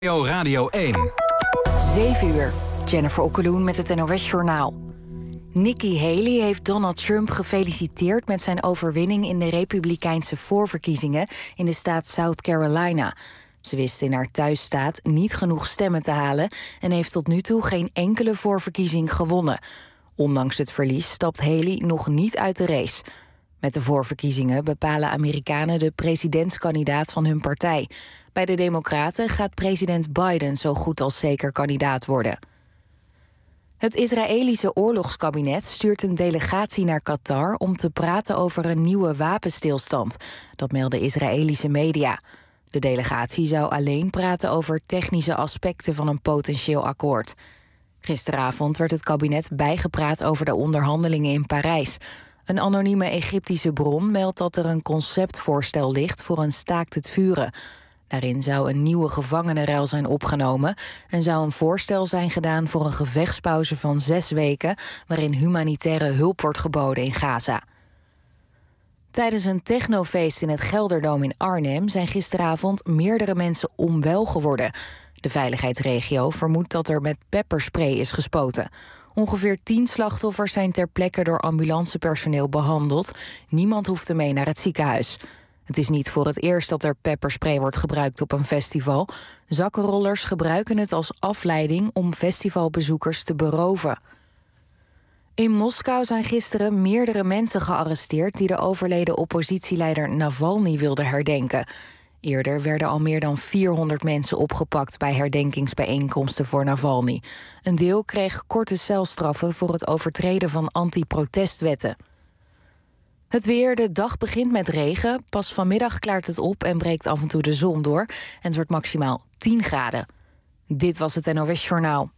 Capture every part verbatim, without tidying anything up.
Radio één. zeven uur. Jennifer Okkeloen met het N O S-journaal. Nikki Haley heeft Donald Trump gefeliciteerd met zijn overwinning in de Republikeinse voorverkiezingen in de staat South Carolina. Ze wist in haar thuisstaat niet genoeg stemmen te halen en heeft tot nu toe geen enkele voorverkiezing gewonnen. Ondanks het verlies stapt Haley nog niet uit de race. Met de voorverkiezingen bepalen Amerikanen de presidentskandidaat van hun partij. Bij de Democraten gaat president Biden zo goed als zeker kandidaat worden. Het Israëlische oorlogskabinet stuurt een delegatie naar Qatar om te praten over een nieuwe wapenstilstand. Dat melden Israëlische media. De delegatie zou alleen praten over technische aspecten van een potentieel akkoord. Gisteravond werd het kabinet bijgepraat over de onderhandelingen in Parijs. Een anonieme Egyptische bron meldt dat er een conceptvoorstel ligt voor een staakt het vuren. Daarin zou een nieuwe gevangenenruil zijn opgenomen en zou een voorstel zijn gedaan voor een gevechtspauze van zes weken waarin humanitaire hulp wordt geboden in Gaza. Tijdens een technofeest in het Gelderdoom in Arnhem zijn gisteravond meerdere mensen onwel geworden. De veiligheidsregio vermoedt dat er met pepperspray is gespoten. Ongeveer tien slachtoffers zijn ter plekke door ambulancepersoneel behandeld. Niemand hoefde mee naar het ziekenhuis. Het is niet voor het eerst dat er pepperspray wordt gebruikt op een festival. Zakkenrollers gebruiken het als afleiding om festivalbezoekers te beroven. In Moskou zijn gisteren meerdere mensen gearresteerd die de overleden oppositieleider Navalny wilden herdenken. Eerder werden al meer dan vierhonderd mensen opgepakt bij herdenkingsbijeenkomsten voor Navalny. Een deel kreeg korte celstraffen voor het overtreden van anti-protestwetten. Het weer, de dag begint met regen. Pas vanmiddag klaart het op en breekt af en toe de zon door. En het wordt maximaal tien graden. Dit was het N O S-journaal.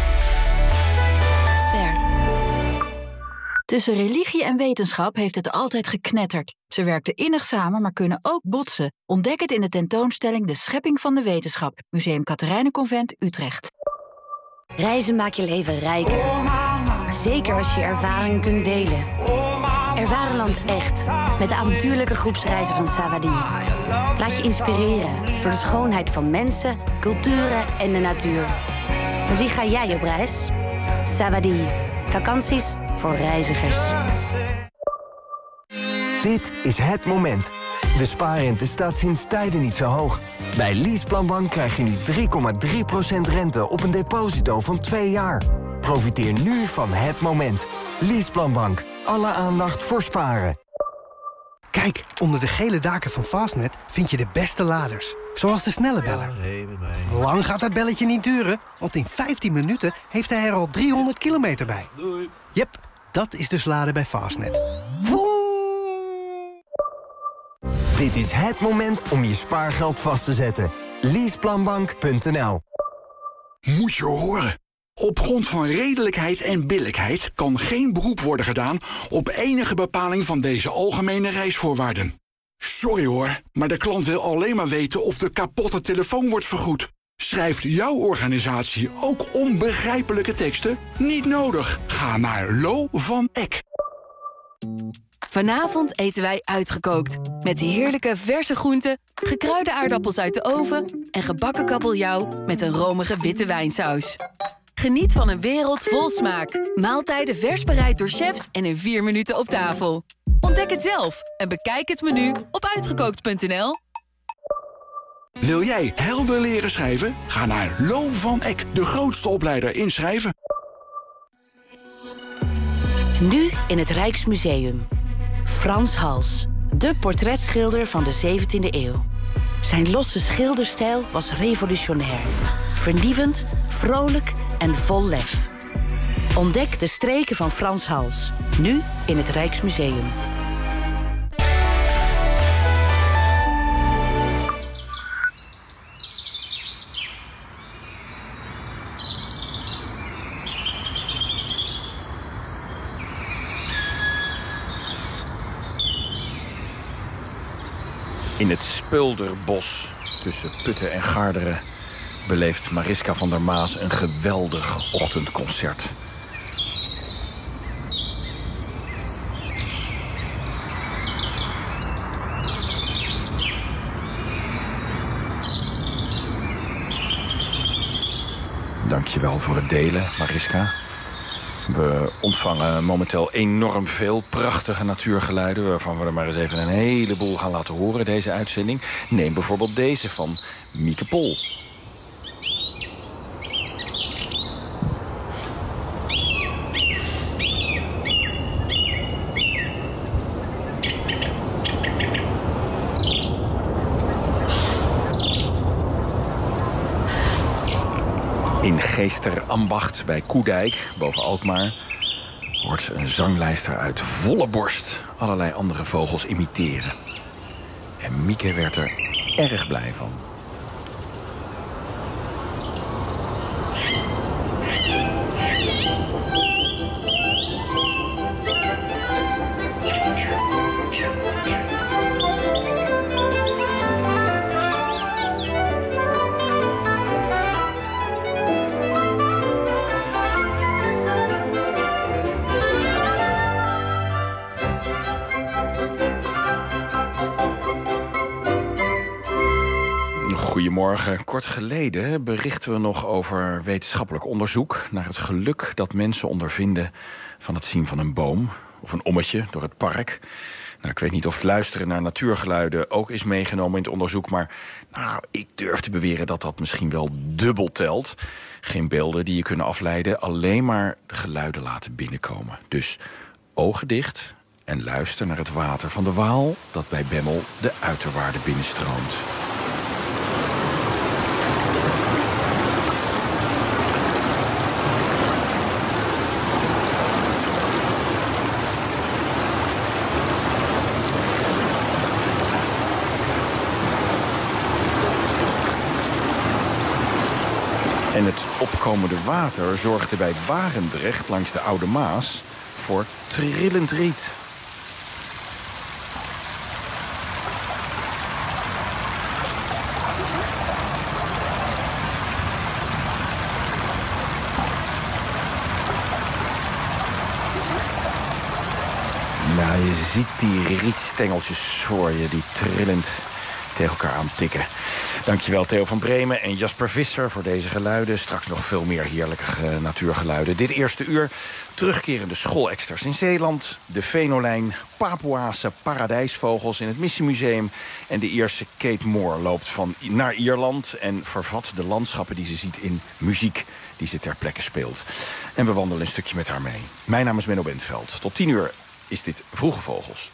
Ster. Tussen religie en wetenschap heeft het altijd geknetterd. Ze werkten innig samen, maar kunnen ook botsen. Ontdek het in de tentoonstelling De Schepping van de Wetenschap. Museum Katerijnenconvent, Utrecht. Reizen maakt je leven rijker. Zeker als je ervaringen kunt delen. Ervaar een land echt. Met de avontuurlijke groepsreizen van Savadi. Laat je inspireren door de schoonheid van mensen, culturen en de natuur. Met wie ga jij op reis? Savadi. Vakanties voor reizigers. Dit is het moment. De spaarrente staat sinds tijden niet zo hoog. Bij Leaseplanbank krijg je nu drie komma drie procent rente op een deposito van twee jaar. Profiteer nu van het moment. Leaseplanbank. Alle aandacht voor sparen. Kijk, onder de gele daken van Fastnet vind je de beste laders. Zoals de snelle beller. Lang gaat dat belletje niet duren, want in vijftien minuten heeft hij er al driehonderd kilometer bij. Doei. Jep, dat is dus laden bij Fastnet. Dit is het moment om je spaargeld vast te zetten. Leaseplanbank punt n l. Moet je horen. Op grond van redelijkheid en billijkheid kan geen beroep worden gedaan op enige bepaling van deze algemene reisvoorwaarden. Sorry hoor, maar de klant wil alleen maar weten of de kapotte telefoon wordt vergoed. Schrijft jouw organisatie ook onbegrijpelijke teksten? Niet nodig. Ga naar Lo van Eck. Vanavond eten wij uitgekookt. Met heerlijke verse groenten, gekruide aardappels uit de oven en gebakken kabeljauw met een romige witte wijnsaus. Geniet van een wereld vol smaak. Maaltijden vers bereid door chefs en in vier minuten op tafel. Ontdek het zelf en bekijk het menu op uitgekookt punt n l. Wil jij helder leren schrijven? Ga naar Lo van Eck, de grootste opleider in schrijven. Nu in het Rijksmuseum. Frans Hals, de portretschilder van de zeventiende eeuw. Zijn losse schilderstijl was revolutionair. Vernieuwend, vrolijk en vol lef. Ontdek de streken van Frans Hals. Nu in het Rijksmuseum. In het Spulderbos tussen Putten en Garderen beleeft Mariska van der Maas een geweldig ochtendconcert. Dankjewel voor het delen, Mariska. We ontvangen momenteel enorm veel prachtige natuurgeluiden... waarvan we er maar eens even een heleboel gaan laten horen, deze uitzending. Neem bijvoorbeeld deze van Mieke Pol. In Geesterambacht bij Koedijk, boven Alkmaar... hoort ze een zanglijster uit volle borst allerlei andere vogels imiteren. En Mieke werd er erg blij van. Goedemorgen. Kort geleden berichten we nog over wetenschappelijk onderzoek... naar het geluk dat mensen ondervinden van het zien van een boom... of een ommetje door het park. Nou, ik weet niet of het luisteren naar natuurgeluiden ook is meegenomen in het onderzoek... maar nou, ik durf te beweren dat dat misschien wel dubbel telt. Geen beelden die je kunnen afleiden, alleen maar de geluiden laten binnenkomen. Dus ogen dicht en luister naar het water van de Waal... dat bij Bemmel de uiterwaarden binnenstroomt. En het opkomende water zorgde bij Barendrecht langs de Oude Maas voor trillend riet. Nou, je ziet die rietstengeltjes voor je die trillend tegen elkaar aantikken. Dankjewel Theo van Bremen en Jasper Visser voor deze geluiden. Straks nog veel meer heerlijke uh, natuurgeluiden. Dit eerste uur terugkerende schoolexters in Zeeland... de Venolijn, Papuaanse paradijsvogels in het Missiemuseum... en de Ierse Kate Moore loopt van naar Ierland... en vervat de landschappen die ze ziet in muziek die ze ter plekke speelt. En we wandelen een stukje met haar mee. Mijn naam is Menno Bentveld. Tot tien uur is dit Vroege Vogels.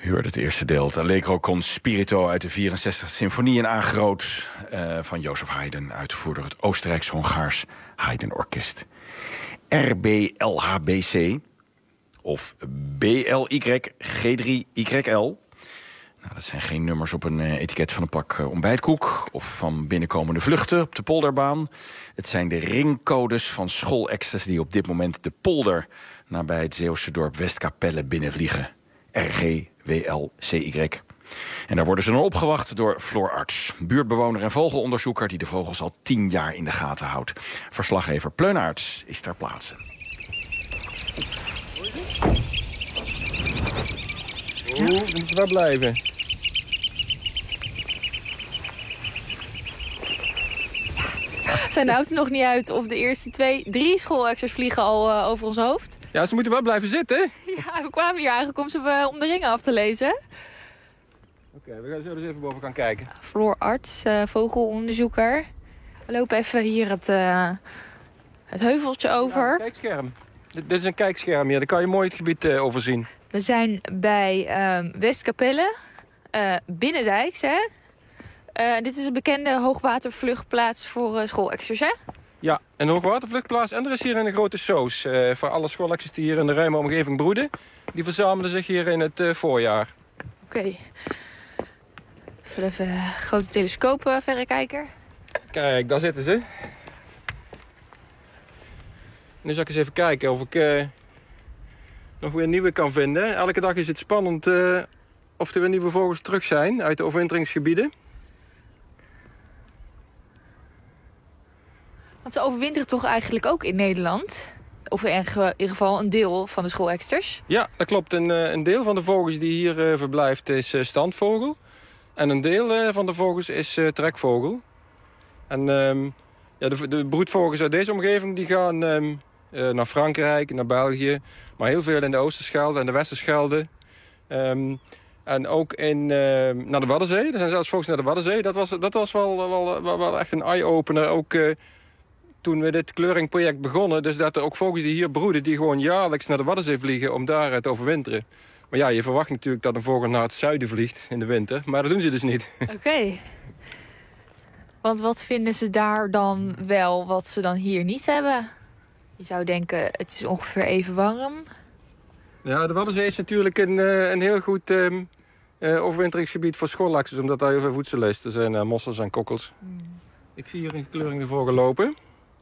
U hoorde het eerste deel, het Allegro con Spirito uit de vierenzestigste symfonie in A groot uh, van Joseph Haydn, uitgevoerd door het Oostenrijks-Hongaars Haydn Orkest. R B L H B C of B L Y G drie Y L. Nou, dat zijn geen nummers op een uh, etiket van een pak uh, ontbijtkoek of van binnenkomende vluchten op de polderbaan. Het zijn de ringcodes van schoolextras die op dit moment de polder nabij het Zeeuwse dorp Westkapelle binnenvliegen. R G W L C Y. En daar worden ze dan opgewacht door Floor Arts, buurtbewoner en vogelonderzoeker die de vogels al tien jaar in de gaten houdt. Verslaggever Pleunaerts is ter plaatse. Oeh, moet je wel blijven. Zijn de auto's nog niet uit of de eerste twee, drie schoolexers vliegen al uh, over ons hoofd? Ja, ze moeten wel blijven zitten. Ja, we kwamen hier eigenlijk om, ze, om de ringen af te lezen. Oké, okay, we gaan zo eens even boven gaan kijken. Floor Arts, uh, vogelonderzoeker. We lopen even hier het, uh, het heuveltje over. Ja, kijkscherm. Dit, dit is een kijkscherm hier, daar kan je mooi het gebied uh, overzien. We zijn bij uh, Westkapelle, uh, binnendijks, hè? Uh, dit is een bekende hoogwatervluchtplaats voor uh, schoolexers, hè? Ja, een hoogwatervluchtplaats. En er is hier een grote soos uh, voor alle schoolexers die hier in de ruime omgeving broeden. Die verzamelen zich hier in het uh, voorjaar. Oké. Okay. Even even een grote telescoop, uh, verrekijker. Kijk, daar zitten ze. Nu zal ik eens even kijken of ik uh, nog weer nieuwe kan vinden. Elke dag is het spannend uh, of er weer nieuwe vogels terug zijn uit de overwinteringsgebieden. Want ze overwinteren toch eigenlijk ook in Nederland? Of in ieder geval een deel van de schoolexters? Ja, dat klopt. Een, een deel van de vogels die hier uh, verblijft is uh, standvogel. En een deel uh, van de vogels is uh, trekvogel. En um, ja, de, de broedvogels uit deze omgeving die gaan um, uh, naar Frankrijk, naar België. Maar heel veel in de Oosterschelde en de Westerschelde. Um, en ook in, uh, naar de Waddenzee. Er zijn zelfs vogels naar de Waddenzee. Dat was, dat was wel, wel, wel, wel echt een eye-opener. Ook uh, toen we dit kleuringproject begonnen. Dus dat er ook vogels die hier broeden, die gewoon jaarlijks naar de Waddenzee vliegen om daar te overwinteren. Maar ja, je verwacht natuurlijk dat een vogel naar het zuiden vliegt in de winter. Maar dat doen ze dus niet. Oké. Okay. Want wat vinden ze daar dan wel wat ze dan hier niet hebben? Je zou denken, het is ongeveer even warm. Ja, de Waddenzee is natuurlijk een, een heel goed um, uh, overwinteringsgebied voor schoolexers. Omdat daar heel veel voedsel is. Er zijn uh, mossels en kokkels. Hmm. Ik zie hier een gekleurde vogel lopen.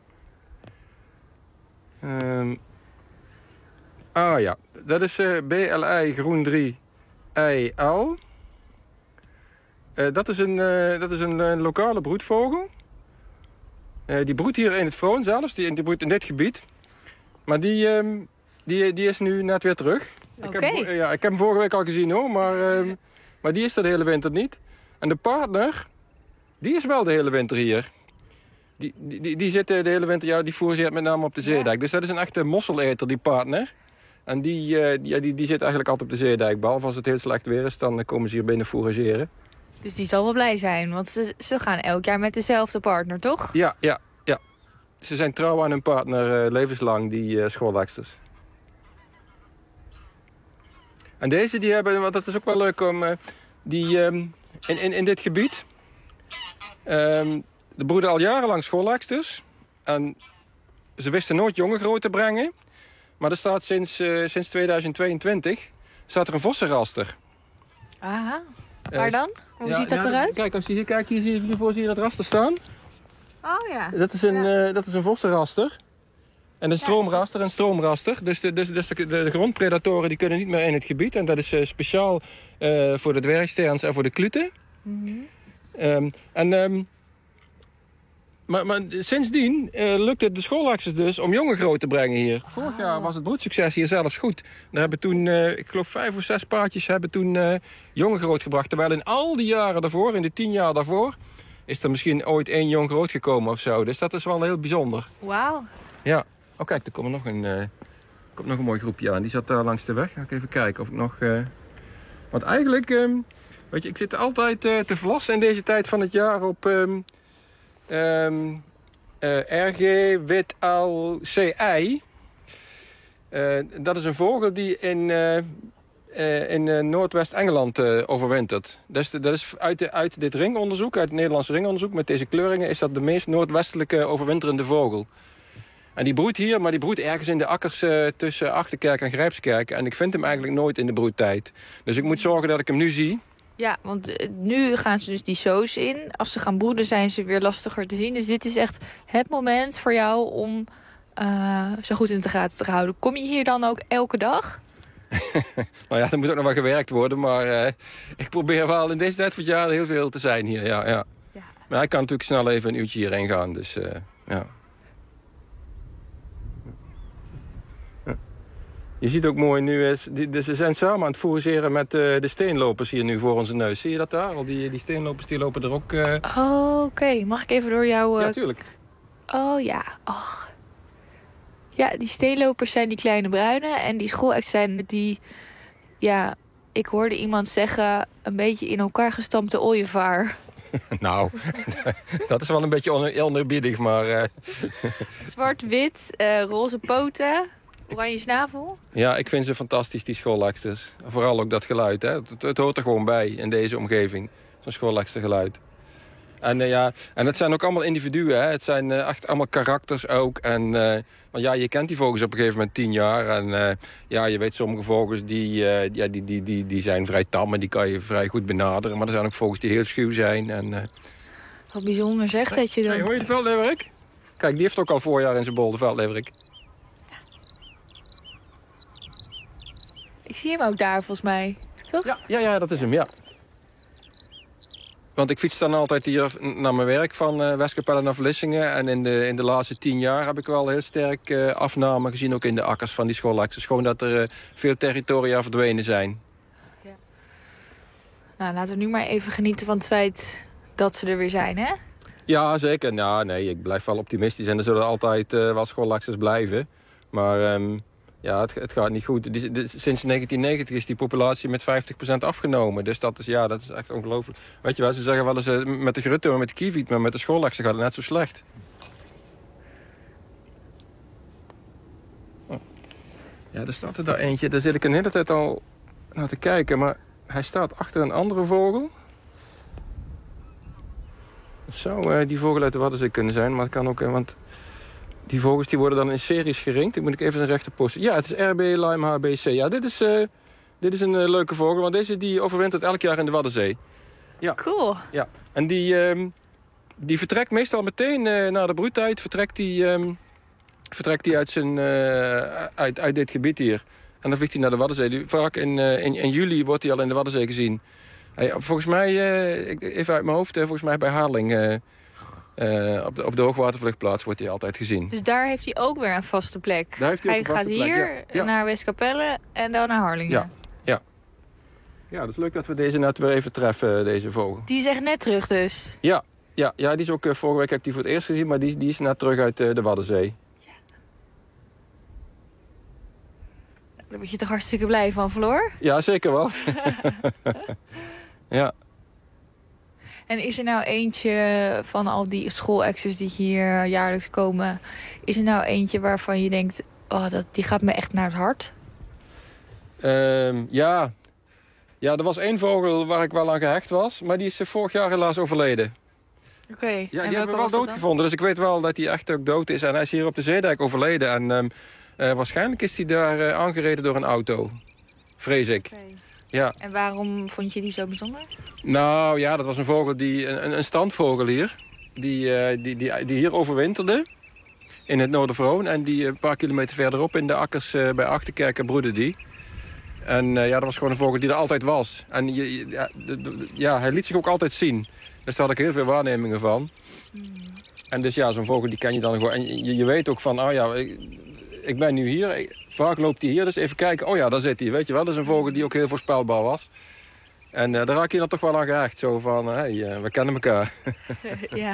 Um, ah ja, dat is uh, B L I groen drie I L. Uh, dat is een, uh, dat is een uh, lokale broedvogel. Uh, die broedt hier in het Vroon zelfs, die, die broedt in dit gebied. Maar die, um, die, die is nu net weer terug. Oké. Ik, heb, uh, ja, ik heb hem vorige week al gezien hoor, maar, um, maar die is er de hele winter niet. En de partner, die is wel de hele winter hier. Die, die, die zit de hele winter, ja, die fourageert met name op de zeedijk. Ja. Dus dat is een echte mosseleter, die partner. En die, uh, die, die, die zit eigenlijk altijd op de zeedijk. Behalve als het heel slecht weer is, dan komen ze hier binnen fourageren. Dus die zal wel blij zijn, want ze, ze gaan elk jaar met dezelfde partner, toch? Ja, ja, ja. Ze zijn trouw aan hun partner uh, levenslang, die uh, schoolexters. En deze, die hebben, want dat is ook wel leuk om... Uh, die um, in, in, in dit gebied... Um, de broeden al jarenlang schoolexters. En ze wisten nooit jongen groot te brengen. Maar er staat sinds, uh, sinds tweeduizend tweeëntwintig staat er een vossenraster. Aha. Waar dan? Hoe ja, ziet dat ja, eruit? Kijk, als je hier kijkt, hier zie je, hiervoor zie je dat raster staan. Oh ja. Dat is een, ja. uh, dat is een vossenraster. En een stroomraster, ja, een stroomraster. Dus, de, dus, dus de, de, de grondpredatoren die kunnen niet meer in het gebied. En dat is uh, speciaal uh, voor de dwergsterns en voor de kluten. Mm-hmm. um, en... Um, Maar, maar sindsdien uh, lukt het de schoolexers dus om jongen groot te brengen hier. Vorig jaar was het broedsucces hier zelfs goed. Daar hebben toen, uh, ik geloof vijf of zes paardjes hebben toen uh, jongen groot gebracht. Terwijl in al die jaren daarvoor, in de tien jaar daarvoor, is er misschien ooit één jong groot gekomen of zo. Dus dat is wel heel bijzonder. Wauw. Ja. Oh kijk, er komt nog een, uh, komt nog een mooi groepje aan. Die zat daar langs de weg. Ga ik even kijken of ik nog... Uh... Want eigenlijk, um, weet je, ik zit altijd uh, te vlassen in deze tijd van het jaar op... Um, Um, uh, R G wit L C I. Uh, dat is een vogel die in, uh, uh, in uh, Noordwest-Engeland uh, overwintert. Dat is, de, dat is uit, de, uit dit ringonderzoek, uit het Nederlandse ringonderzoek... met deze kleuringen, is dat de meest noordwestelijke overwinterende vogel. En die broedt hier, maar die broedt ergens in de akkers uh, tussen Achterkerk en Grijpskerk. En ik vind hem eigenlijk nooit in de broedtijd. Dus ik moet zorgen dat ik hem nu zie. Ja, want uh, nu gaan ze dus die soos in. Als ze gaan broeden zijn ze weer lastiger te zien. Dus dit is echt het moment voor jou om uh, zo goed in de gaten te houden. Kom je hier dan ook elke dag? Nou ja, er moet ook nog wel gewerkt worden. Maar uh, ik probeer wel in deze tijd van het jaar heel veel te zijn hier. Ja, ja. Ja. Maar ik kan natuurlijk snel even een uurtje hierheen gaan. Dus uh, ja. Je ziet ook mooi nu, is, die, ze zijn samen aan het fourageren met uh, de steenlopers hier nu voor onze neus. Zie je dat daar? Al die, die steenlopers die lopen er ook... Uh... Oh, oké. Okay. Mag ik even door jou... Uh... Ja, tuurlijk. Oh ja, ach. Ja, die steenlopers zijn die kleine bruine en die schooleks zijn die... Ja, ik hoorde iemand zeggen, een beetje in elkaar gestampte ooievaar. Nou, dat is wel een beetje on oneerbiedig, maar... Uh... Zwart-wit, uh, roze poten... Oranje snavel? Ja, ik vind ze fantastisch, die schoolleksters. Vooral ook dat geluid, hè. Het, het hoort er gewoon bij in deze omgeving. Zo'n schoollekstergeluid. En, uh, ja, en het zijn ook allemaal individuen, hè. Het zijn uh, echt allemaal karakters ook. En, uh, want ja, je kent die vogels op een gegeven moment tien jaar. En uh, ja, je weet, sommige vogels die, uh, ja, die, die, die, die zijn vrij tam en die kan je vrij goed benaderen. Maar er zijn ook vogels die heel schuw zijn. En, uh... Wat bijzonder zegt dat je dan... Hey, hoor je de veldleeuwerik? Kijk, die heeft ook al voorjaar in zijn bol, de veldleeuwerik. Ik zie hem ook daar, volgens mij. Toch? Ja, ja, ja, dat is hem, ja. Want ik fiets dan altijd hier naar mijn werk van uh, Westkapelle naar Vlissingen. En in de, in de laatste tien jaar heb ik wel heel sterk uh, afname gezien, ook in de akkers van die schoolleksters. Gewoon dat er uh, veel territoria verdwenen zijn. Ja. Nou, laten we nu maar even genieten van het feit dat ze er weer zijn, hè? Ja, zeker. Nou, nee, ik blijf wel optimistisch. En er zullen altijd uh, wel schoolleksters blijven. Maar... Um, Ja, het, het gaat niet goed. Die, die, sinds negentien negentig is die populatie met vijftig procent afgenomen. Dus dat is, ja, dat is echt ongelooflijk. Weet je wel, ze zeggen wel eens uh, met de grutto en met de kieviet... maar met de schoollekster gaat het net zo slecht. Oh. Ja, er staat er daar eentje. Daar zit ik een hele tijd al naar te kijken. Maar hij staat achter een andere vogel. Het zou uh, die vogel uit de Waddenzee kunnen zijn. Maar het kan ook... Uh, want die vogels die worden dan in series geringd. Ik moet ik even zijn rechter posten. Ja, het is R B Lime H B C. Ja, dit is, uh, dit is een uh, leuke vogel. Want deze die overwintert elk jaar in de Waddenzee. Ja. Cool. Ja. En die, um, die vertrekt meestal meteen uh, na de broedtijd. Vertrekt die, um, vertrekt die uit, zijn, uh, uit, uit dit gebied hier. En dan vliegt hij naar de Waddenzee. Die, vaak in, uh, in, in juli wordt hij al in de Waddenzee gezien. Hey, volgens mij, uh, even uit mijn hoofd, uh, volgens mij bij Harling... Uh, Uh, op, de, op de hoogwatervluchtplaats wordt hij altijd gezien. Dus daar heeft hij ook weer een vaste plek? Daar heeft hij, hij ook een vaste gaat plek, hier ja. Ja. naar Westkapelle en dan naar Harlingen? Ja, ja. Ja, dat is leuk dat we deze net weer even treffen, deze vogel. Die is echt net terug dus? Ja, ja, ja die is ook, uh, vorige week heb ik die voor het eerst gezien... maar die, die is net terug uit uh, de Waddenzee. Ja. Daar word je toch hartstikke blij van, Floor? Ja, zeker wel. Ja. En is er nou eentje van al die schoolexers die hier jaarlijks komen... is er nou eentje waarvan je denkt... oh, dat, die gaat me echt naar het hart? Um, ja. ja, er was één vogel waar ik wel aan gehecht was... maar die is vorig jaar helaas overleden. Oké. Okay. Ja, die hebben we wel doodgevonden. Dus ik weet wel dat hij echt ook dood is. En hij is hier op de Zeedijk overleden. En um, uh, waarschijnlijk is hij daar uh, aangereden door een auto. Vrees ik. Okay. Ja. En waarom vond je die zo bijzonder? Nou ja, dat was een vogel, die, een, een standvogel hier. Die, uh, die, die, die hier overwinterde. In het Noordervroon. En die een paar kilometer verderop in de akkers uh, bij Achterkerken broedde die. En uh, ja, dat was gewoon een vogel die er altijd was. En je, ja, de, de, ja, hij liet zich ook altijd zien. Dus daar had ik heel veel waarnemingen van. Hmm. En dus ja, zo'n vogel die ken je dan gewoon. En je, je weet ook van, oh ja, ik, ik ben nu hier. Ik, vaak loopt hij hier, dus even kijken. Oh ja, daar zit hij, weet je wel. Dat is een vogel die ook heel voorspelbaar was. En uh, daar raak je dan toch wel aan gehecht. Zo van, hé, hey, uh, we kennen elkaar. Ja.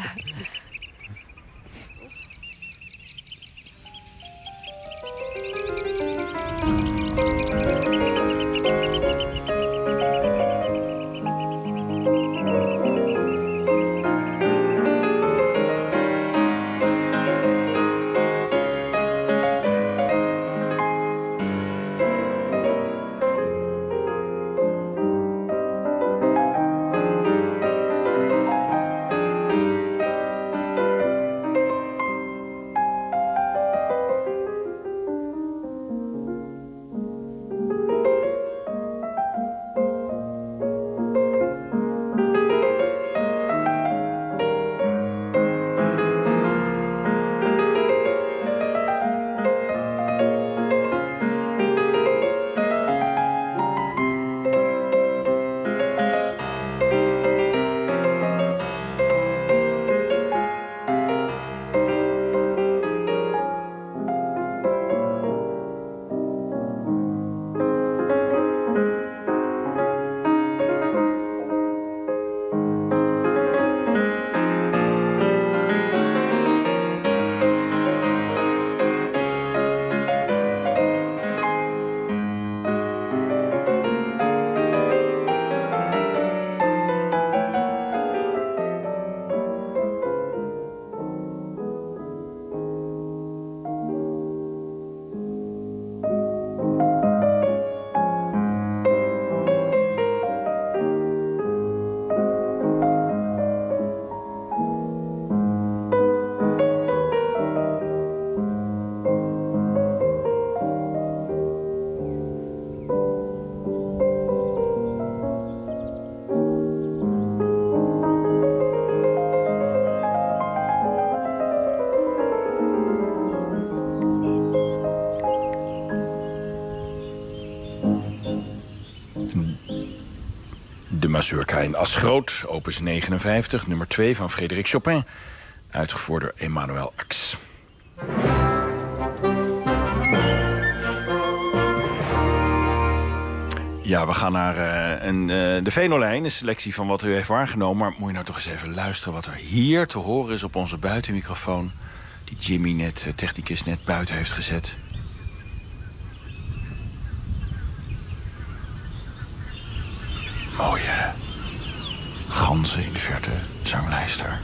De Mazurka in Asgroot, opus negenenvijftig, nummer twee van Frédéric Chopin. Uitgevoerd door Emmanuel Ax. Ja, we gaan naar uh, een, uh, de Venolijn, een selectie van wat u heeft waargenomen. Maar moet je nou toch eens even luisteren wat er hier te horen is op onze buitenmicrofoon. Die Jimmy net, uh, technicus, net buiten heeft gezet. Mooie ganzen in de verte, zanglijster.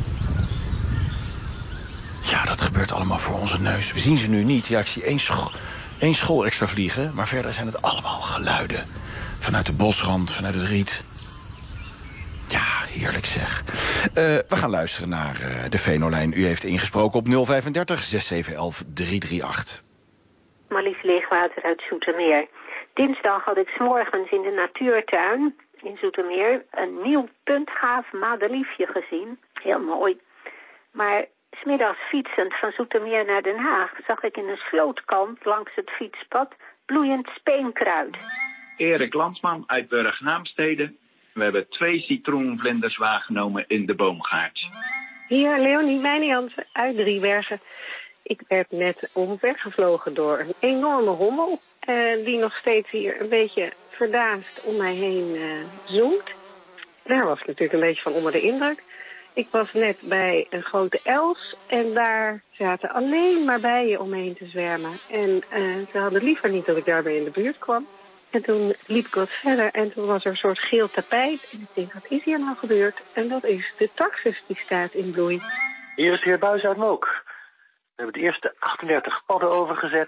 Ja, dat gebeurt allemaal voor onze neus. We zien ze nu niet. Ja, ik zie één, scho één school extra vliegen. Maar verder zijn het allemaal geluiden. Vanuit de bosrand, vanuit het riet. Ja, heerlijk zeg. Uh, we gaan luisteren naar uh, de Venolijn. U heeft ingesproken op nul vijfendertig, zes zeven elf, drie drie acht. Marlies Leegwater uit Zoetermeer. Dinsdag had ik 's morgens in de natuurtuin in Zoetermeer een nieuw puntgaaf madeliefje gezien. Heel mooi. Maar 's middags fietsend van Zoetermeer naar Den Haag zag ik in een slootkant langs het fietspad bloeiend speenkruid. Erik Landsman uit Burgnaamstede. We hebben twee citroenvlinders waargenomen in de boomgaard. Hier Leonie Meijnjansen uit Driebergen. Ik werd net omvergevlogen door een enorme hommel. Uh, die nog steeds hier een beetje verdaasd om mij heen uh, zoemt. Daar was ik natuurlijk een beetje van onder de indruk. Ik was net bij een grote els en daar zaten alleen maar bijen omheen te zwermen. En uh, ze hadden liever niet dat ik daarbij in de buurt kwam. En toen liep ik wat verder en toen was er een soort geel tapijt. En ik denk, wat is hier nou gebeurd? En dat is de taxus die staat in bloei. Hier is de heer Buijs uit Mook. We hebben de eerste achtendertig padden overgezet.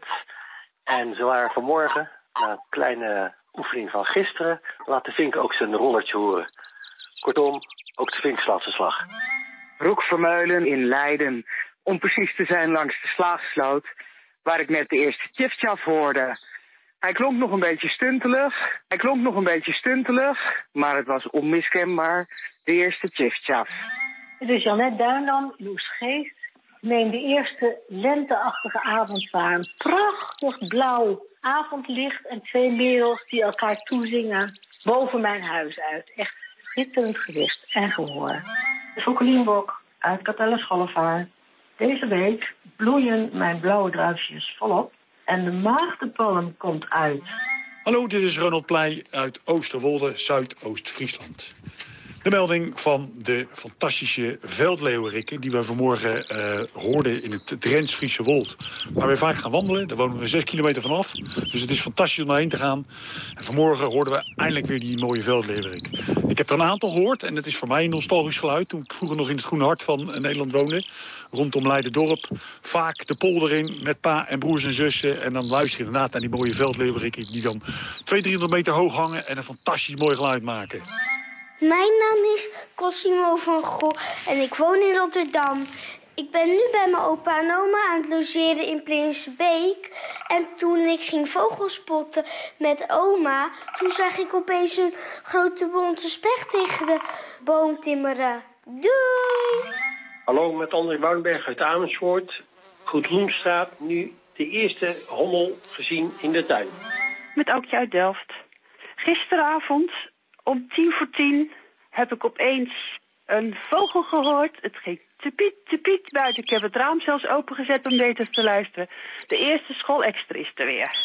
En ze waren vanmorgen, na een kleine oefening van gisteren, laat de vink ook zijn rollertje horen. Kortom, ook de vink slaat zijn slag. Roek Vermeulen in Leiden, om precies te zijn langs de Slaagsloot, waar ik net de eerste tjiftjaf hoorde. Hij klonk nog een beetje stuntelig, hij klonk nog een beetje stuntelig, maar het was onmiskenbaar de eerste tjiftjaf. Het is Jeannette Duindam in Oegstgeest. Ik neem de eerste lenteachtige avond waar een prachtig blauw avondlicht en twee merels die elkaar toezingen boven mijn huis uit. Echt schitterend gezicht en gehoor. Fokkelien-Bok uit Capelle-Schollevaar. Deze week bloeien mijn blauwe druifjes volop en de maagdenpalm komt uit. Hallo, dit is Ronald Pleij uit Oosterwolde, Zuidoost-Friesland. De melding van de fantastische veldleeuwerikken die we vanmorgen uh, hoorden in het Drents-Friese Wold. Waar we vaak gaan wandelen, daar wonen we zes kilometer vanaf. Dus het is fantastisch om daarheen te gaan. En vanmorgen hoorden we eindelijk weer die mooie veldleeuwerik. Ik heb er een aantal gehoord en het is voor mij een nostalgisch geluid. Toen ik vroeger nog in het groene hart van Nederland woonde, rondom Leiden-dorp. Vaak de polder in met pa en broers en zussen. En dan luister je inderdaad naar die mooie veldleeuwerikken die dan tweehonderd, driehonderd meter hoog hangen en een fantastisch mooi geluid maken. Mijn naam is Cosimo van Gogh en ik woon in Rotterdam. Ik ben nu bij mijn opa en oma aan het logeren in Prinsenbeek. En toen ik ging vogelspotten met oma, toen zag ik opeens een grote bonte specht tegen de boom timmeren. Doei! Hallo, met André Woudberg uit Amersfoort. Goedroenstraat, nu de eerste hommel gezien in de tuin. Met Aukje uit Delft. Gisteravond om tien voor tien heb ik opeens een vogel gehoord. Het ging tepiet, tepiet buiten. Ik heb het raam zelfs opengezet om beter te luisteren. De eerste schoolextra is er weer.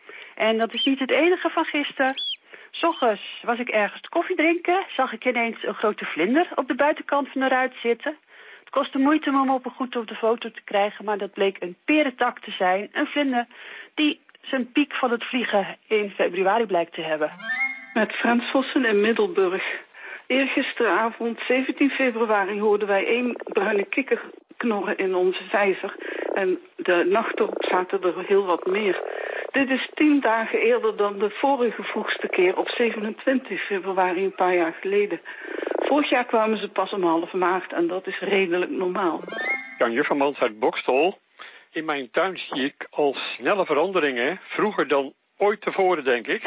En dat is niet het enige van gisteren. 's Ochtends was ik ergens koffie drinken. Zag ik ineens een grote vlinder op de buitenkant van de ruit zitten. Het kostte moeite om hem op een goed op de foto te krijgen. Maar dat bleek een perentak te zijn. Een vlinder die zijn piek van het vliegen in februari blijkt te hebben. Met Frans Vossen in Middelburg. Eergisteravond, zeventien februari, hoorden wij één bruine kikker knorren in onze vijver. En de nacht erop zaten er heel wat meer. Dit is tien dagen eerder dan de vorige vroegste keer op zevenentwintig februari, een paar jaar geleden. Vorig jaar kwamen ze pas om half maart en dat is redelijk normaal. Jan Juffermans uit Bokstel. In mijn tuin zie ik al snelle veranderingen, vroeger dan ooit tevoren, denk ik.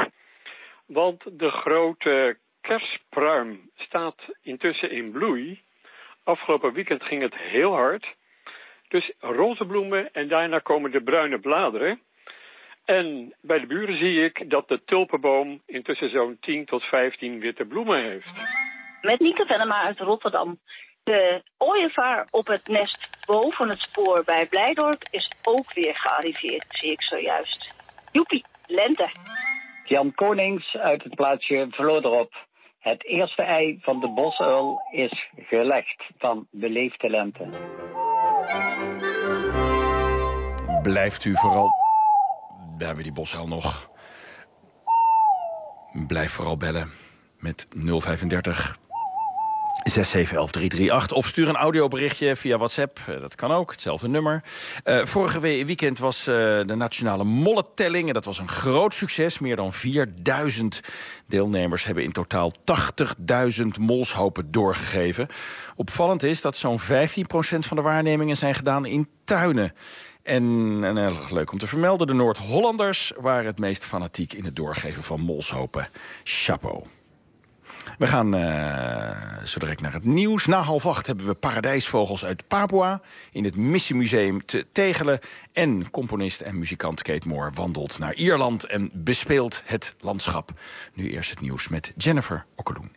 Want de grote kerstpruim staat intussen in bloei. Afgelopen weekend ging het heel hard. Dus roze bloemen en daarna komen de bruine bladeren. En bij de buren zie ik dat de tulpenboom intussen zo'n tien tot vijftien witte bloemen heeft. Met Nieke Venema uit Rotterdam. De ooievaar op het nest boven het spoor bij Blijdorp is ook weer gearriveerd, zie ik zojuist. Joepie, lente. Jan Konings uit het plaatsje Vloderop. Het eerste ei van de bosuil is gelegd van beleefde lente. Blijft u vooral... We hebben die bosuil nog. Blijf vooral bellen met nul vijfendertig zes zeven een een drie drie acht. Of stuur een audioberichtje via WhatsApp. Dat kan ook, hetzelfde nummer. Uh, vorige weekend was uh, de nationale mollentelling. En dat was een groot succes. Meer dan vierduizend deelnemers hebben in totaal tachtigduizend molshopen doorgegeven. Opvallend is dat zo'n vijftien procent van de waarnemingen zijn gedaan in tuinen. En, en uh, leuk om te vermelden, de Noord-Hollanders waren het meest fanatiek in het doorgeven van molshopen. Chapeau. We gaan uh, zo direct naar het nieuws. Na half acht hebben we paradijsvogels uit Papua in het Missiemuseum te Tegelen. En componist en muzikant Kate Moore wandelt naar Ierland en bespeelt het landschap. Nu eerst het nieuws met Jennifer Okkeloen.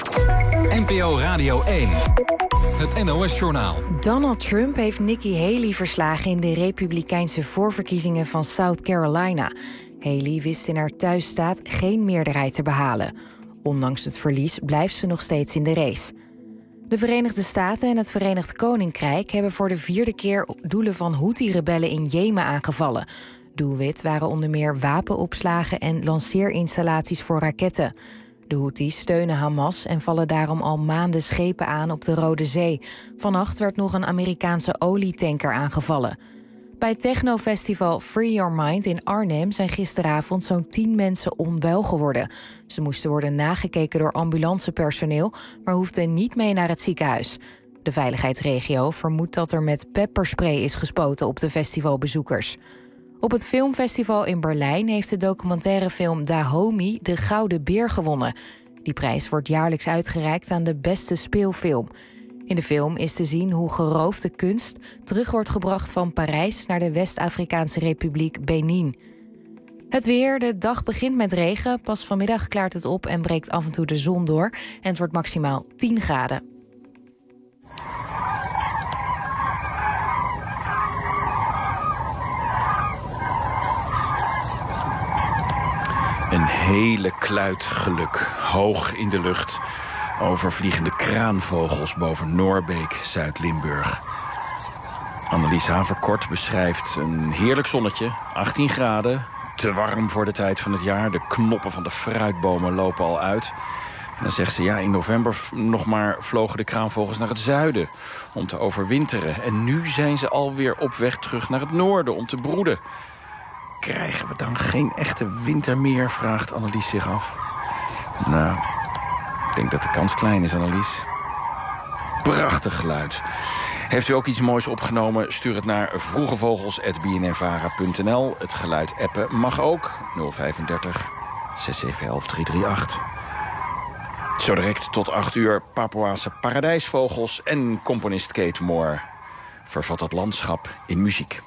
N P O Radio één. Het N O S-journaal. Donald Trump heeft Nikki Haley verslagen in de Republikeinse voorverkiezingen van South Carolina. Haley wist in haar thuisstaat geen meerderheid te behalen. Ondanks het verlies blijft ze nog steeds in de race. De Verenigde Staten en het Verenigd Koninkrijk hebben voor de vierde keer doelen van Houthi-rebellen in Jemen aangevallen. Doelwit waren onder meer wapenopslagen en lanceerinstallaties voor raketten. De Houthis steunen Hamas en vallen daarom al maanden schepen aan op de Rode Zee. Vannacht werd nog een Amerikaanse olietanker aangevallen. Bij het technofestival Free Your Mind in Arnhem zijn gisteravond zo'n tien mensen onwel geworden. Ze moesten worden nagekeken door ambulancepersoneel, maar hoefden niet mee naar het ziekenhuis. De veiligheidsregio vermoedt dat er met pepperspray is gespoten op de festivalbezoekers. Op het filmfestival in Berlijn heeft de documentairefilm Dahomey de Gouden Beer gewonnen. Die prijs wordt jaarlijks uitgereikt aan de beste speelfilm. In de film is te zien hoe geroofde kunst terug wordt gebracht van Parijs naar de West-Afrikaanse Republiek Benin. Het weer, de dag begint met regen. Pas vanmiddag klaart het op en breekt af en toe de zon door. En het wordt maximaal tien graden. Een hele kluit geluk, hoog in de lucht. Overvliegende kraanvogels boven Noorbeek, Zuid-Limburg. Annelies Haverkort beschrijft een heerlijk zonnetje, achttien graden. Te warm voor de tijd van het jaar. De knoppen van de fruitbomen lopen al uit. En dan zegt ze, ja, in november nog maar vlogen de kraanvogels naar het zuiden om te overwinteren. En nu zijn ze alweer op weg terug naar het noorden om te broeden. Krijgen we dan geen echte winter meer, vraagt Annelies zich af. Nou, ik denk dat de kans klein is, Annelies. Prachtig geluid. Heeft u ook iets moois opgenomen? Stuur het naar vroegevogels apenstaartje b n n vara punt n l. Het geluid appen mag ook. nul vijfendertig zes zeven een een drie drie acht. Zo direct tot acht uur Papuaanse paradijsvogels en componist Kate Moore vervat het landschap in muziek.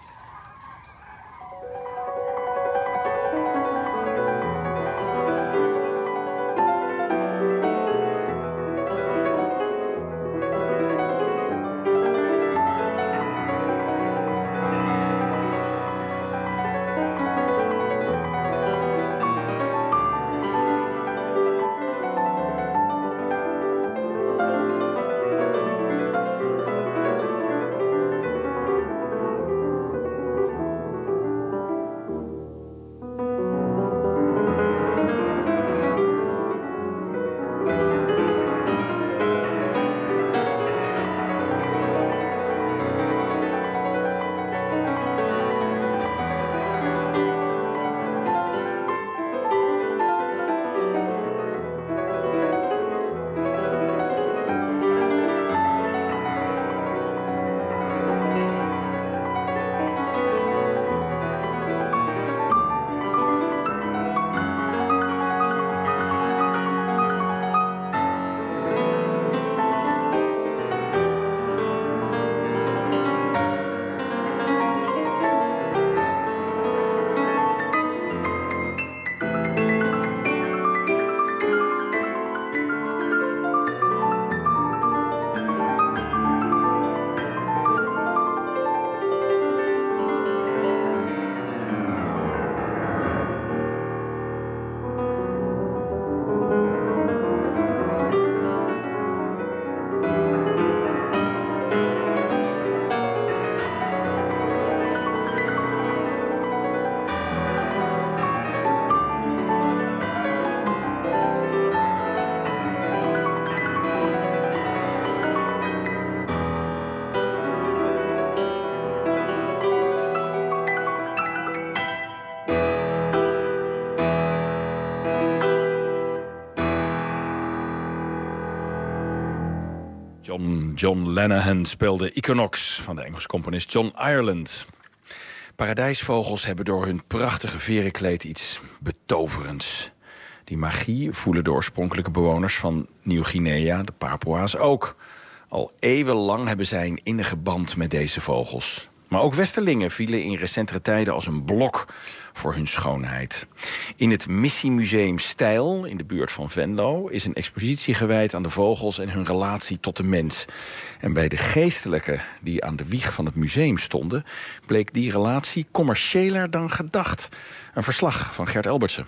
John, John Lenihan speelde Equinox van de Engelse componist John Ireland. Paradijsvogels hebben door hun prachtige verenkleed iets betoverends. Die magie voelen de oorspronkelijke bewoners van Nieuw-Guinea, de Papua's, ook. Al eeuwenlang hebben zij een innige band met deze vogels. Maar ook westerlingen vielen in recentere tijden als een blok voor hun schoonheid. In het Missiemuseum Stijl, in de buurt van Venlo, is een expositie gewijd aan de vogels en hun relatie tot de mens. En bij de geestelijken die aan de wieg van het museum stonden, bleek die relatie commerciëler dan gedacht. Een verslag van Gert Elbertsen.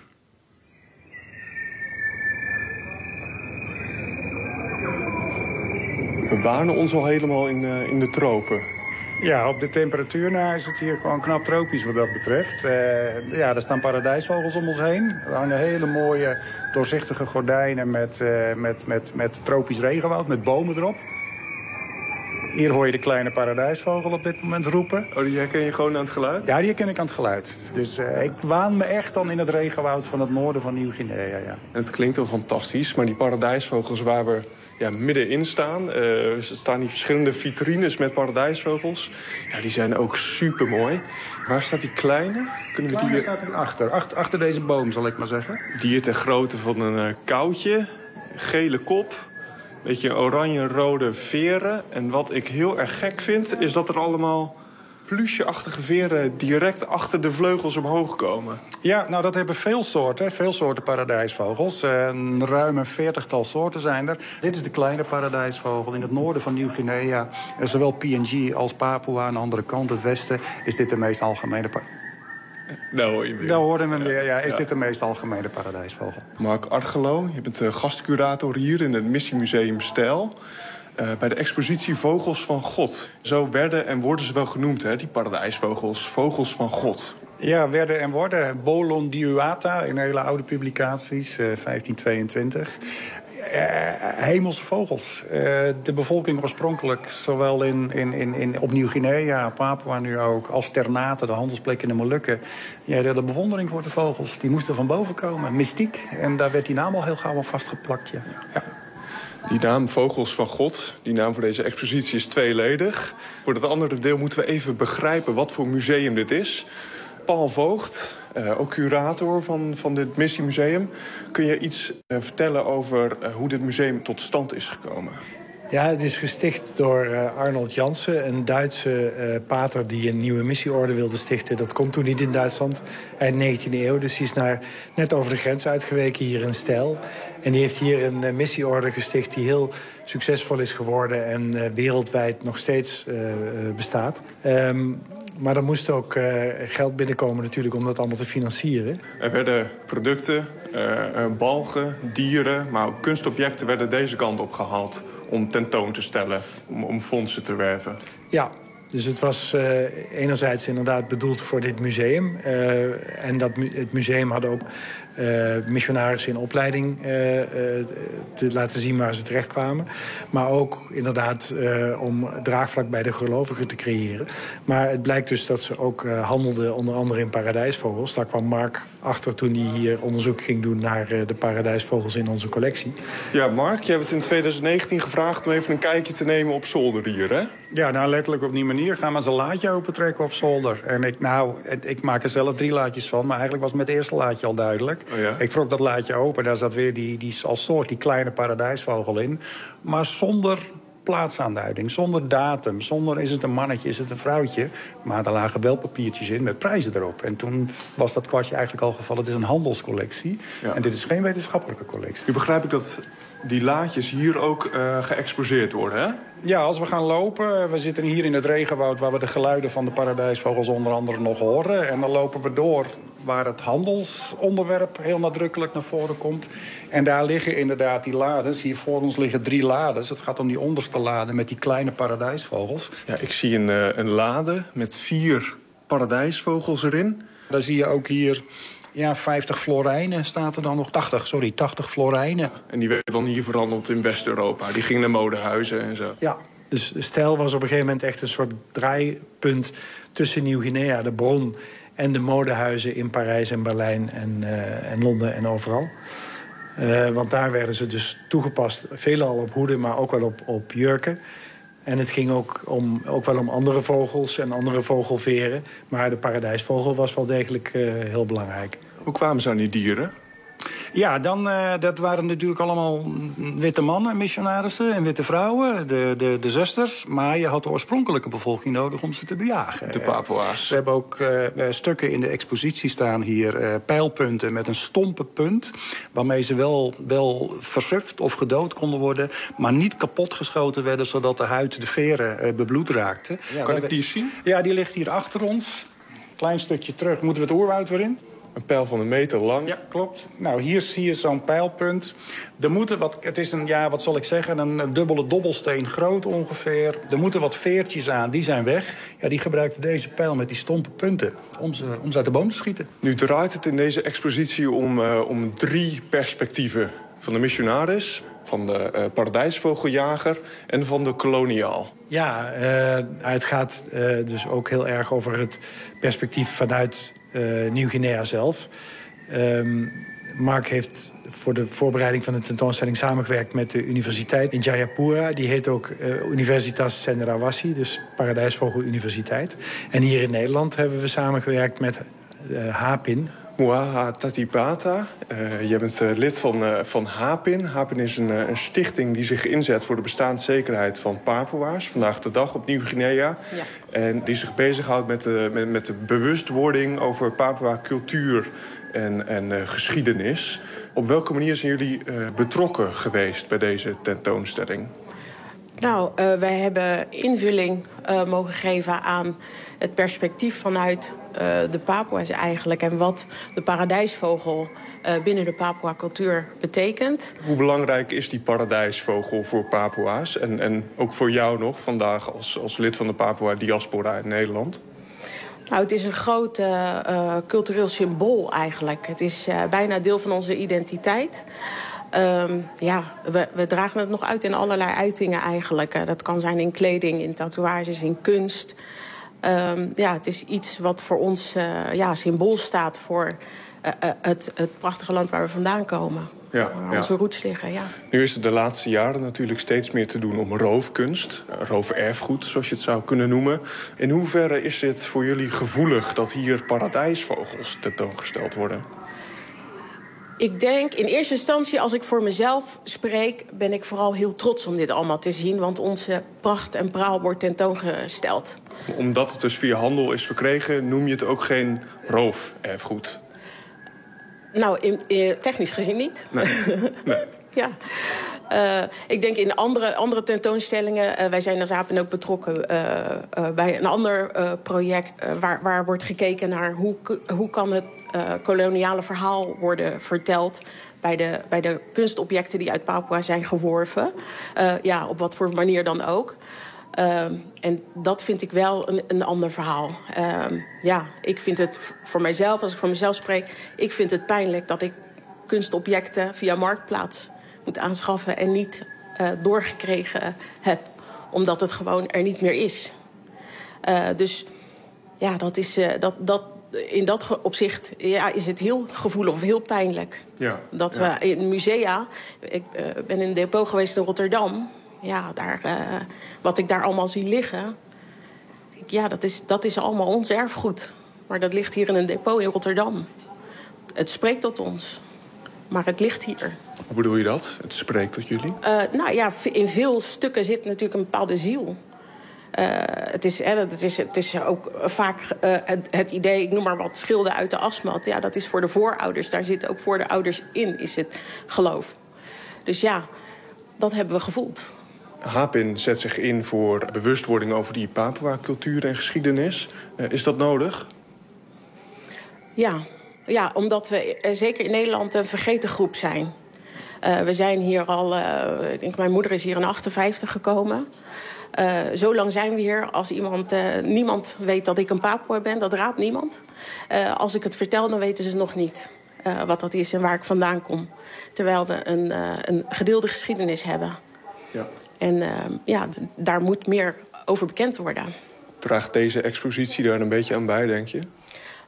We banen ons al helemaal in, uh, in de tropen. Ja, op de temperatuur na is het hier gewoon knap tropisch wat dat betreft. Uh, ja, er staan paradijsvogels om ons heen. Er hangen hele mooie doorzichtige gordijnen met, uh, met, met, met tropisch regenwoud, met bomen erop. Hier hoor je de kleine paradijsvogel op dit moment roepen. Oh, die herken je gewoon aan het geluid? Ja, die herken ik aan het geluid. Dus uh, ik waan me echt dan in het regenwoud van het noorden van Nieuw-Guinea. Ja. Het klinkt wel fantastisch, maar die paradijsvogels waar we ja, middenin staan. Uh, er staan die verschillende vitrines met paradijsvogels. Ja, die zijn ook super mooi. Waar staat die kleine? Kunnen we die kleine staat erachter, achter, achter deze boom zal ik maar zeggen. Die is ter grootte van een uh, koutje, gele kop. Beetje oranje-rode veren. En wat ik heel erg gek vind, is dat er allemaal pluche-achtige veren direct achter de vleugels omhoog komen. Ja, nou dat hebben veel soorten, veel soorten paradijsvogels. Een ruim een veertigtal soorten zijn er. Dit is de kleine paradijsvogel in het noorden van Nieuw-Guinea. Zowel P N G als Papua aan de andere kant, het westen, is dit de meest algemene paradijsvogel. Daar hoor je weer. Daar hoorden we weer, ja. Is ja. dit de meest algemene paradijsvogel. Mark Argelo, je bent gastcurator hier in het Missiemuseum Stijl. Uh, bij de expositie Vogels van God. Zo werden en worden ze wel genoemd, hè, die paradijsvogels. Vogels van God. Ja, werden en worden. Bolon diuata, in hele oude publicaties, uh, vijftien tweeëntwintig. Uh, hemelse vogels. Uh, de bevolking oorspronkelijk, zowel in, in, in, in, op Nieuw-Guinea, Papua nu ook, als Ternate, de handelsplek in de Molukken. Ja, de, de bewondering voor de vogels, die moesten van boven komen. Mystiek. En daar werd die naam al heel gauw aan vastgeplakt. Ja. Ja. Die naam Vogels van God, die naam voor deze expositie is tweeledig. Voor dat andere deel moeten we even begrijpen wat voor museum dit is. Paul Voogd, uh, ook curator van, van dit Missiemuseum. Kun je iets uh, vertellen over uh, hoe dit museum tot stand is gekomen? Ja, het is gesticht door uh, Arnold Janssen, een Duitse uh, pater die een nieuwe missieorde wilde stichten. Dat kon toen niet in Duitsland, eind negentiende eeuw. Dus die is naar, net over de grens uitgeweken hier in Stijl. En die heeft hier een uh, missieorde gesticht die heel succesvol is geworden en uh, wereldwijd nog steeds uh, bestaat. Um, maar er moest ook uh, geld binnenkomen natuurlijk om dat allemaal te financieren. Er werden producten, uh, balgen, dieren, maar ook kunstobjecten werden deze kant op gehaald om tentoon te stellen, om, om fondsen te werven. Ja, dus het was uh, enerzijds inderdaad bedoeld voor dit museum. Uh, en dat mu- het museum had ook uh, missionarissen in opleiding uh, uh, te laten zien waar ze terecht kwamen. Maar ook inderdaad uh, om draagvlak bij de gelovigen te creëren. Maar het blijkt dus dat ze ook uh, handelden onder andere in paradijsvogels. Daar kwam Mark achter toen hij hier onderzoek ging doen naar uh, de paradijsvogels in onze collectie. Ja, Mark, jij hebt in twintig negentien gevraagd om even een kijkje te nemen op zolder hier, hè? Ja, nou letterlijk op die manier. Gaan we eens een laadje opentrekken op zolder. En ik, nou, ik maak er zelf drie laadjes van, maar eigenlijk was met het eerste laadje al duidelijk. Oh ja? Ik trok dat laadje open, daar zat weer die, die, als soort die kleine paradijsvogel in. Maar zonder plaatsaanduiding, zonder datum, zonder is het een mannetje, is het een vrouwtje. Maar er lagen wel papiertjes in met prijzen erop. En toen was dat kwartje eigenlijk al gevallen. Het is een handelscollectie ja. En dit is geen wetenschappelijke collectie. Nu begrijp ik dat die laadjes hier ook uh, geëxposeerd worden, hè? Ja, als we gaan lopen, we zitten hier in het regenwoud waar we de geluiden van de paradijsvogels onder andere nog horen. En dan lopen we door waar het handelsonderwerp heel nadrukkelijk naar voren komt. En daar liggen inderdaad die lades. Hier voor ons liggen drie lades. Het gaat om die onderste lade met die kleine paradijsvogels. Ja, ik zie een, uh, een lade met vier paradijsvogels erin. Daar zie je ook hier ja, vijftig florijnen staat er dan nog. tachtig, sorry, tachtig florijnen. En die werden dan hier verhandeld in West-Europa. Die gingen naar modehuizen en zo. Ja, dus Stijl was op een gegeven moment echt een soort draaipunt tussen Nieuw-Guinea, de bron, en de modehuizen in Parijs en Berlijn en, uh, en Londen en overal. Uh, want daar werden ze dus toegepast, veelal op hoeden, maar ook wel op, op jurken. En het ging ook, om, ook wel om andere vogels en andere vogelveren. Maar de paradijsvogel was wel degelijk uh, heel belangrijk. Hoe kwamen ze aan die dieren? Ja, dan, uh, dat waren natuurlijk allemaal witte mannen, missionarissen en witte vrouwen, de, de, de zusters. Maar je had de oorspronkelijke bevolking nodig om ze te bejagen. De Papua's. We hebben ook uh, stukken in de expositie staan hier, uh, pijlpunten met een stompe punt, waarmee ze wel, wel versuft of gedood konden worden, maar niet kapotgeschoten werden, zodat de huid de veren uh, bebloed raakte. Ja, kan ik die zien? Ja, die ligt hier achter ons. Klein stukje terug. Moeten we het oerwoud weer in? Een pijl van een meter lang. Ja, klopt. Nou, hier zie je zo'n pijlpunt. Er moeten wat, het is een, ja, wat zal ik zeggen, een, een dubbele dobbelsteen groot ongeveer. Er moeten wat veertjes aan, die zijn weg. Ja, die gebruikten deze pijl met die stompe punten om ze, om ze uit de boom te schieten. Nu draait het in deze expositie om, uh, om drie perspectieven. Van de missionaris, van de uh, paradijsvogeljager en van de koloniaal. Ja, uh, het gaat uh, dus ook heel erg over het perspectief vanuit uh, Nieuw-Guinea zelf. Um, Mark heeft voor de voorbereiding van de tentoonstelling samengewerkt met de universiteit in Jayapura. Die heet ook uh, Universitas Cendrawasih, dus Paradijsvogeluniversiteit. En hier in Nederland hebben we samengewerkt met uh, Hapin. Moaha Tatipata, uh, jij bent uh, lid van, uh, van Hapin. Hapin is een, uh, een stichting die zich inzet voor de bestaanszekerheid van Papua's. Vandaag de dag op Nieuw-Guinea. Ja. En die zich bezighoudt met de, met, met de bewustwording over Papua-cultuur en, en uh, geschiedenis. Op welke manier zijn jullie uh, betrokken geweest bij deze tentoonstelling? Nou, uh, wij hebben invulling uh, mogen geven aan het perspectief vanuit uh, de Papua's eigenlijk. En wat de paradijsvogel uh, binnen de Papua-cultuur betekent. Hoe belangrijk is die paradijsvogel voor Papua's? En, en ook voor jou nog vandaag als, als lid van de Papua-diaspora in Nederland? Nou, het is een groot uh, uh, cultureel symbool eigenlijk. Het is uh, bijna deel van onze identiteit. Um, ja, we, we dragen het nog uit in allerlei uitingen eigenlijk. Uh, dat kan zijn in kleding, in tatoeages, in kunst. Um, ja, het is iets wat voor ons uh, ja, symbool staat voor uh, uh, het, het prachtige land waar we vandaan komen. Ja, waar ja. onze roots liggen, ja. Nu is er de laatste jaren natuurlijk steeds meer te doen om roofkunst. Rooferfgoed, zoals je het zou kunnen noemen. In hoeverre is het voor jullie gevoelig dat hier paradijsvogels tentoongesteld worden? Ik denk in eerste instantie, als ik voor mezelf spreek, ben ik vooral heel trots om dit allemaal te zien. Want onze pracht en praal wordt tentoongesteld. Omdat het dus via handel is verkregen, noem je het ook geen rooferfgoed? Nou, in, in, technisch gezien niet. Nee. nee. Ja. Uh, ik denk in andere, andere tentoonstellingen, uh, wij zijn als Hapin ook betrokken uh, uh, bij een ander uh, project uh, waar, waar wordt gekeken naar hoe, hoe kan het uh, koloniale verhaal worden verteld bij de, bij de kunstobjecten die uit Papua zijn geworven. Uh, ja, op wat voor manier dan ook. Uh, en dat vind ik wel een, een ander verhaal. Uh, ja, ik vind het voor mijzelf, als ik voor mezelf spreek, ik vind het pijnlijk dat ik kunstobjecten via Marktplaats moet aanschaffen en niet uh, doorgekregen heb, omdat het gewoon er niet meer is. Uh, dus ja, dat is, uh, dat, dat, in dat opzicht ja, is het heel gevoelig of heel pijnlijk. Ja, dat ja. we in musea, ik uh, ben in een depot geweest in Rotterdam, ja, daar, uh, wat ik daar allemaal zie liggen, ja, dat is, dat is allemaal ons erfgoed. Maar dat ligt hier in een depot in Rotterdam. Het spreekt tot ons. Maar het ligt hier. Hoe bedoel je dat? Het spreekt tot jullie? Uh, nou ja, in veel stukken zit natuurlijk een bepaalde ziel. Uh, het, is, eh, het, is, het is ook vaak uh, het, het idee, ik noem maar wat, schilden uit de asmat. Ja, dat is voor de voorouders. Daar zit ook voor de ouders in, is het geloof. Dus ja, dat hebben we gevoeld. Hapin zet zich in voor bewustwording over die Papua-cultuur en geschiedenis. Uh, is dat nodig? Ja. Ja, omdat we uh, zeker in Nederland een vergeten groep zijn. Uh, we zijn hier al, uh, ik denk mijn moeder is hier in achtenvijftig gekomen. Uh, zo lang zijn we hier. Als iemand, uh, niemand weet dat ik een Papua ben, dat raadt niemand. Uh, als ik het vertel, dan weten ze nog niet uh, wat dat is en waar ik vandaan kom. Terwijl we een, uh, een gedeelde geschiedenis hebben. Ja. En uh, ja, daar moet meer over bekend worden. Draagt deze expositie daar een beetje aan bij, denk je?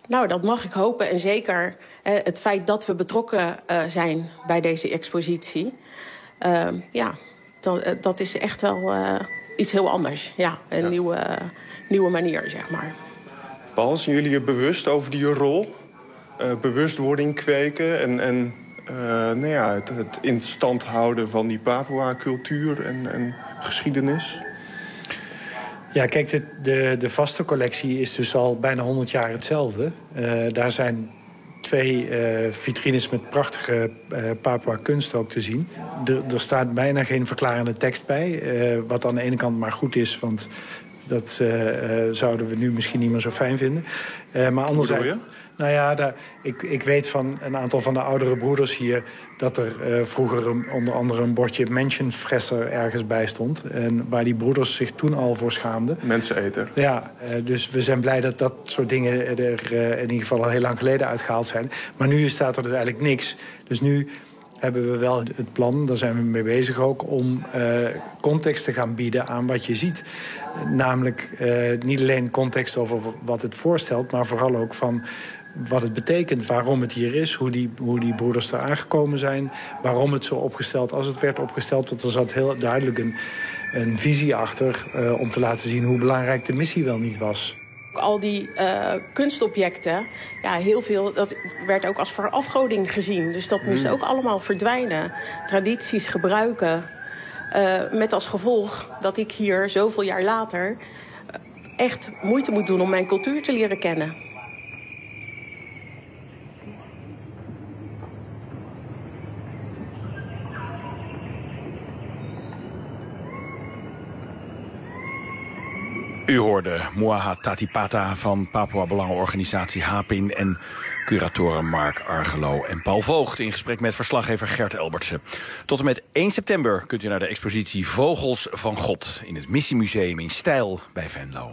Nou, dat mag ik hopen. En zeker uh, het feit dat we betrokken uh, zijn bij deze expositie. Uh, ja, dan, uh, dat is echt wel uh, iets heel anders. Ja, een ja. Nieuwe, uh, nieuwe manier, zeg maar. Paul, zijn jullie je bewust over die rol? Uh, bewustwording kweken en, en uh, nou ja, het, het in stand houden van die Papua-cultuur en, en geschiedenis? Ja, kijk, de, de, de vaste collectie is dus al bijna honderd jaar hetzelfde. Uh, daar zijn twee uh, vitrines met prachtige uh, Papua-kunst ook te zien. Er, er staat bijna geen verklarende tekst bij. Uh, wat aan de ene kant maar goed is, want dat uh, uh, zouden we nu misschien niet meer zo fijn vinden. Uh, maar anderzijds... Nou ja, daar, ik, ik weet van een aantal van de oudere broeders hier... dat er uh, vroeger een, onder andere een bordje Menschenfresser ergens bij stond. En waar die broeders zich toen al voor schaamden. Menseneter. Ja, uh, dus we zijn blij dat dat soort dingen er uh, in ieder geval al heel lang geleden uitgehaald zijn. Maar nu staat er dus eigenlijk niks. Dus nu hebben we wel het plan, daar zijn we mee bezig ook... om uh, context te gaan bieden aan wat je ziet. Namelijk uh, niet alleen context over wat het voorstelt... maar vooral ook van... wat het betekent, waarom het hier is, hoe die, hoe die broeders er aangekomen zijn... waarom het zo opgesteld als het werd opgesteld. Want er zat heel duidelijk een, een visie achter uh, om te laten zien... hoe belangrijk de missie wel niet was. Al die uh, kunstobjecten, ja, heel veel, dat werd ook als verafgoding gezien. Dus dat moest ook allemaal verdwijnen. Tradities gebruiken. Uh, met als gevolg dat ik hier zoveel jaar later... echt moeite moet doen om mijn cultuur te leren kennen. U hoorde Moaha Tatipata van Papua Belangenorganisatie Hapin... en curatoren Mark Argelo en Paul Voogd... in gesprek met verslaggever Gert Elbertsen. Tot en met één september kunt u naar de expositie Vogels van God... in het Missiemuseum in Stijl bij Venlo.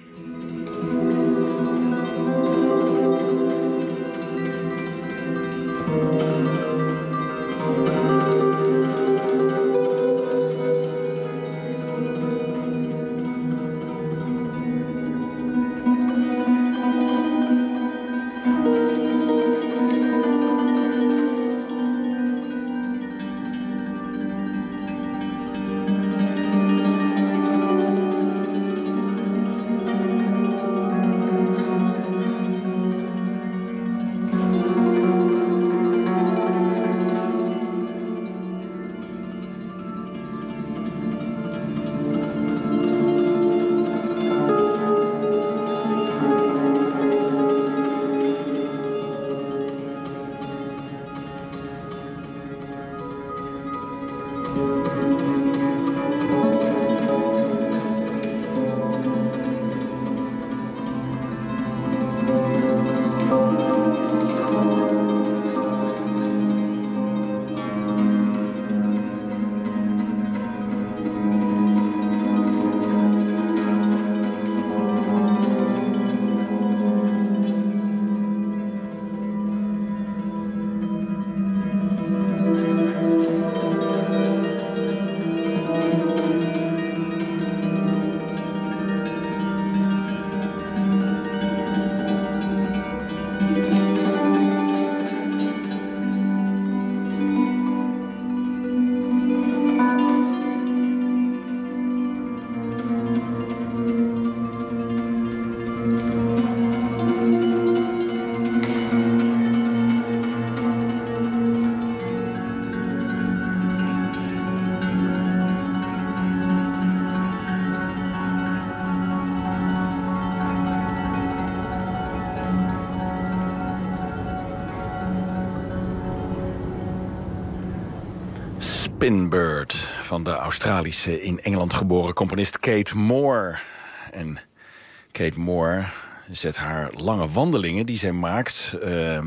Spinbird van de Australische in Engeland geboren componist Kate Moore. En Kate Moore zet haar lange wandelingen die zij maakt uh,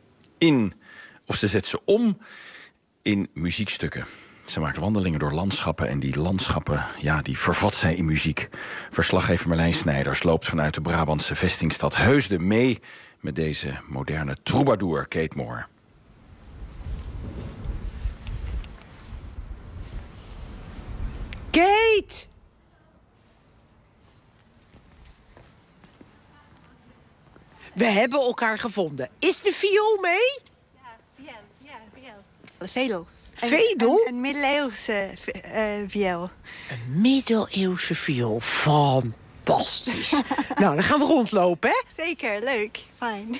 in, of ze zet ze om in muziekstukken. Ze maakt wandelingen door landschappen en die landschappen, ja, die vervat zij in muziek. Verslaggever Marlijn Snijders loopt vanuit de Brabantse vestingstad Heusden mee met deze moderne troubadour Kate Moore. We hebben elkaar gevonden. Is de viool mee? Vedel. Vedel? Een, een middeleeuwse uh, viool. Een middeleeuwse viool. Fantastisch. Nou, dan gaan we rondlopen, hè? Zeker, leuk. Fijn.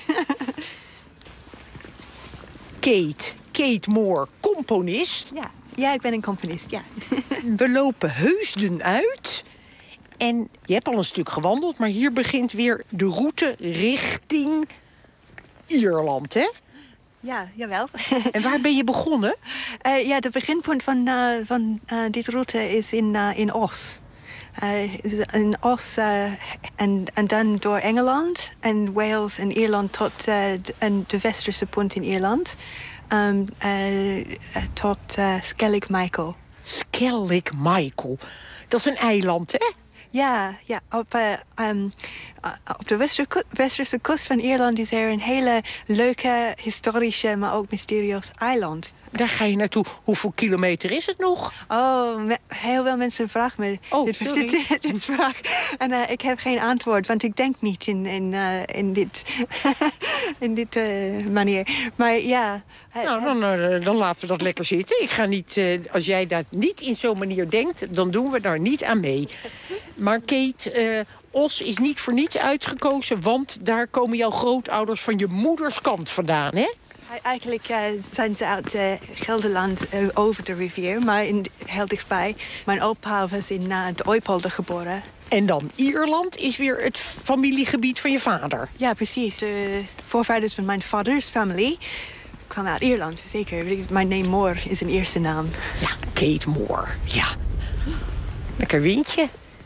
Kate, Kate Moore, componist. Ja, ja, ik ben een componist, ja. We lopen Heusden uit. En je hebt al een stuk gewandeld, maar hier begint weer de route richting Ierland, hè? Ja, jawel. En waar ben je begonnen? Uh, ja, de beginpunt van, uh, van uh, dit route is in, uh, in Os. Uh, in Os uh, en, en dan door Engeland en Wales en Ierland tot uh, de, en de westerse punt in Ierland. Um, uh, uh, tot uh, Skellig Michael. Skellig Michael. Dat is een eiland, hè? Ja, ja op, uh, um, uh, op de wester- westerse kust van Ierland is er een hele leuke, historische, maar ook mysterieus eiland. Daar ga je naartoe. Hoeveel kilometer is het nog? Oh, me- heel veel mensen vragen me oh, dit, dit, dit, dit vraag. En uh, ik heb geen antwoord, want ik denk niet in, in, uh, in dit, in dit uh, manier. Maar ja... Uh, nou, dan, uh, dan laten we dat lekker zitten. Ik ga niet, uh, als jij dat niet in zo'n manier denkt, dan doen we daar niet aan mee. Maar Kate... Uh, Os is niet voor niets uitgekozen, want daar komen jouw grootouders van je moeders kant vandaan, hè? Eigenlijk uh, zijn ze uit uh, Gelderland uh, over de rivier, maar in, heel dichtbij. Mijn opa was in uh, de Ooipolder geboren. En dan Ierland is weer het familiegebied van je vader? Ja, precies. De voorvaders van mijn vaders familie kwamen uit Ierland, zeker. Mijn naam Moore is een eerste naam. Ja, Kate Moore, ja. Lekker windje.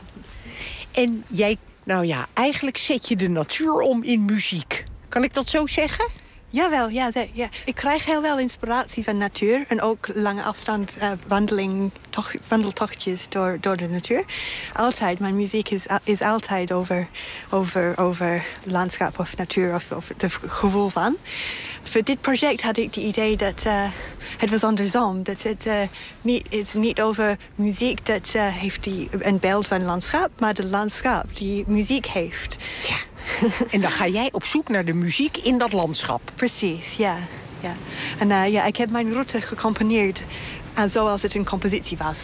En jij, nou ja, eigenlijk zet je de natuur om in muziek. Kan ik dat zo zeggen? Jawel, ja, ja. Ik krijg heel veel inspiratie van natuur. En ook lange afstand uh, wandeling, toch, wandeltochtjes door, door de natuur. Altijd, mijn muziek is, is altijd over, over, over landschap of natuur of over het gevoel van. Voor dit project had ik het idee dat uh, het was andersom. Dat het uh, niet, is niet over muziek dat uh, heeft die, een beeld van landschap, maar de landschap die muziek heeft. Ja. En dan ga jij op zoek naar de muziek in dat landschap. Precies, ja. ja. En uh, ja, ik heb mijn route gecomponeerd uh, zoals het een compositie was.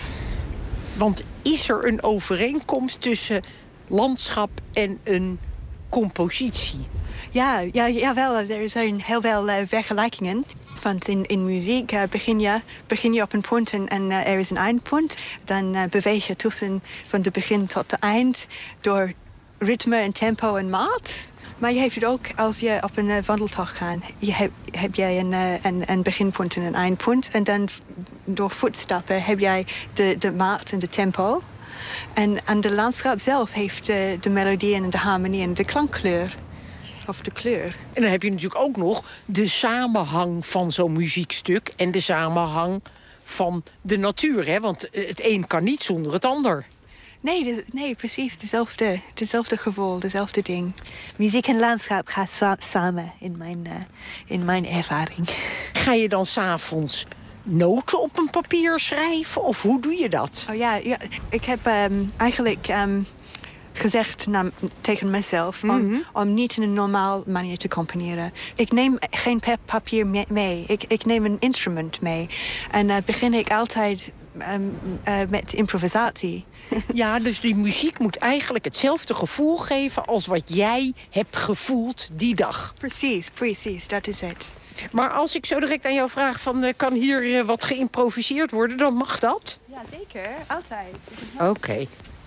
Want is er een overeenkomst tussen landschap en een compositie? Ja, ja, jawel. Er zijn heel veel uh, vergelijkingen. Want in, in muziek uh, begin, je, begin je op een punt en, en uh, er is een eindpunt. Dan uh, beweeg je tussen van de begin tot de eind door ritme en tempo en maat. Maar je hebt het ook als je op een uh, wandeltocht gaat. Je heb, heb jij een, uh, een, een beginpunt en een eindpunt. En dan door voetstappen heb jij de, de maat en de tempo. En, en de landschap zelf heeft uh, de melodie en de harmonie en de klankkleur. Of de kleur. En dan heb je natuurlijk ook nog de samenhang van zo'n muziekstuk en de samenhang van de natuur, hè? Want het een kan niet zonder het ander. Nee, de, nee precies. Dezelfde, dezelfde gevoel, dezelfde ding. Muziek en landschap gaat sa- samen in mijn, uh, in mijn ervaring. Ga je dan 's avonds noten op een papier schrijven? Of hoe doe je dat? Oh ja, ja ik heb um, eigenlijk um, gezegd na, tegen mezelf om, mm-hmm. om niet in een normaal manier te componeren. Ik neem geen papier mee. Ik, ik neem een instrument mee. En uh, begin ik altijd um, uh, met improvisatie. Ja, dus die muziek moet eigenlijk hetzelfde gevoel geven als wat jij hebt gevoeld die dag. Precies, precies, dat is het. Maar als ik zo direct aan jou vraag van, uh, kan hier uh, wat geïmproviseerd worden, dan mag dat? Ja, zeker. Altijd. Oké. Okay.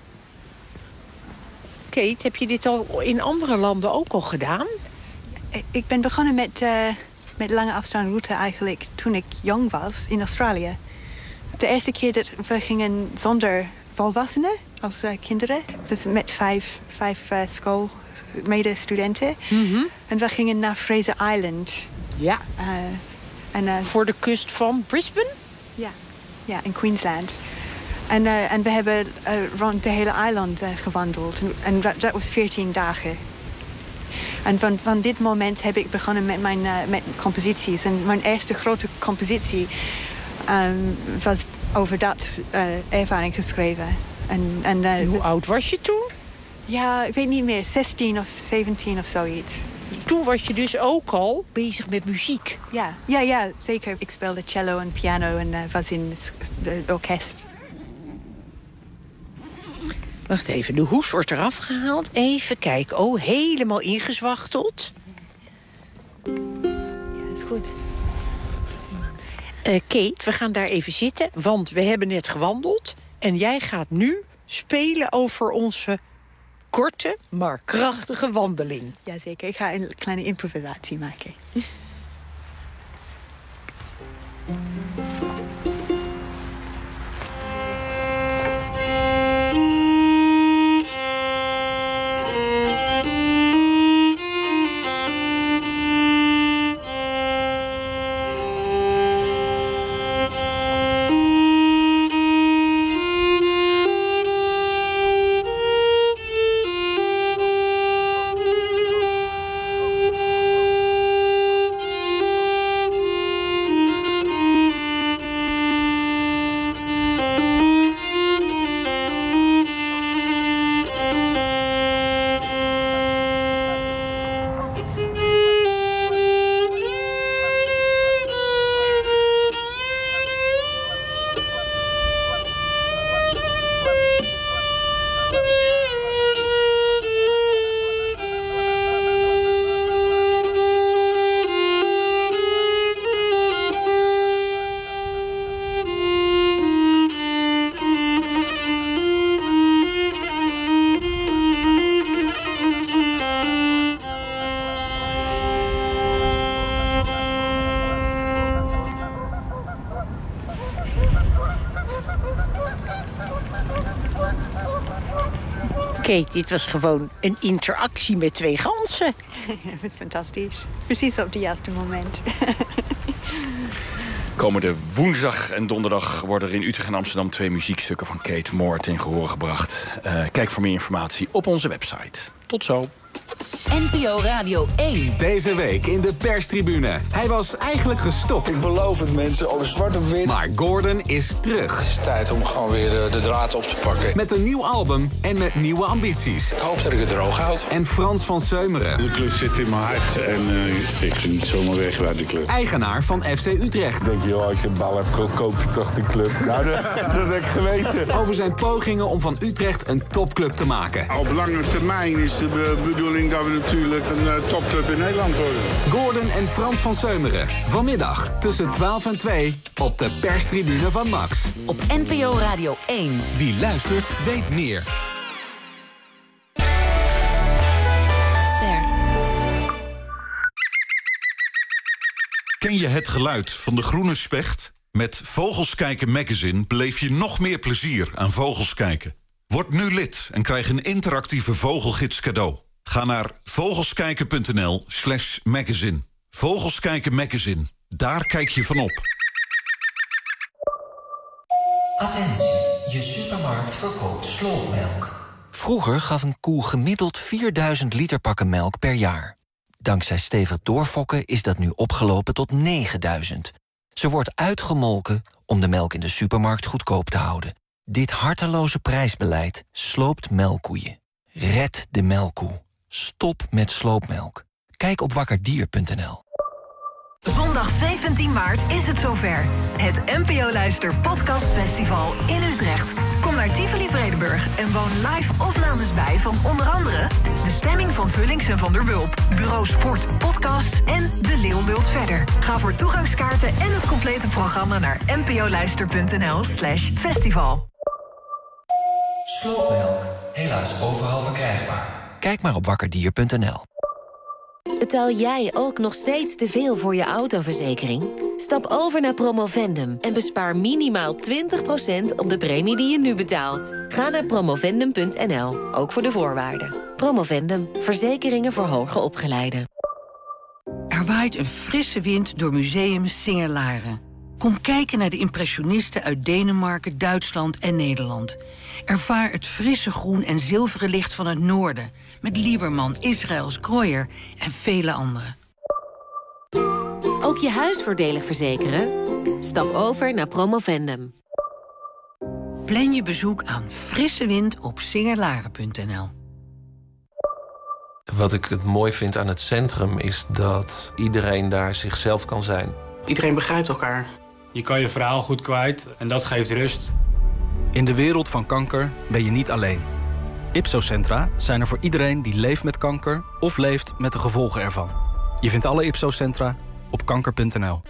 Kate, heb je dit al in andere landen ook al gedaan? Ik ben begonnen met, uh, met lange afstandroute eigenlijk toen ik jong was in Australië. De eerste keer dat we gingen zonder volwassenen als uh, kinderen. Dus met vijf, vijf uh, schoolmedestudenten. Mm-hmm. En we gingen naar Fraser Island. Ja. Uh, en, uh, Voor de kust van Brisbane? Ja, ja in Queensland. En, uh, en we hebben uh, rond de hele eiland uh, gewandeld. En dat, dat was veertien dagen. En van, van dit moment heb ik begonnen met mijn uh, met composities. En mijn eerste grote compositie um, was over dat uh, ervaring geschreven. En, en, uh, Hoe oud was je toen? Ja, ik weet niet meer. zestien of zeventien of zoiets. Toen was je dus ook al bezig met muziek. Ja, ja, ja, zeker. Ik speelde cello en piano en uh, was in het orkest. Wacht even, de hoes wordt eraf gehaald. Even kijken. Oh, helemaal ingezwachteld. Ja, dat is goed. Uh, Kate, we gaan daar even zitten, want we hebben net gewandeld. En jij gaat nu spelen over onze korte, maar krachtige wandeling. Jazeker, ik ga een kleine improvisatie maken. Kate, dit was gewoon een interactie met twee ganzen. Dat is fantastisch. Precies op het juiste moment. Komende woensdag en donderdag worden er in Utrecht en Amsterdam twee muziekstukken van Kate Moore ten gehore gebracht. Uh, kijk voor meer informatie op onze website. Tot zo. N P O Radio één. Deze week in de perstribune. Hij was eigenlijk gestopt. Ik beloof het mensen, over zwart of wit. Maar Gordon is terug. Het is tijd om gewoon weer de, de draad op te pakken. Met een nieuw album en met nieuwe ambities. Ik hoop dat ik het droog houd. En Frans van Seumeren. De club zit in mijn hart en uh, ik ga niet zomaar weg uit de club. Eigenaar van F C Utrecht. Ik denk, joh, als je een bal hebt, koop je toch die club. Nou, dat, dat heb ik geweten. Over zijn pogingen om van Utrecht een topclub te maken. Op lange termijn is de bedoeling dat we natuurlijk een uh, topclub in Nederland worden. Gordon en Frans van Seumeren. Vanmiddag tussen twaalf en twee op de perstribune van Max. Op N P O Radio één. Wie luistert, weet meer. Ster. Ken je het geluid van de groene specht? Met Vogels Kijken magazine beleef je nog meer plezier aan vogels kijken. Word nu lid en krijg een interactieve vogelgids cadeau. Ga naar vogelskijken.nl slash magazine. Vogelskijken magazine. Daar kijk je van op. Attentie, je supermarkt verkoopt slootmelk. Vroeger gaf een koe gemiddeld vierduizend liter pakken melk per jaar. Dankzij stevig doorfokken is dat nu opgelopen tot negenduizend. Ze wordt uitgemolken om de melk in de supermarkt goedkoop te houden. Dit harteloze prijsbeleid sloopt melkkoeien. Red de melkkoe. Stop met sloopmelk. Kijk op wakkerdier punt n l. Zondag zeventien maart is het zover. Het N P O Luister Podcast Festival in Utrecht. Kom naar Tivoli Vredenburg en woon live opnames bij van onder andere De Stemming van Vullings en Van der Wulp, Bureau Sport Podcast en De Leeuw Lult Verder. Ga voor toegangskaarten en het complete programma naar npoluister punt n l slash festival. Sloopmelk, helaas overal verkrijgbaar. Kijk maar op wakkerdier punt n l. Betaal jij ook nog steeds te veel voor je autoverzekering? Stap over naar Promovendum en bespaar minimaal twintig procent op de premie die je nu betaalt. Ga naar promovendum punt n l, ook voor de voorwaarden. Promovendum, verzekeringen voor hoger opgeleiden. Er waait een frisse wind door Museum Singer-Laren. Kom kijken naar de impressionisten uit Denemarken, Duitsland en Nederland. Ervaar het frisse groen en zilveren licht van het noorden... met Lieberman, Israëls, Krooyer en vele anderen. Ook je huis voordelig verzekeren? Stap over naar Promovendum. Plan je bezoek aan frisse wind op singerlaren punt n l. Wat ik het mooi vind aan het centrum is dat iedereen daar zichzelf kan zijn. Iedereen begrijpt elkaar. Je kan je verhaal goed kwijt en dat geeft rust. In de wereld van kanker ben je niet alleen. Ipso-centra zijn er voor iedereen die leeft met kanker of leeft met de gevolgen ervan. Je vindt alle Ipso-centra op kanker punt n l.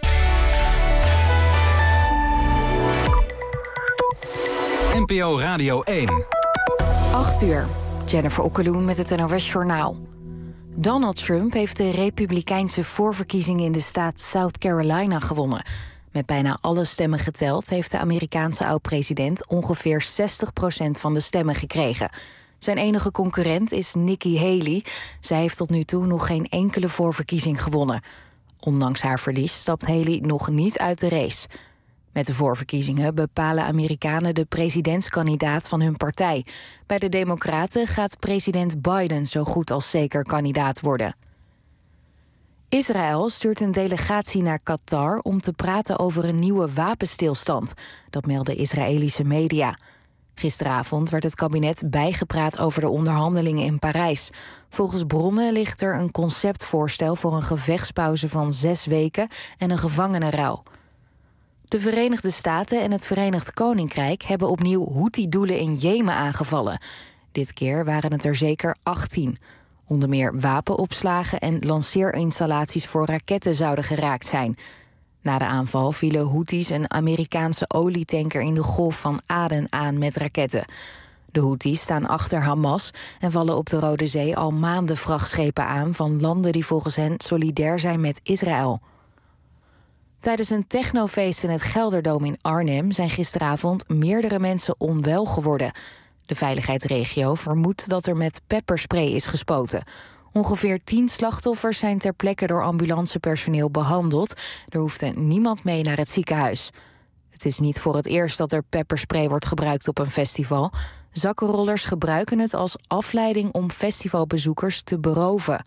N P O Radio één. acht uur. Jennifer Okkeloen met het N O S Journaal. Donald Trump heeft de Republikeinse voorverkiezingen in de staat South Carolina gewonnen. Met bijna alle stemmen geteld heeft de Amerikaanse oud-president ongeveer zestig procent van de stemmen gekregen. Zijn enige concurrent is Nikki Haley. Zij heeft tot nu toe nog geen enkele voorverkiezing gewonnen. Ondanks haar verlies stapt Haley nog niet uit de race. Met de voorverkiezingen bepalen Amerikanen de presidentskandidaat van hun partij. Bij de Democraten gaat president Biden zo goed als zeker kandidaat worden. Israël stuurt een delegatie naar Qatar om te praten over een nieuwe wapenstilstand. Dat melden Israëlische media. Gisteravond werd het kabinet bijgepraat over de onderhandelingen in Parijs. Volgens bronnen ligt er een conceptvoorstel voor een gevechtspauze van zes weken en een gevangenenruil. De Verenigde Staten en het Verenigd Koninkrijk hebben opnieuw Houthi-doelen in Jemen aangevallen. Dit keer waren het er zeker achttien. Onder meer wapenopslagen en lanceerinstallaties voor raketten zouden geraakt zijn. Na de aanval vielen Houthis een Amerikaanse olietanker in de Golf van Aden aan met raketten. De Houthis staan achter Hamas en vallen op de Rode Zee al maanden vrachtschepen aan van landen die volgens hen solidair zijn met Israël. Tijdens een technofeest in het Gelderdoom in Arnhem zijn gisteravond meerdere mensen onwel geworden. De veiligheidsregio vermoedt dat er met pepperspray is gespoten. Ongeveer tien slachtoffers zijn ter plekke door ambulancepersoneel behandeld. Er hoefde niemand mee naar het ziekenhuis. Het is niet voor het eerst dat er pepperspray wordt gebruikt op een festival. Zakkenrollers gebruiken het als afleiding om festivalbezoekers te beroven.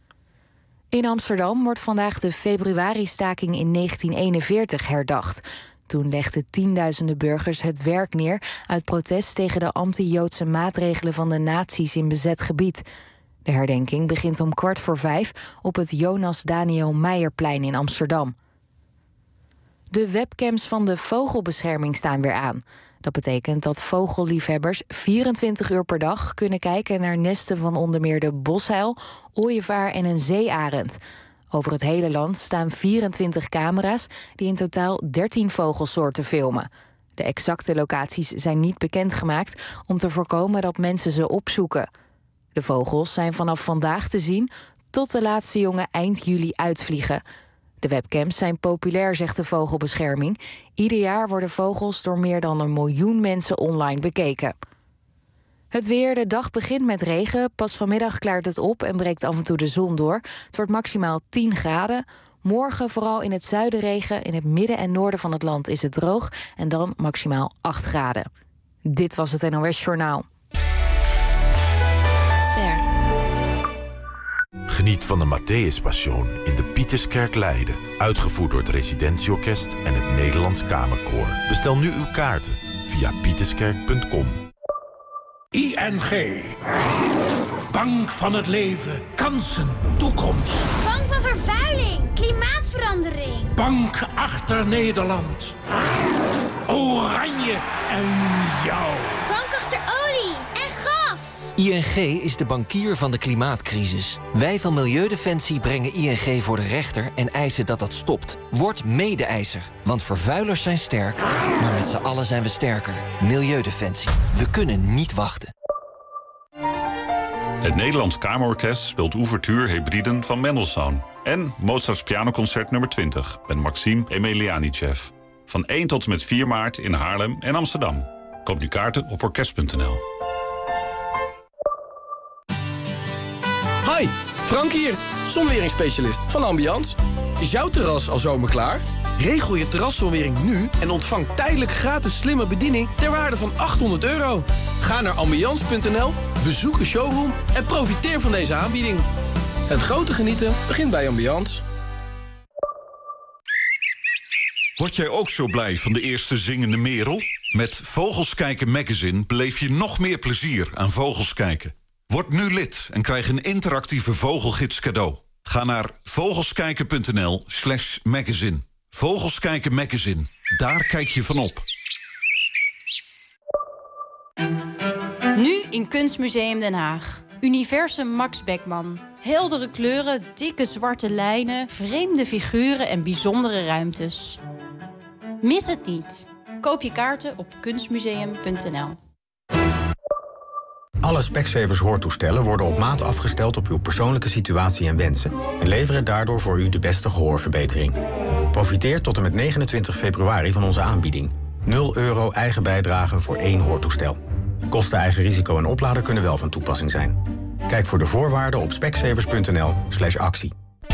In Amsterdam wordt vandaag de februari-staking in negentien eenenveertig herdacht. Toen legden tienduizenden burgers het werk neer uit protest tegen de anti-Joodse maatregelen van de nazi's in bezet gebied. De herdenking begint om kwart voor vijf op het Jonas Daniel Meijerplein in Amsterdam. De webcams van de vogelbescherming staan weer aan. Dat betekent dat vogelliefhebbers vierentwintig uur per dag kunnen kijken naar nesten van onder meer de boshuil, ooievaar en een zeearend. Over het hele land staan vierentwintig camera's die in totaal dertien vogelsoorten filmen. De exacte locaties zijn niet bekendgemaakt om te voorkomen dat mensen ze opzoeken. De vogels zijn vanaf vandaag te zien tot de laatste jongen eind juli uitvliegen. De webcams zijn populair, zegt de Vogelbescherming. Ieder jaar worden vogels door meer dan een miljoen mensen online bekeken. Het weer, de dag begint met regen. Pas vanmiddag klaart het op en breekt af en toe de zon door. Het wordt maximaal tien graden. Morgen vooral in het zuiden regen. In het midden en noorden van het land is het droog. En dan maximaal acht graden. Dit was het N O S Journaal. Ster. Geniet van de Matthäus Passion in de Pieterskerk Leiden. Uitgevoerd door het Residentieorkest en het Nederlands Kamerkoor. Bestel nu uw kaarten via pieterskerk punt com. I N G. Bank van het leven. Kansen. Toekomst. Bank van vervuiling. Klimaatverandering. Bank achter Nederland. Oranje en jou. Bank achter olie en gas. I N G is de bankier van de klimaatcrisis. Wij van Milieudefensie brengen I N G voor de rechter en eisen dat dat stopt. Word mede-eiser, want vervuilers zijn sterk, maar met z'n allen zijn we sterker. Milieudefensie. We kunnen niet wachten. Het Nederlands Kamerorkest speelt Ouverture Hebriden van Mendelssohn. En Mozarts Pianoconcert nummer twintig met Maxime Emelianichev. Van één tot en met vier maart in Haarlem en Amsterdam. Koop nu kaarten op orkest punt n l. Hi, Frank hier, zonweringsspecialist van Ambiance. Is jouw terras al zomerklaar? Regel je terraszonwering nu en ontvang tijdelijk gratis slimme bediening ter waarde van achthonderd euro. Ga naar ambiance punt n l, bezoek een showroom en profiteer van deze aanbieding. Het grote genieten begint bij Ambiance. Word jij ook zo blij van de eerste zingende merel? Met Vogels Kijken magazine beleef je nog meer plezier aan vogels kijken. Word nu lid en krijg een interactieve vogelgids cadeau. Ga naar vogelskijken.nl slash magazine. Vogelskijken Magazine. Daar kijk je van op. Nu in Kunstmuseum Den Haag. Universum Max Beckman. Heldere kleuren, dikke zwarte lijnen, vreemde figuren en bijzondere ruimtes. Mis het niet. Koop je kaarten op kunstmuseum punt n l. Alle Specsavers hoortoestellen worden op maat afgesteld op uw persoonlijke situatie en wensen en leveren daardoor voor u de beste gehoorverbetering. Profiteer tot en met negenentwintig februari van onze aanbieding. nul euro eigen bijdrage voor één hoortoestel. Kosten, eigen risico en oplader kunnen wel van toepassing zijn. Kijk voor de voorwaarden op specsavers punt n l slash actie.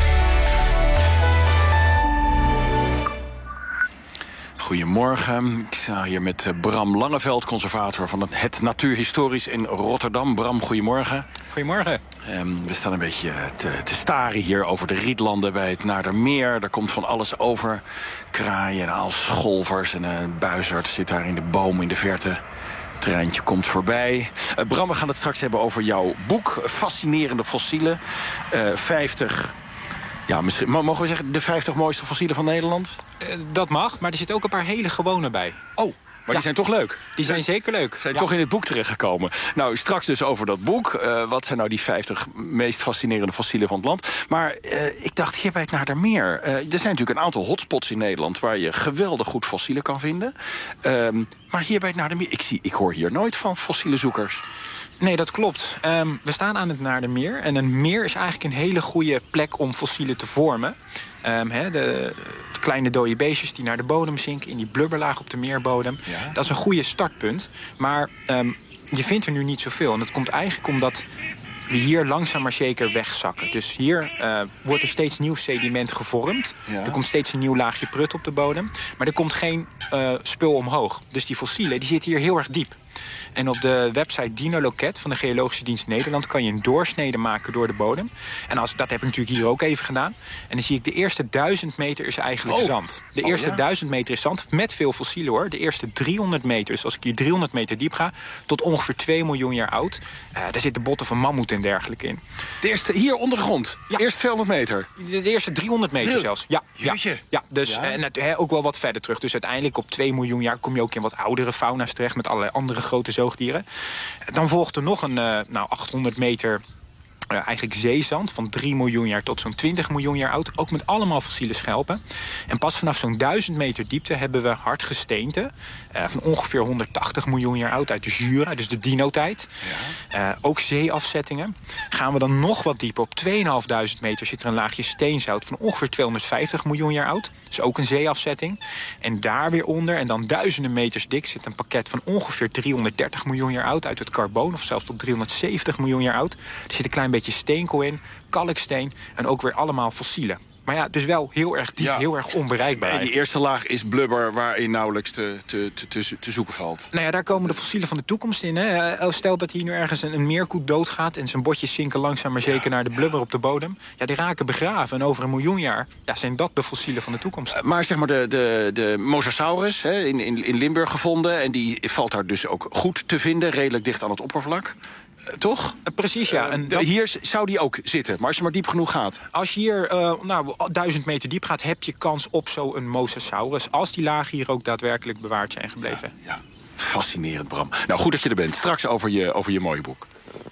Goedemorgen. Ik sta hier met Bram Langeveld, conservator van het Natuurhistorisch in Rotterdam. Bram, goedemorgen. Goedemorgen. Um, we staan een beetje te, te staren hier over de Rietlanden bij het Naardermeer. Daar komt van alles over. Kraaien en aalscholvers en een buizerd zit daar in de boom in de verte. Treintje komt voorbij. Uh, Bram, we gaan het straks hebben over jouw boek. Fascinerende fossielen. Uh, vijftig... Ja, misschien, mogen we zeggen de vijftig mooiste fossielen van Nederland? Uh, dat mag, maar er zitten ook een paar hele gewone bij. Oh, maar ja. Die zijn toch leuk? Die zijn zeker leuk. Zijn ja. toch in het boek terechtgekomen. Nou, straks dus over dat boek. Uh, wat zijn nou die vijftig meest fascinerende fossielen van het land? Maar uh, ik dacht hier bij het Naardermeer. Uh, er zijn natuurlijk een aantal hotspots in Nederland waar je geweldig goed fossielen kan vinden. Uh, maar hier bij het Naardermeer, ik, zie, ik hoor hier nooit van fossielenzoekers. Nee, dat klopt. Um, we staan aan het Naardermeer. En een meer is eigenlijk een hele goede plek om fossielen te vormen. Um, he, de, de kleine dode beestjes die naar de bodem zinken in die blubberlaag op de meerbodem. Ja. Dat is een goede startpunt. Maar um, je vindt er nu niet zoveel. En dat komt eigenlijk omdat we hier langzaam maar zeker wegzakken. Dus hier uh, wordt er steeds nieuw sediment gevormd. Ja. Er komt steeds een nieuw laagje prut op de bodem. Maar er komt geen uh, spul omhoog. Dus die fossielen die zitten hier heel erg diep. En op de website Dinoloket van de Geologische Dienst Nederland kan je een doorsnede maken door de bodem. En als, dat heb ik natuurlijk hier ook even gedaan. En dan zie ik de eerste duizend meter is eigenlijk oh. zand. De oh, eerste ja? duizend meter is zand, met veel fossielen hoor. De eerste driehonderd meter, dus als ik hier driehonderd meter diep ga, tot ongeveer twee miljoen jaar oud. Uh, daar zitten botten van mammoet en dergelijke in. De eerste hier onder de grond? Ja. Eerst tweehonderd meter? De, de eerste driehonderd meter Heel. zelfs. Ja, ja, ja, dus ja. En het, he, ook wel wat verder terug. Dus uiteindelijk op twee miljoen jaar kom je ook in wat oudere fauna's terecht met allerlei andere grote zoogdieren. Dan volgt er nog een uh, nou, achthonderd meter uh, eigenlijk zeezand van drie miljoen jaar tot zo'n twintig miljoen jaar oud. Ook met allemaal fossiele schelpen. En pas vanaf zo'n duizend meter diepte hebben we hardgesteente uh, van ongeveer honderdtachtig miljoen jaar oud uit de Jura, dus de dino-tijd. Ja. Uh, ook zeeafzettingen. Gaan we dan nog wat dieper, op tweeduizend meter zit er een laagje steenzout van ongeveer tweehonderdvijftig miljoen jaar oud. Dus ook een zeeafzetting. En daar weer onder, en dan duizenden meters dik, zit een pakket van ongeveer driehonderddertig miljoen jaar oud uit het carboon, of zelfs tot driehonderdzeventig miljoen jaar oud. Er zit een klein beetje steenkool in, kalksteen en ook weer allemaal fossielen. Maar ja, dus wel heel erg diep, ja. heel erg onbereikbaar. En die eerste laag is blubber waarin nauwelijks te, te, te, te zoeken valt. Nou ja, daar komen de fossielen van de toekomst in. Hè. Stel dat hier nu ergens een, een meerkoet doodgaat en zijn botjes zinken langzaam maar zeker ja, naar de blubber ja. op de bodem. Ja, die raken begraven. En over een miljoen jaar ja, zijn dat de fossielen van de toekomst. Maar zeg maar de, de, de Mosasaurus hè, in, in, in Limburg gevonden. En die valt daar dus ook goed te vinden, redelijk dicht aan het oppervlak. Toch? Uh, precies, ja. En dat... Hier zou die ook zitten, maar als je maar diep genoeg gaat. Als je hier uh, nou, duizend meter diep gaat, heb je kans op zo'n Mosasaurus. Als die lagen hier ook daadwerkelijk bewaard zijn gebleven. Ja, ja. Fascinerend, Bram. Nou, goed dat je er bent. Straks over je, over je mooie boek.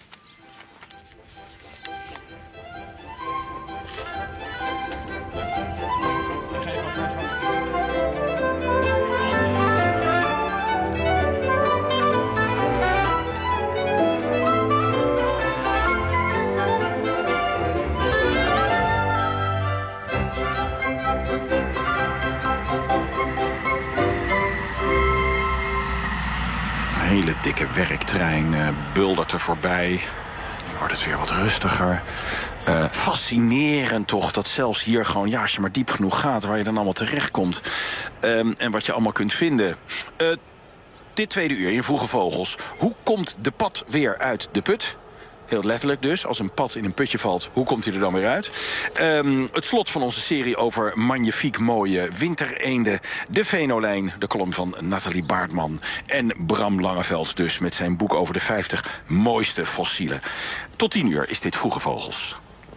Een hele dikke werktrein uh, buldert er voorbij. Nu wordt het weer wat rustiger. Uh, fascinerend toch, dat zelfs hier gewoon, ja, als je maar diep genoeg gaat, waar je dan allemaal terechtkomt. Um, en wat je allemaal kunt vinden. Uh, dit tweede uur in Vroege Vogels. Hoe komt de pad weer uit de put? Heel letterlijk dus. Als een pad in een putje valt, hoe komt hij er dan weer uit? Um, het slot van onze serie over magnifiek mooie wintereenden. De Venolijn, de column van Nathalie Baartman. En Bram Langeveld dus met zijn boek over de vijftig mooiste fossielen. Tot tien uur is dit Vroege Vogels.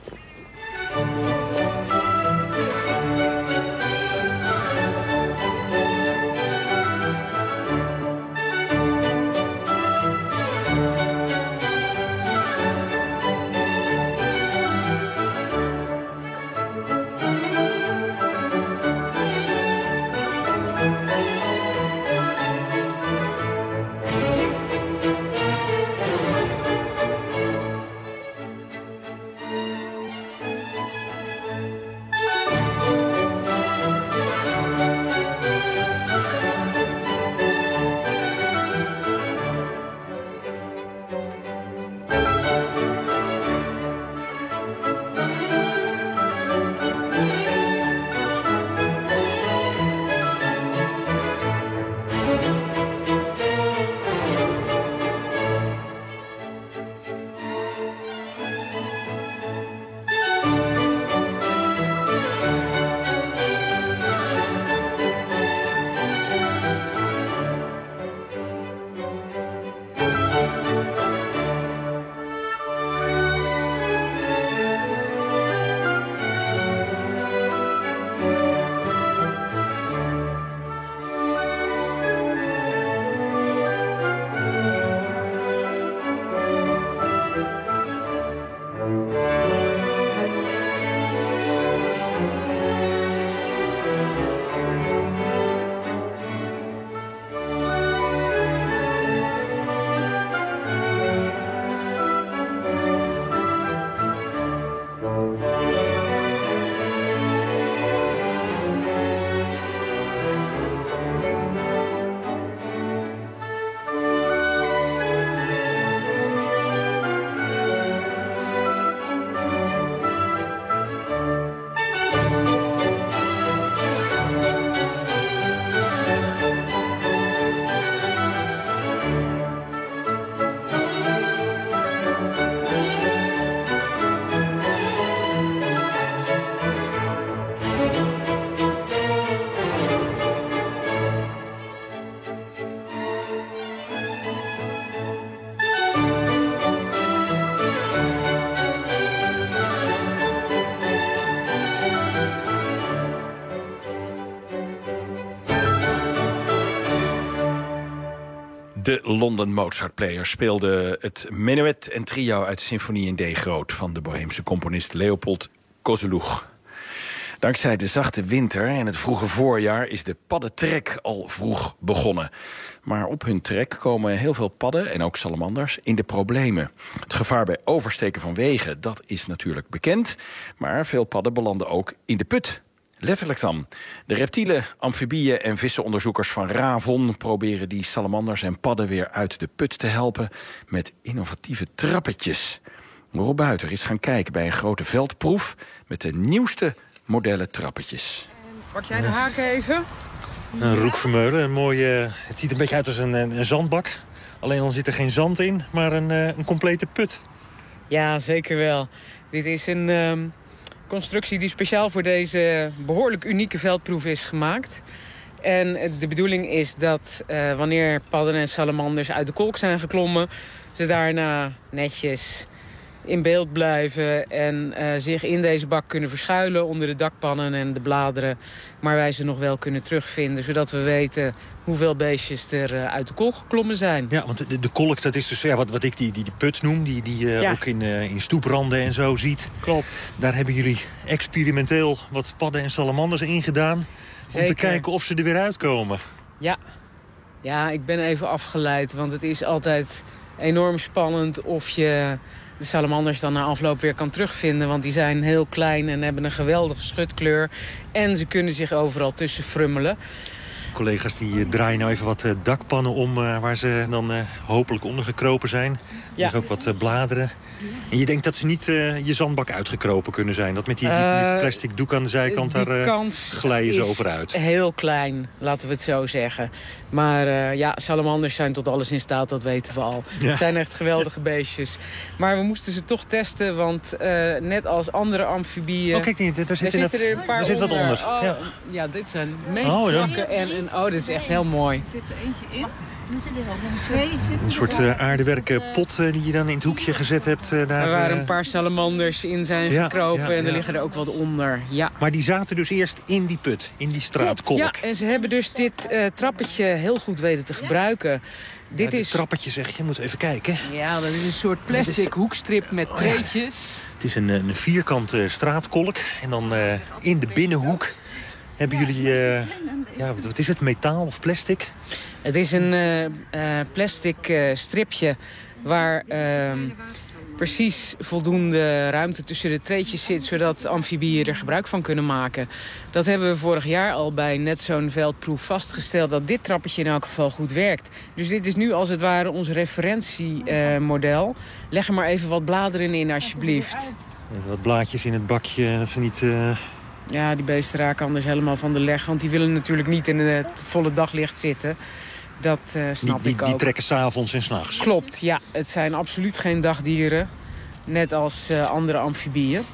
De London Mozart Players speelden het menuet en trio uit de symfonie in D groot van de Boheemse componist Leopold Kozeluch. Dankzij de zachte winter en het vroege voorjaar is de paddentrek al vroeg begonnen. Maar op hun trek komen heel veel padden en ook salamanders in de problemen. Het gevaar bij oversteken van wegen, dat is natuurlijk bekend. Maar veel padden belanden ook in de put. Letterlijk dan. De reptielen, amfibieën en vissenonderzoekers van Ravon proberen die salamanders en padden weer uit de put te helpen met innovatieve trappetjes. Rob Buiter is gaan kijken bij een grote veldproef met de nieuwste modellen trappetjes. Pak jij de haken even? Een Roek Vermeulen, een mooie. Het ziet een beetje uit als een, een zandbak. Alleen dan zit er geen zand in, maar een, een complete put. Ja, zeker wel. Dit is een um, constructie die speciaal voor deze behoorlijk unieke veldproef is gemaakt. En de bedoeling is dat uh, wanneer padden en salamanders uit de kolk zijn geklommen, ze daarna netjes in beeld blijven en uh, zich in deze bak kunnen verschuilen onder de dakpannen en de bladeren. Maar wij ze nog wel kunnen terugvinden, zodat we weten hoeveel beestjes er uh, uit de kolk geklommen zijn. Ja, want de, de kolk, dat is dus ja, wat, wat ik die, die, die put noem, die, die uh, ja. ook in, uh, in stoepranden en zo ziet. Klopt. Daar hebben jullie experimenteel wat padden en salamanders ingedaan. Zeker. Om te kijken of ze er weer uitkomen. Ja. Ja, ik ben even afgeleid, want het is altijd enorm spannend of je de salamanders dan na afloop weer kan terugvinden. Want die zijn heel klein en hebben een geweldige schutkleur. En ze kunnen zich overal tussen frummelen. Collega's die uh, draaien nou even wat uh, dakpannen om... Uh, waar ze dan uh, hopelijk onder gekropen zijn. Er Ja. liggen ook wat uh, bladeren. En je denkt dat ze niet uh, je zandbak uitgekropen kunnen zijn. Dat met die, die, die Uh, plastic doek aan de zijkant, Die daar uh, kans glijden ze is over uit. heel klein, laten we het zo zeggen. Maar uh, ja, salamanders zijn tot alles in staat, dat weten we al. Ja. Het zijn echt geweldige beestjes. Maar we moesten ze toch testen, want uh, net als andere amfibieën... Oh, kijk, daar zit, daar in zitten het, er een paar daar zit wat onder. Oh, Ja. ja, dit zijn de meest Oh, ja. zwakke. En, en, oh, dit is echt heel mooi. Er zit er eentje in. Er zit er ook nog twee. Een soort uh, aardewerken pot uh, die je dan in het hoekje gezet hebt. Uh, daar, Er waren uh, een paar salamanders in zijn Ja, gekropen ja, en er ja. liggen er ook wat onder. Ja. Maar die zaten dus eerst in die put, in die straatkolk. Ja, en ze hebben dus dit uh, trappetje heel goed weten te gebruiken. Dit Ja, is... trappetje zeg je, moet even kijken. Ja, dat is een soort plastic Dit is- hoekstrip met Oh, ja. treetjes. Het is een, een vierkante straatkolk. En dan uh, in de binnenhoek hebben jullie... Uh, ja, wat, wat is het, metaal of plastic? Het is een uh, uh, plastic uh, stripje waar uh, precies voldoende ruimte tussen de treetjes zit... zodat amfibieën er gebruik van kunnen maken. Dat hebben we vorig jaar al bij net zo'n veldproef vastgesteld... dat dit trappetje in elk geval goed werkt. Dus dit is nu als het ware ons referentiemodel. Uh, Leg er maar even wat bladeren in, alsjeblieft. Even wat blaadjes in het bakje, dat ze niet... Uh... Ja, die beesten raken anders helemaal van de leg. Want die willen natuurlijk niet in het volle daglicht zitten. Dat uh, snap die, ik die, ook. die trekken 's avonds en 's nachts. Klopt, ja. Het zijn absoluut geen dagdieren. Net als uh, andere amfibieën.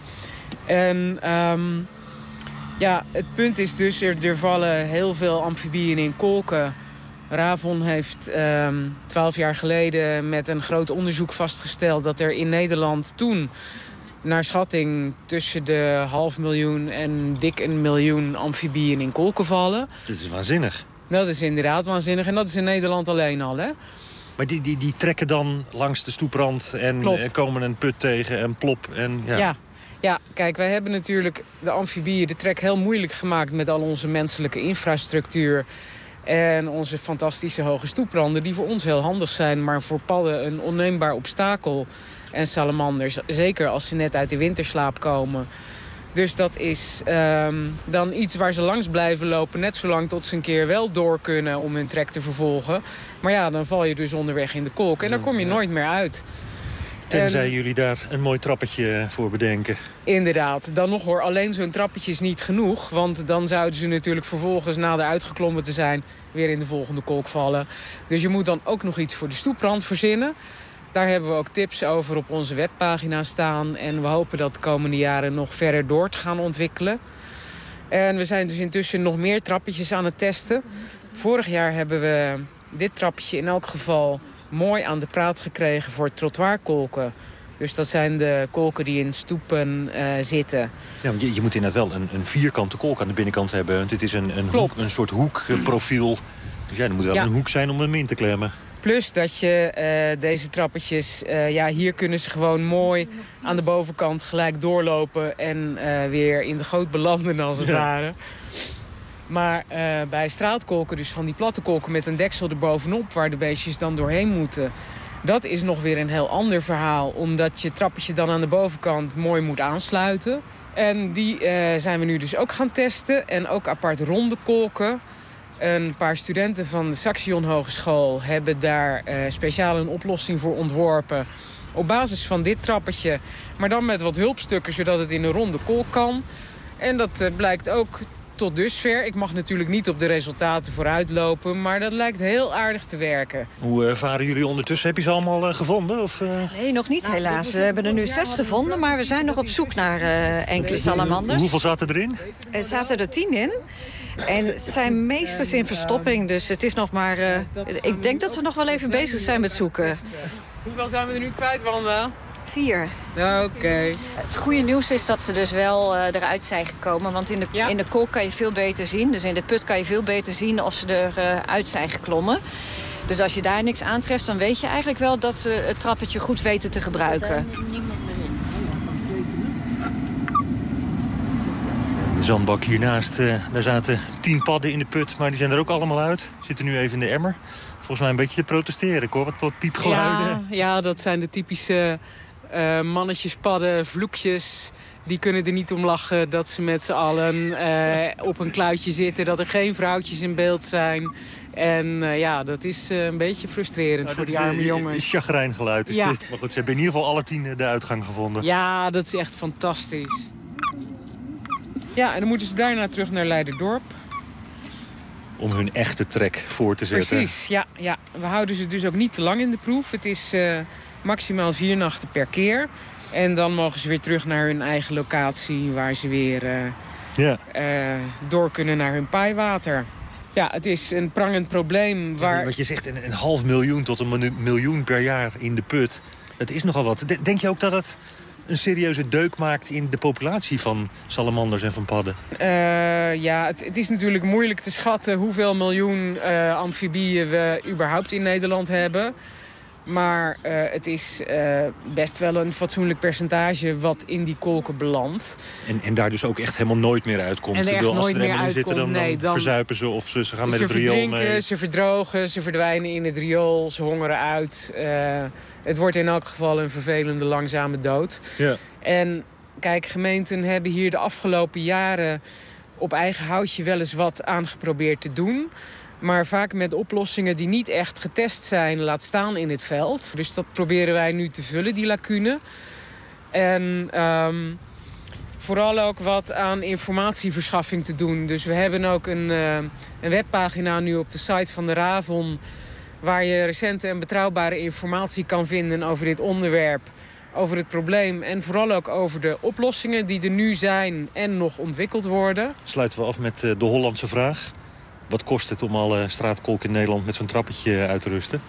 En um, ja, het punt is dus, er, er vallen heel veel amfibieën in kolken. Ravon heeft um, twaalf jaar geleden met een groot onderzoek vastgesteld... dat er in Nederland toen... naar schatting tussen de half miljoen en dik een miljoen amfibieën in kolken vallen. Dit is waanzinnig. Dat is inderdaad waanzinnig. En dat is in Nederland alleen al, hè? Maar die, die, die trekken dan langs de stoeprand en Klopt. uh, komen een put tegen en plop. En, ja. Ja. Ja, kijk, wij hebben natuurlijk de amfibieën de trek heel moeilijk gemaakt... met al onze menselijke infrastructuur en onze fantastische hoge stoepranden... die voor ons heel handig zijn, maar voor padden een onneembaar obstakel... En salamanders, zeker als ze net uit de winterslaap komen. Dus dat is um, dan iets waar ze langs blijven lopen... net zolang tot ze een keer wel door kunnen om hun trek te vervolgen. Maar ja, dan val je dus onderweg in de kolk en dan kom je nooit meer uit. Tenzij En, jullie daar een mooi trappetje voor bedenken. Inderdaad. Dan nog hoor, alleen zo'n trappetje is niet genoeg. Want dan zouden ze natuurlijk vervolgens, na eruit geklommen te zijn... weer in de volgende kolk vallen. Dus je moet dan ook nog iets voor de stoeprand verzinnen... Daar hebben we ook tips over op onze webpagina staan. En we hopen dat de komende jaren nog verder door te gaan ontwikkelen. En we zijn dus intussen nog meer trappetjes aan het testen. Vorig jaar hebben we dit trappetje in elk geval mooi aan de praat gekregen voor trottoirkolken. Dus dat zijn de kolken die in stoepen uh, zitten. Ja, je, je moet inderdaad wel een, een vierkante kolk aan de binnenkant hebben. Want dit is een, een, hoek, een soort hoekprofiel. Dus ja, er moet wel ja. een hoek zijn om hem in te klemmen. Plus dat je uh, deze trappetjes, uh, ja, hier kunnen ze gewoon mooi aan de bovenkant gelijk doorlopen en uh, weer in de goot belanden als het ja. ware. Maar uh, bij straatkolken, dus van die platte kolken met een deksel erbovenop waar de beestjes dan doorheen moeten, dat is nog weer een heel ander verhaal. Omdat je trappetje dan aan de bovenkant mooi moet aansluiten. En die uh, zijn we nu dus ook gaan testen. En ook apart ronde kolken. Een paar studenten van de Saxion Hogeschool hebben daar uh, speciaal een oplossing voor ontworpen. Op basis van dit trappetje, maar dan met wat hulpstukken, zodat het in een ronde kolk kan. En dat uh, blijkt ook tot dusver. Ik mag natuurlijk niet op de resultaten vooruitlopen, maar dat lijkt heel aardig te werken. Hoe uh, varen jullie ondertussen? Heb je ze allemaal uh, gevonden? Of, uh... Nee, nog niet helaas. We hebben er nu zes gevonden, maar we zijn nog op zoek naar uh, enkele salamanders. Hoeveel zaten erin? Er zaten er tien in. En het zijn meesters in verstopping, dus het is nog maar... Uh, ik denk dat we nog wel even bezig zijn met zoeken. Hoeveel zijn we er nu kwijt, Wanda? Vier. Oké. Okay. Het goede nieuws is dat ze dus wel uh, eruit zijn gekomen. Want in de, ja. in de kolk kan je veel beter zien. Dus in de put kan je veel beter zien of ze eruit uh, zijn geklommen. Dus als je daar niks aantreft, dan weet je eigenlijk wel dat ze het trappetje goed weten te gebruiken. De zandbak hiernaast, uh, daar zaten tien padden in de put, maar die zijn er ook allemaal uit. Zitten nu even in de emmer. Volgens mij een beetje te protesteren. Ik hoor wat, wat piepgeluiden. Ja, ja, dat zijn de typische uh, mannetjespadden, vloekjes Die kunnen er niet om lachen dat ze met z'n allen uh, op een kluitje zitten. Dat er geen vrouwtjes in beeld zijn. En uh, ja, dat is uh, een beetje frustrerend nou, voor die arme jongens. Een chagrijngeluid is ja. dit. Maar goed, ze hebben in ieder geval alle tien de uitgang gevonden. Ja, dat is echt fantastisch. Ja, en dan moeten ze daarna terug naar Leiderdorp. Om hun echte trek voor te zetten. Precies, ja, ja. We houden ze dus ook niet te lang in de proef. Het is uh, maximaal vier nachten per keer. En dan mogen ze weer terug naar hun eigen locatie... waar ze weer uh, ja. uh, door kunnen naar hun paaiwater. Ja, het is een prangend probleem waar... Ja, wat je zegt, een, een half miljoen tot een miljoen per jaar in de put. Het is nogal wat. Denk je ook dat het een serieuze deuk maakt in de populatie van salamanders en van padden? Uh, ja, het, het is natuurlijk moeilijk te schatten hoeveel miljoen uh, amfibieën we überhaupt in Nederland hebben. Maar uh, het is uh, best wel een fatsoenlijk percentage wat in die kolken belandt. En, en daar dus ook echt helemaal nooit meer uitkomt. En er echt bedoel, als nooit ze er meer in zitten, dan, nee, dan, dan verzuipen ze of ze, ze gaan met ze het riool mee. Ze verdrogen, ze verdwijnen in het riool, ze hongeren uit. Uh, het wordt in elk geval een vervelende langzame dood. Ja. En kijk, gemeenten hebben hier de afgelopen jaren op eigen houtje wel eens wat aan geprobeerd te doen. Maar vaak met oplossingen die niet echt getest zijn, laat staan in het veld. Dus dat proberen wij nu te vullen, die lacune. En um, vooral ook wat aan informatieverschaffing te doen. Dus we hebben ook een, uh, een webpagina nu op de site van de Ravon... waar je recente en betrouwbare informatie kan vinden over dit onderwerp. Over het probleem en vooral ook over de oplossingen die er nu zijn en nog ontwikkeld worden. Sluiten we af met uh, de Hollandse vraag. Wat kost het om alle straatkolk in Nederland met zo'n trappetje uit te rusten?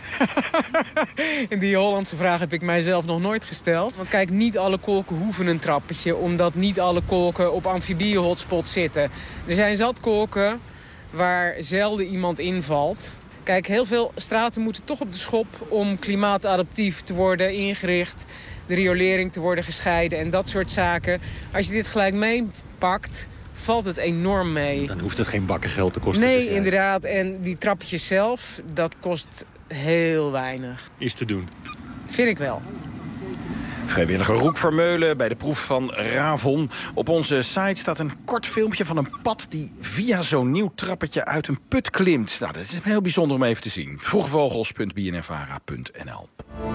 Die Hollandse vraag heb ik mijzelf nog nooit gesteld. Want kijk, niet alle kolken hoeven een trappetje... omdat niet alle kolken op amfibieën-hotspots zitten. Er zijn zat kolken waar zelden iemand invalt. Kijk, heel veel straten moeten toch op de schop... om klimaatadaptief te worden ingericht... de riolering te worden gescheiden en dat soort zaken. Als je dit gelijk meepakt... valt het enorm mee. Dan hoeft het geen bakken geld te kosten. Nee, inderdaad. En die trappetjes zelf, dat kost heel weinig. Is te doen. Vind ik wel. Vrijwilliger Roek Vermeulen bij de proef van Ravon. Op onze site staat een kort filmpje van een pad... die via zo'n nieuw trappetje uit een put klimt. Nou, dat is heel bijzonder om even te zien. vroegvogels punt b n v a r a punt n l.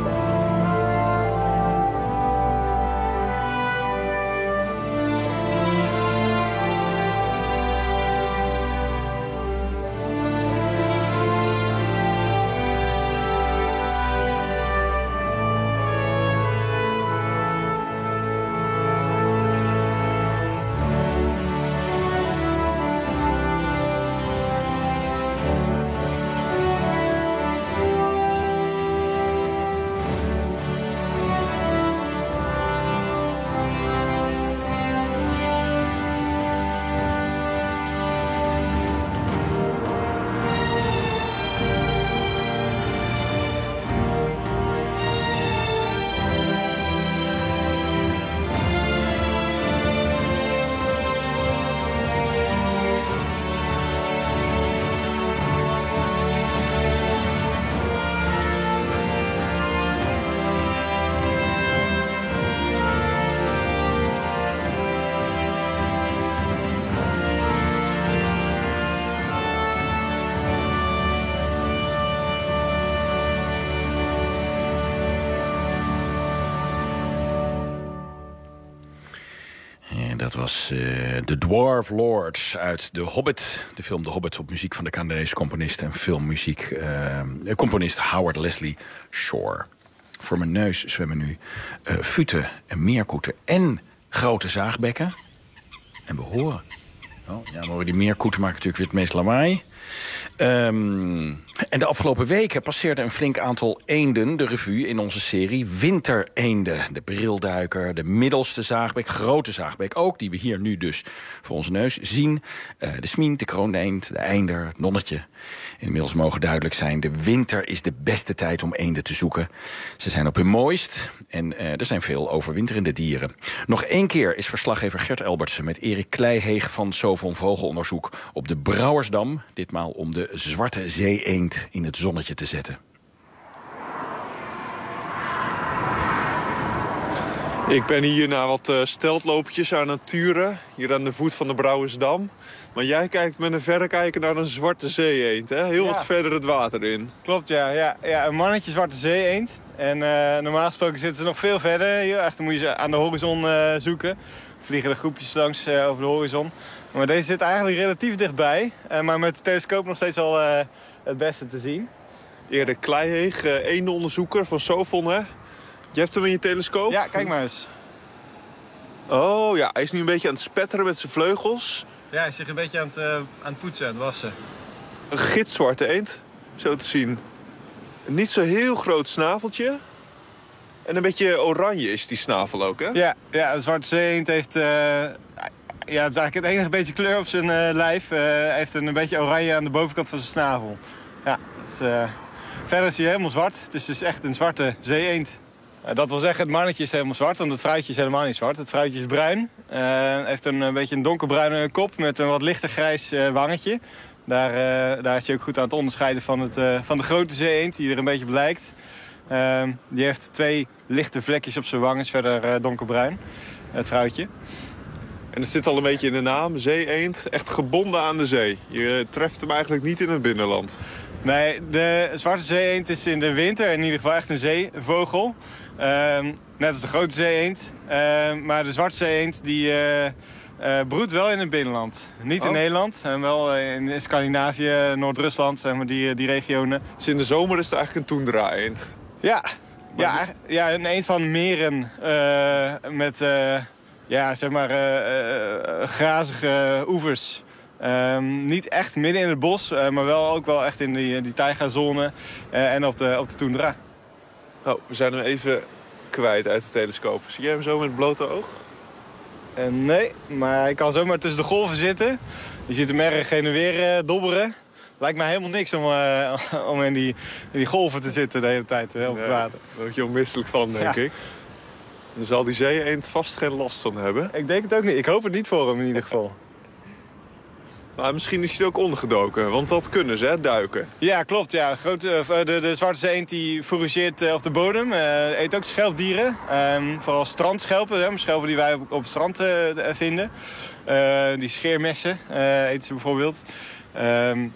Dat was uh, The Dwarf Lords uit The Hobbit. De film The Hobbit op muziek van de Canadese componist en filmmuziek uh, componist Howard Leslie Shore. Voor mijn neus zwemmen nu uh, futen en meerkoeten en grote zaagbekken. En we horen... Oh, ja, we horen die meerkoeten maken natuurlijk weer het meest lawaai. Um, en de afgelopen weken passeerde een flink aantal eenden de revue in onze serie Wintereenden. De brilduiker, de middelste zaagbeek, grote zaagbeek ook, die we hier nu dus voor onze neus zien. Uh, de smient, de krooneend, de einder, het nonnetje. Inmiddels mogen duidelijk zijn, de winter is de beste tijd om eenden te zoeken. Ze zijn op hun mooist en uh, er zijn veel overwinterende dieren. Nog één keer is verslaggever Gert Elbertsen met Erik Kleiheeg van Sovon Vogelonderzoek op de Brouwersdam. Ditmaal om de zwarte zee-eend in het zonnetje te zetten. Ik ben hier naar wat uh, steltloopjes aan het turen. Hier aan de voet van de Brouwersdam. Maar jij kijkt met een verrekijker naar een zwarte zee-eend, hè? Heel ja. wat verder het water in. Klopt, ja. ja, ja een mannetje zwarte zee-eend. En uh, normaal gesproken zitten ze nog veel verder. Hier, echt, dan moet je ze aan de horizon uh, zoeken. Vliegen er groepjes langs uh, over de horizon. Maar deze zit eigenlijk relatief dichtbij. Uh, maar met de telescoop nog steeds wel uh, het beste te zien. Erik Kleiheeg, uh, eendenonderzoeker van Sofon, hè? Je hebt hem in je telescoop? Ja, kijk maar eens. Oh ja, hij is nu een beetje aan het spetteren met zijn vleugels. Ja, hij is zich een beetje aan het, uh, aan het poetsen, aan het wassen. Een gitzwarte eend, zo te zien. Een niet zo heel groot snaveltje. En een beetje oranje is die snavel ook, hè? Ja, ja een zwarte zee-eend heeft... Uh, ja, het is eigenlijk het enige beetje kleur op zijn uh, lijf. Uh, hij heeft een, een beetje oranje aan de bovenkant van zijn snavel. Ja, dus, uh, verder is hij helemaal zwart. Het is dus echt een zwarte zee-eend. Uh, dat wil zeggen, het mannetje is helemaal zwart, want het vrouwtje is helemaal niet zwart. Het vrouwtje is bruin. Uh, heeft een, een beetje een donkerbruine kop met een wat lichter grijs uh, wangetje. Daar, uh, daar is hij ook goed aan het onderscheiden van, het, uh, van de grote zee-eend, die er een beetje op lijkt. Uh, die heeft twee lichte vlekjes op zijn wang, is verder uh, donkerbruin, het vrouwtje. En het zit al een beetje in de naam, zee-eend, echt gebonden aan de zee. Je treft hem eigenlijk niet in het binnenland. Nee, de zwarte zee-eend is in de winter in ieder geval echt een zeevogel. Uh, net als de grote zee-eend. Uh, maar de zwarte zee-eend die uh, uh, broedt wel in het binnenland. Niet oh. in Nederland, uh, wel in Scandinavië, Noord-Rusland, zeg maar die, die regionen. Dus in de zomer is het eigenlijk een toendra-eend? Ja, ja, ja, een eend van meren uh, met uh, ja, zeg maar, uh, uh, grazige oevers. Um, niet echt midden in het bos, uh, maar wel ook wel echt in die, die taigazone uh, en op de, op de toendra. Oh, we zijn hem even kwijt uit de telescoop. Zie jij hem zo met het blote oog? Uh, nee, maar hij kan zomaar tussen de golven zitten. Je ziet hem erg heen en weer uh, dobberen. Lijkt mij helemaal niks om, uh, om in, die, in die golven te zitten de hele tijd uh, op het water. Daar word je onmisselijk van, denk ja. ik. Dan zal die zee-eend vast geen last van hebben. Ik denk het ook niet. Ik hoop het niet voor hem in ieder geval. Maar misschien is hij ook ondergedoken, want dat kunnen ze, hè, duiken. Ja, klopt. Ja. De, grote, de, de zwarte zee-eend die fourageert uh, op de bodem. Uh, eet ook schelpdieren. Um, vooral strandschelpen, hè, schelpen die wij op, op het strand uh, vinden. Uh, die scheermessen uh, eten ze bijvoorbeeld. Um,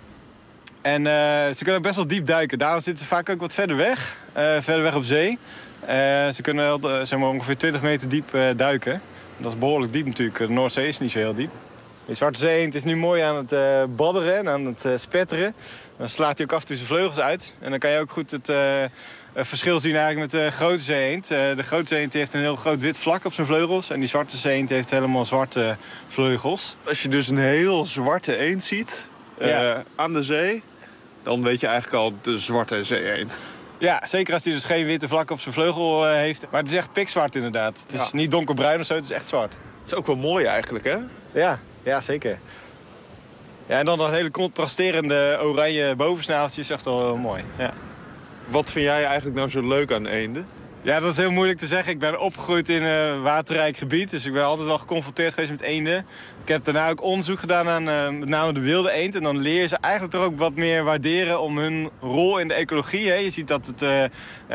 en uh, ze kunnen ook best wel diep duiken. Daarom zitten ze vaak ook wat verder weg. Uh, verder weg op zee. Uh, ze kunnen uh, zeg maar ongeveer twintig meter diep uh, duiken. Dat is behoorlijk diep natuurlijk. De Noordzee is niet zo heel diep. Die zwarte zee-eend is nu mooi aan het uh, badderen en aan het uh, spetteren. Dan slaat hij ook af en toe zijn vleugels uit. En dan kan je ook goed het uh, verschil zien eigenlijk met de grote zee-eend. Uh, de grote zee-eend heeft een heel groot wit vlak op zijn vleugels. En die zwarte zee-eend heeft helemaal zwarte vleugels. Als je dus een heel zwarte eend ziet uh, ja. aan de zee, dan weet je eigenlijk al de zwarte zee-eend. Ja, zeker als hij dus geen witte vlak op zijn vleugel uh, heeft. Maar het is echt pikzwart inderdaad. Het is ja. niet donkerbruin of zo, het is echt zwart. Het is ook wel mooi eigenlijk, hè? Ja. Ja, zeker. Ja, en dan dat hele contrasterende oranje bovensnaaltje is echt wel heel mooi. Ja. Wat vind jij eigenlijk nou zo leuk aan eenden? Ja, dat is heel moeilijk te zeggen. Ik ben opgegroeid in een waterrijk gebied, dus ik ben altijd wel geconfronteerd geweest met eenden. Ik heb daarna ook onderzoek gedaan aan uh, met name de wilde eend. En dan leer je ze eigenlijk toch ook wat meer waarderen om hun rol in de ecologie. Hè. Je ziet dat, het, uh,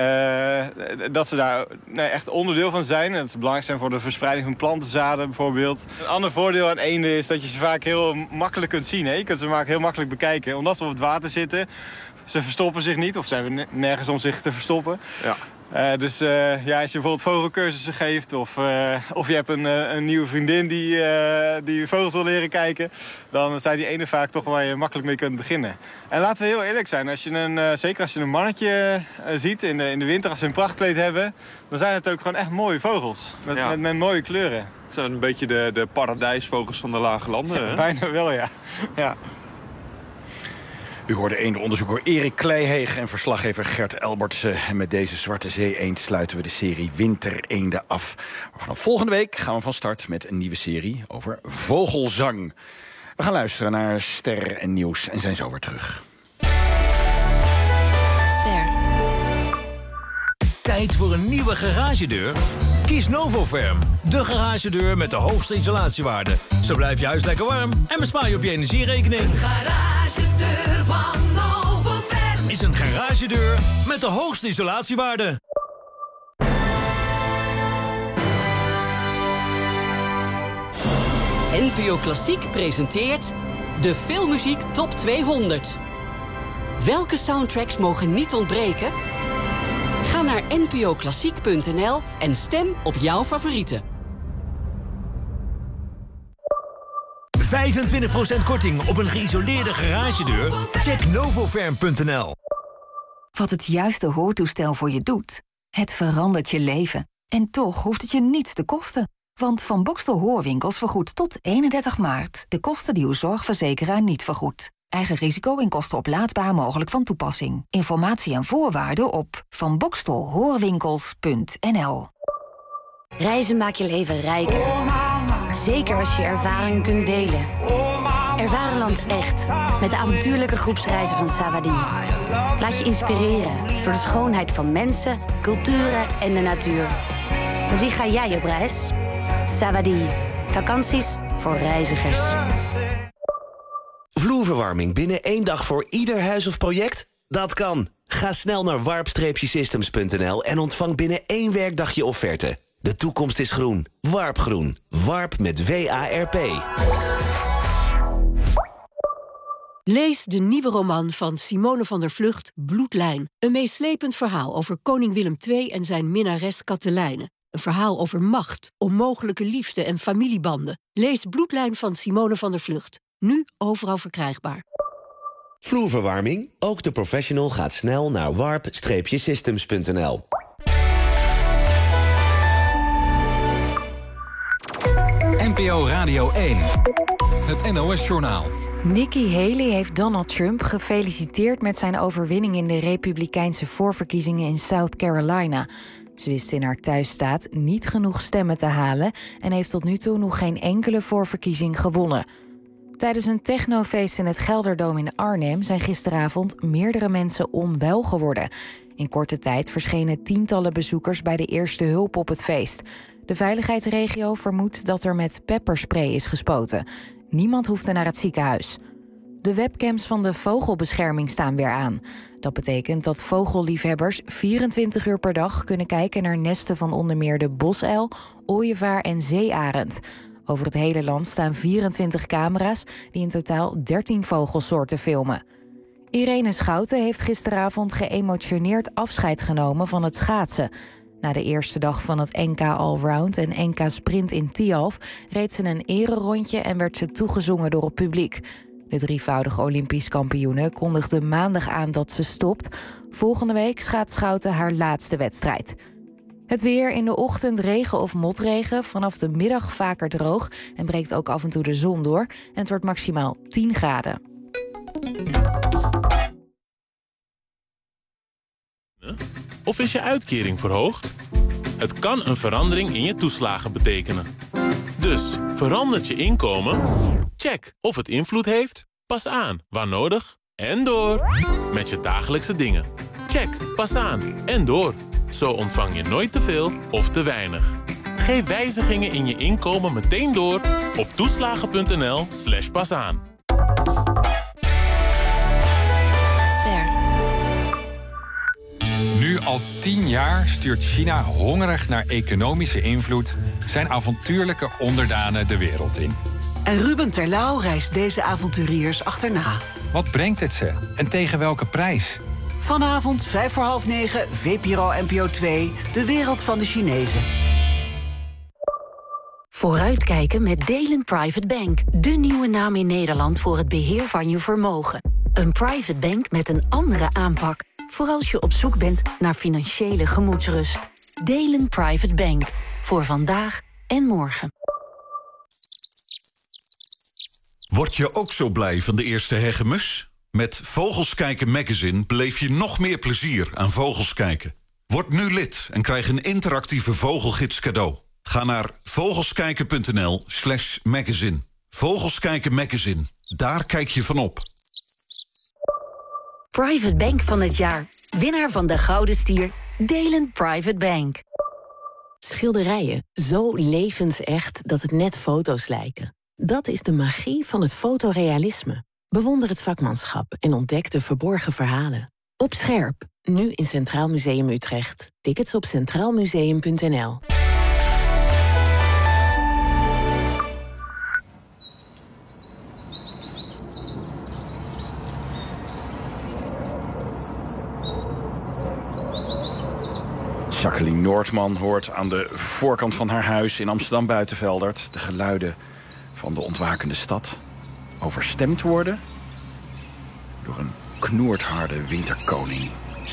uh, dat ze daar nee, echt onderdeel van zijn. En dat ze belangrijk zijn voor de verspreiding van plantenzaden bijvoorbeeld. Een ander voordeel aan eenden is dat je ze vaak heel makkelijk kunt zien. Hè. Je kunt ze vaak heel makkelijk bekijken. Omdat ze op het water zitten, ze verstoppen zich niet of ze hebben nergens om zich te verstoppen. Ja. Uh, dus uh, ja, als je bijvoorbeeld vogelcursussen geeft of, uh, of je hebt een, uh, een nieuwe vriendin die, uh, die vogels wil leren kijken, dan zijn die ene vaak toch waar je makkelijk mee kunt beginnen. En laten we heel eerlijk zijn, als je een, uh, zeker als je een mannetje uh, ziet in de, in de winter als ze een prachtkleed hebben, dan zijn het ook gewoon echt mooie vogels. Met, ja. met, met mooie kleuren. Het zijn een beetje de, de paradijsvogels van de lage landen, hè? Bijna wel, ja. ja. U hoorde eendenonderzoeker Erik Kleiheeg en verslaggever Gert Elbertsen. En met deze zwarte zee-eend sluiten we de serie Wintereenden af. Maar vanaf volgende week gaan we van start met een nieuwe serie over vogelzang. We gaan luisteren naar Ster en Nieuws en zijn zo weer terug. Ster. Tijd voor een nieuwe garagedeur? Kies Novoferm, de garagedeur met de hoogste isolatiewaarde. Zo blijf je huis lekker warm en bespaar je op je energierekening. Een garagedeur van Novoferm is een garagedeur met de hoogste isolatiewaarde. N P O Klassiek presenteert de Filmmuziek Top tweehonderd. Welke soundtracks mogen niet ontbreken? Ga naar n p o klassiek punt n l en stem op jouw favorieten. vijfentwintig procent korting op een geïsoleerde garagedeur? Check novoferm punt n l. Wat het juiste hoortoestel voor je doet, het verandert je leven. En toch hoeft het je niets te kosten. Want Van Boxtel Hoorwinkels vergoedt tot eenendertig maart... de kosten die uw zorgverzekeraar niet vergoedt. Eigen risico en kosten oplaadbaar mogelijk van toepassing. Informatie en voorwaarden op van boxtel hoorwinkels punt n l. Reizen maakt je leven rijker. Zeker als je ervaring kunt delen. Ervaar land echt. Met de avontuurlijke groepsreizen van Savadi. Laat je inspireren door de schoonheid van mensen, culturen en de natuur. Met wie ga jij op reis? Savadi. Vakanties voor reizigers. Vloerverwarming binnen één dag voor ieder huis of project? Dat kan. Ga snel naar warp systems punt n l en ontvang binnen één werkdag je offerte. De toekomst is groen. Warp Groen. Warp met W A R P. Lees de nieuwe roman van Simone van der Vlugt, Bloedlijn. Een meeslepend verhaal over koning Willem de Tweede en zijn minnares Katelijne. Een verhaal over macht, onmogelijke liefde en familiebanden. Lees Bloedlijn van Simone van der Vlugt. Nu overal verkrijgbaar. Vloerverwarming? Ook de professional gaat snel naar warp systems punt n l. N P O Radio één. Het N O S-journaal. Nikki Haley heeft Donald Trump gefeliciteerd met zijn overwinning in de Republikeinse voorverkiezingen in South Carolina. Ze wist in haar thuisstaat niet genoeg stemmen te halen en heeft tot nu toe nog geen enkele voorverkiezing gewonnen. Tijdens een technofeest in het Gelderdoom in Arnhem zijn gisteravond meerdere mensen onwel geworden. In korte tijd verschenen tientallen bezoekers bij de eerste hulp op het feest. De veiligheidsregio vermoedt dat er met pepperspray is gespoten. Niemand hoefde naar het ziekenhuis. De webcams van de vogelbescherming staan weer aan. Dat betekent dat vogelliefhebbers vierentwintig uur per dag kunnen kijken naar nesten van onder meer de bosuil, ooievaar en zeearend. Over het hele land staan vierentwintig camera's die in totaal dertien vogelsoorten filmen. Irene Schouten heeft gisteravond geëmotioneerd afscheid genomen van het schaatsen. Na de eerste dag van het N K Allround en N K Sprint in Tialf reed ze een ererondje en werd ze toegezongen door het publiek. De drievoudige Olympisch kampioene kondigde maandag aan dat ze stopt. Volgende week schaatst Schouten haar laatste wedstrijd. Het weer: in de ochtend regen of motregen, vanaf de middag vaker droog en breekt ook af en toe de zon door. En het wordt maximaal tien graden. Of is je uitkering verhoogd? Het kan een verandering in je toeslagen betekenen. Dus verandert je inkomen? Check of het invloed heeft. Pas aan waar nodig en door met je dagelijkse dingen. Check, pas aan en door. Zo ontvang je nooit te veel of te weinig. Geef wijzigingen in je inkomen meteen door op toeslagen punt n l slash pas aan. Nu al tien jaar stuurt China hongerig naar economische invloed zijn avontuurlijke onderdanen de wereld in. En Ruben Terlouw reist deze avonturiers achterna. Wat brengt het ze en tegen welke prijs? Vanavond vijf voor half negen, V P R O N P O twee, de wereld van de Chinezen. Vooruitkijken met Delen Private Bank. De nieuwe naam in Nederland voor het beheer van je vermogen. Een private bank met een andere aanpak. Voor als je op zoek bent naar financiële gemoedsrust. Delen Private Bank. Voor vandaag en morgen. Word je ook zo blij van de eerste hegemus? Met Vogels Kijken magazine beleef je nog meer plezier aan vogels kijken. Word nu lid en krijg een interactieve vogelgids cadeau. Ga naar vogelskijken punt n l slash magazine. Vogels Kijken magazine. Daar kijk je van op. Private Bank van het jaar. Winnaar van de Gouden Stier. Delen Private Bank. Schilderijen zo levensecht dat het net foto's lijken. Dat is de magie van het fotorealisme. Bewonder het vakmanschap en ontdek de verborgen verhalen. Op scherp, nu in Centraal Museum Utrecht. Tickets op centraal museum punt n l. Jacqueline Noordman hoort aan de voorkant van haar huis in Amsterdam-Buitenveldert de geluiden van de ontwakende stad overstemd worden door een knoerdharde winterkoning.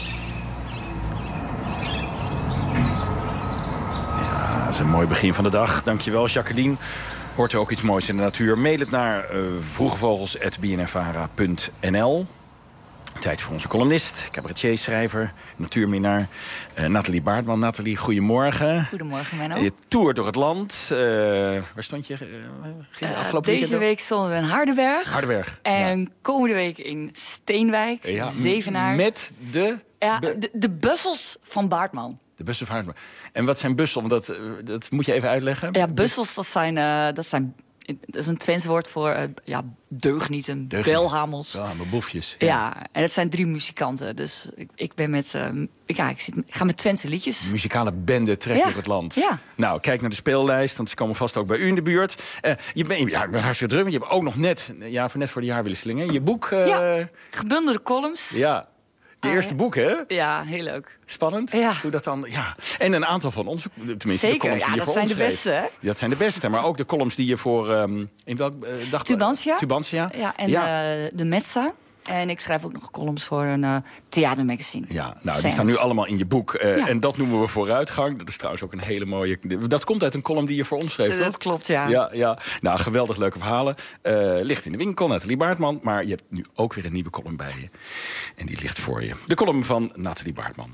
Ja, dat is een mooi begin van de dag. Dankjewel, Jacqueline. Hoort u ook iets moois in de natuur? Mail het naar uh, vroegevogels at b n f vara punt n l. Tijd voor onze columnist, cabaretier, schrijver, natuurminaar, uh, Nathalie Baartman. Nathalie, goedemorgen. Goedemorgen, Menno. Je toert door het land. Uh, waar stond je uh, uh, afgelopen Deze week stonden we in Hardenberg. Hardenberg. En ja. komende week in Steenwijk, ja, Zevenaar. Met de... Ja, de, de bussels van Baartman. De bussen van Hardenberg. En wat zijn bussels? Dat, uh, dat moet je even uitleggen. Ja, bussels, dat zijn... Uh, dat zijn Dat is een Twents woord voor uh, ja, deugnieten, Deugnieten. belhamels. Belhamel, boefjes. Ja. ja, en het zijn drie muzikanten. Dus ik, ik ben met, uh, ik, ja, ik, zit, ik ga met Twentse liedjes. Muzikale bende trek ja. door het land. Ja. Nou, kijk naar de speellijst, want ze komen vast ook bij u in de buurt. Uh, je bent ja, ik ben hartstikke druk, want je hebt ook nog net, ja, voor net voor de jaarwisseling, je boek... Uh, ja, gebundelde columns. Ja. Je ah, eerste boek, hè? Ja, heel leuk. Spannend? Ja. Hoe dat dan, ja. En een aantal van onze, tenminste Zeker, de columns ja, die je voor dat ons zijn de beste, hè? Dat zijn de beste, maar ook de columns die je voor, um, in welk uh, dag? Tubantia. Tubantia. Ja, en ja. Uh, de Metza. En ik schrijf ook nog columns voor een uh, theatermagazine. Ja, nou, Scènes. die staan nu allemaal in je boek. Uh, ja. En dat noemen we vooruitgang. Dat is trouwens ook een hele mooie... Dat komt uit een column die je voor ons schreef, Dat toch? klopt, ja. Ja, ja. Nou, geweldig leuke verhalen. Uh, ligt in de winkel, Nathalie Baartman. Maar je hebt nu ook weer een nieuwe column bij je. En die ligt voor je. De column van Nathalie Baartman.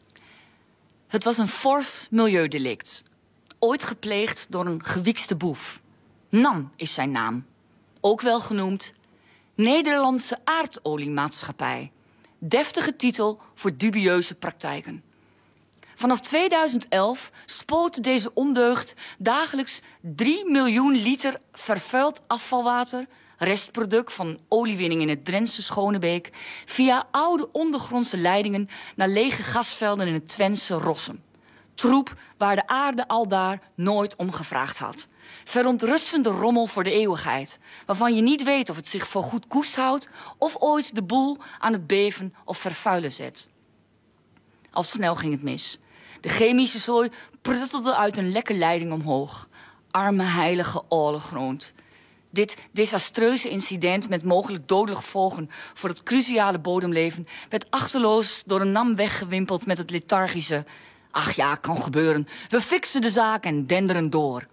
Het was een fors milieudelict. Ooit gepleegd door een gewiekste boef. Nam is zijn naam. Ook wel genoemd Nederlandse Aardoliemaatschappij. Deftige titel voor dubieuze praktijken. Vanaf tweeduizend elf spoot deze ondeugd dagelijks drie miljoen liter vervuild afvalwater, restproduct van oliewinning in het Drentse Schonebeek, via oude ondergrondse leidingen naar lege gasvelden in het Twentse Rossum. Troep waar de aarde aldaar nooit om gevraagd had. Verontrustende rommel voor de eeuwigheid, waarvan je niet weet of het zich voor goed koest houdt of ooit de boel aan het beven of vervuilen zet. Al snel ging het mis. De chemische zooi pruttelde uit een lekke leiding omhoog. Arme heilige oorloggrond. Dit desastreuze incident met mogelijk dodelijke gevolgen voor het cruciale bodemleven werd achterloos door een nam weggewimpeld met het lethargische: ach ja, kan gebeuren. We fixen de zaak en denderen door.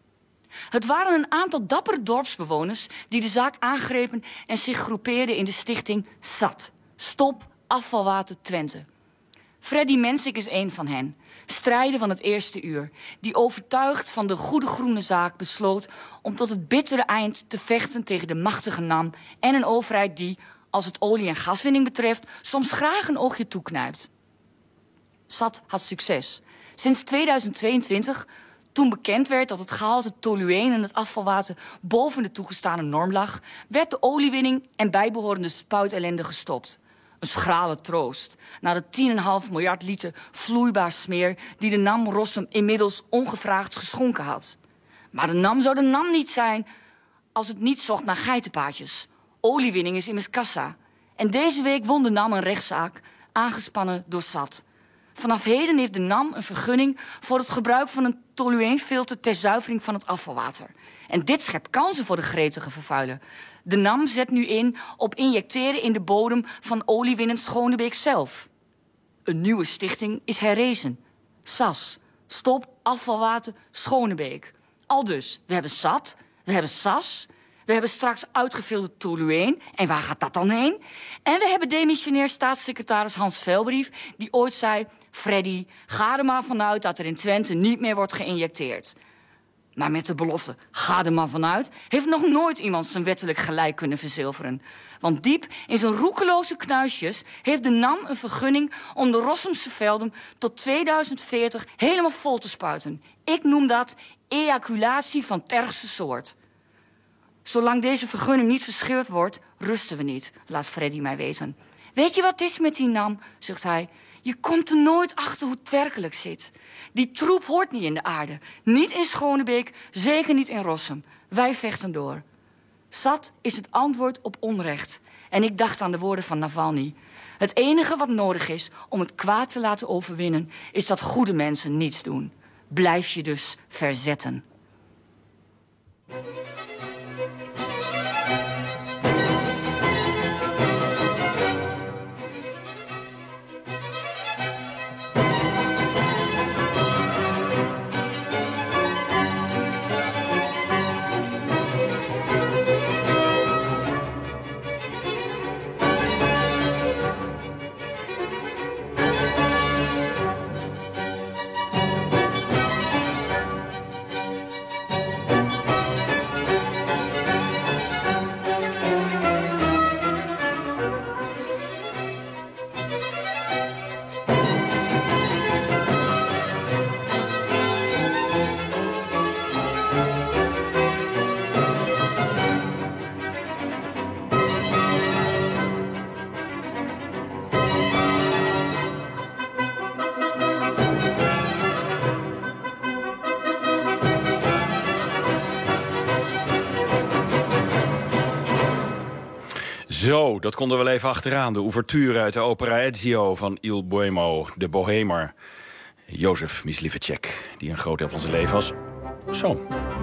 Het waren een aantal dappere dorpsbewoners die de zaak aangrepen en zich groepeerden in de stichting S A T. Stop Afvalwater Twente. Freddy Mensik is een van hen. Strijder van het eerste uur. Die overtuigd van de goede groene zaak besloot om tot het bittere eind te vechten tegen de machtige NAM en een overheid die, als het olie- en gaswinning betreft, soms graag een oogje toeknijpt. S A T had succes. Sinds tweeduizend tweeëntwintig, toen bekend werd dat het gehalte tolueen in het afvalwater boven de toegestane norm lag, werd de oliewinning en bijbehorende spuitellende gestopt. Een schrale troost na de tien komma vijf miljard liter vloeibaar smeer die de NAM Rossum inmiddels ongevraagd geschonken had. Maar de NAM zou de NAM niet zijn als het niet zocht naar geitenpaadjes. Oliewinning is immers kassa. En deze week won de NAM een rechtszaak, aangespannen door S A T. Vanaf heden heeft de NAM een vergunning voor het gebruik van een tolueenfilter ter zuivering van het afvalwater. En dit schept kansen voor de gretige vervuiler. De NAM zet nu in op injecteren in de bodem van oliewinnend Schonebeek zelf. Een nieuwe stichting is herrezen. S A S. Stop Afvalwater Schonebeek. Aldus, we hebben S A T, we hebben S A S, we hebben straks uitgefilterd tolueen. En waar gaat dat dan heen? En we hebben demissionair staatssecretaris Hans Velbrief, die ooit zei: Freddy, ga er maar vanuit dat er in Twente niet meer wordt geïnjecteerd. Maar met de belofte, ga er maar vanuit, heeft nog nooit iemand zijn wettelijk gelijk kunnen verzilveren. Want diep in zijn roekeloze knuisjes heeft de NAM een vergunning om de Rossumse velden tot tweeduizend veertig helemaal vol te spuiten. Ik noem dat ejaculatie van het ergste soort. Zolang deze vergunning niet verscheurd wordt, rusten we niet, laat Freddy mij weten. Weet je wat het is met die NAM, zucht hij. Je komt er nooit achter hoe het werkelijk zit. Die troep hoort niet in de aarde. Niet in Schonebeek, zeker niet in Rossum. Wij vechten door. S A T is het antwoord op onrecht. En ik dacht aan de woorden van Navalny. Het enige wat nodig is om het kwaad te laten overwinnen, is dat goede mensen niets doen. Blijf je dus verzetten. Zo, dat konden we wel even achteraan. De ouverture uit de opera Ezio van Il Bohemo, de Bohemer. Jozef Mysliveček, die een groot deel van zijn leven was. Zo.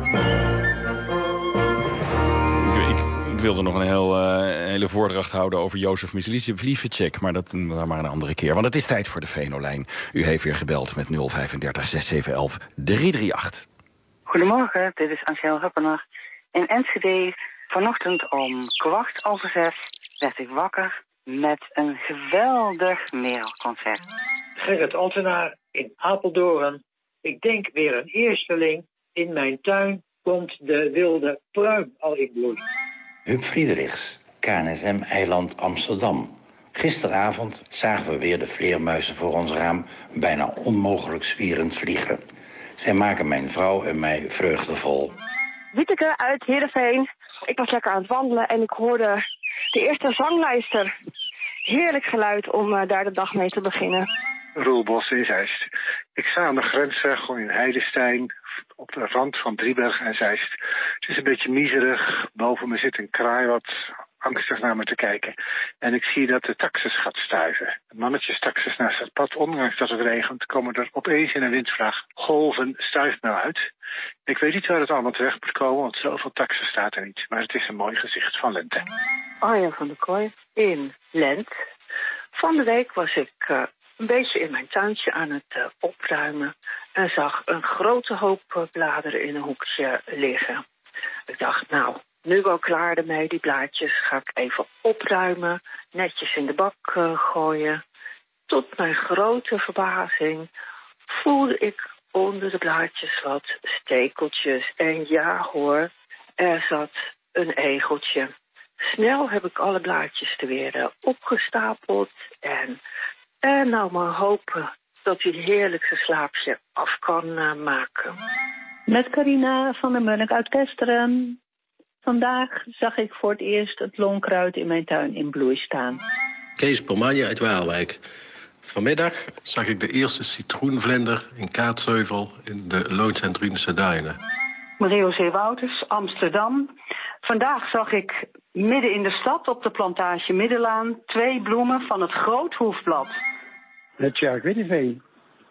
Ik, ik, ik wilde nog een heel, uh, hele voordracht houden over Jozef Mysliveček, maar dat doen we maar een andere keer. Want het is tijd voor de Venolijn. U heeft weer gebeld met nul vijfendertig zes zeven elf drie drie acht. Goedemorgen, dit is Angel Huppener. In Enschede, vanochtend om kwart over zes werd ik wakker met een geweldig meelconcert. Gerrit Altenaar in Apeldoorn. Ik denk weer een eersteling. In mijn tuin komt de wilde pruim al in bloei. Huub Friedrichs, K N S M-eiland Amsterdam. Gisteravond zagen we weer de vleermuizen voor ons raam bijna onmogelijk zwierend vliegen. Zij maken mijn vrouw en mij vreugdevol. Wieteke uit Heerenveen. Ik was lekker aan het wandelen en ik hoorde de eerste zanglijster. Heerlijk geluid om uh, daar de dag mee te beginnen. Roel Bos in Zeist. Ik sta aan de grensweg in Heidestein, op de rand van Driebergen en Zeist. Het is een beetje miserig. Boven me zit een kraai wat angstig naar me te kijken. En ik zie dat de taxis gaat stuiven. Mannetjes taxis naast het pad, ondanks dat het regent, komen er opeens in een windvlaag golven stuifmeel uit. Ik weet niet waar het allemaal terecht moet komen, want zoveel taxis staat er niet. Maar het is een mooi gezicht van lente. Arjen van der Kooi in Lent. Van de week was ik uh, een beetje in mijn tuintje aan het uh, opruimen en zag een grote hoop uh, bladeren in een hoekje liggen. Ik dacht, nou, nu wel klaar ermee, die blaadjes ga ik even opruimen, netjes in de bak uh, gooien. Tot mijn grote verbazing voelde ik onder de blaadjes wat stekeltjes. En ja hoor, er zat een egeltje. Snel heb ik alle blaadjes er weer uh, opgestapeld en, en nou maar hopen dat hij heerlijk zijn slaapje af kan uh, maken. Met Carina van der Munnik uit Kesteren. Vandaag zag ik voor het eerst het lonkruid in mijn tuin in bloei staan. Kees Pomagne uit Waalwijk. Vanmiddag zag ik de eerste citroenvlinder in Kaatsheuvel in de Loons- en Drunense Duinen. Mario C. Wouters, Amsterdam. Vandaag zag ik midden in de stad op de plantage Middelaan twee bloemen van het Groothoefblad. Het Tjerk Witteveen.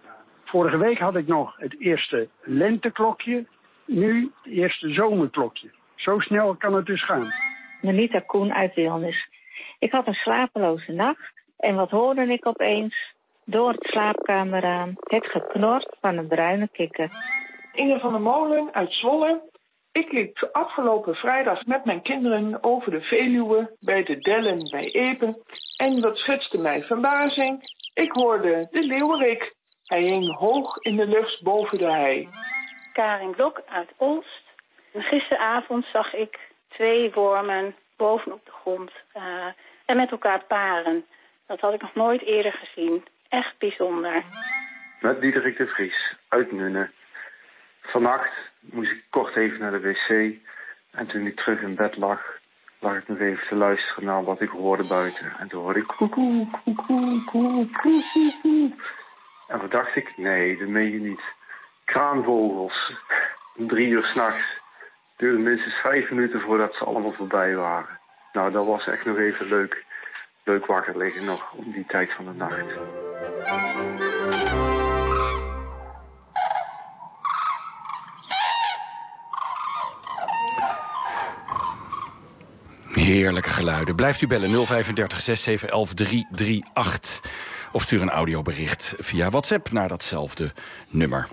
Vorige week had ik nog het eerste lenteklokje, nu het eerste zomerklokje. Zo snel kan het dus gaan. Melita Koen uit Wilnis. Ik had een slapeloze nacht en wat hoorde ik opeens? Door het slaapkamerraam het geknor van een bruine kikker. Inge van der Molen uit Zwolle. Ik liep afgelopen vrijdag met mijn kinderen over de Veluwe bij de Dellen bij Epe. En wat schetste mij verbazing? Ik hoorde de leeuwerik. Hij hing hoog in de lucht boven de hei. Karin Blok uit Olst. Gisteravond zag ik twee wormen bovenop de grond uh, en met elkaar paren. Dat had ik nog nooit eerder gezien. Echt bijzonder. Met Diederik de Vries uit Nuenen. Vannacht moest ik kort even naar de wc. En toen ik terug in bed lag, lag ik nog even te luisteren naar wat ik hoorde buiten. En toen hoorde ik koekoe, koekoe, koekoe, koekoe. En wat dacht ik? Nee, dat meen je niet. Kraanvogels. Om drie uur 's nachts. Het duurde minstens vijf minuten voordat ze allemaal voorbij waren. Nou, dat was echt nog even leuk. leuk wakker liggen nog om die tijd van de nacht. Heerlijke geluiden. Blijft u bellen nul vijf drie zes zeven een een drie drie acht. Of stuur een audiobericht via WhatsApp naar datzelfde nummer.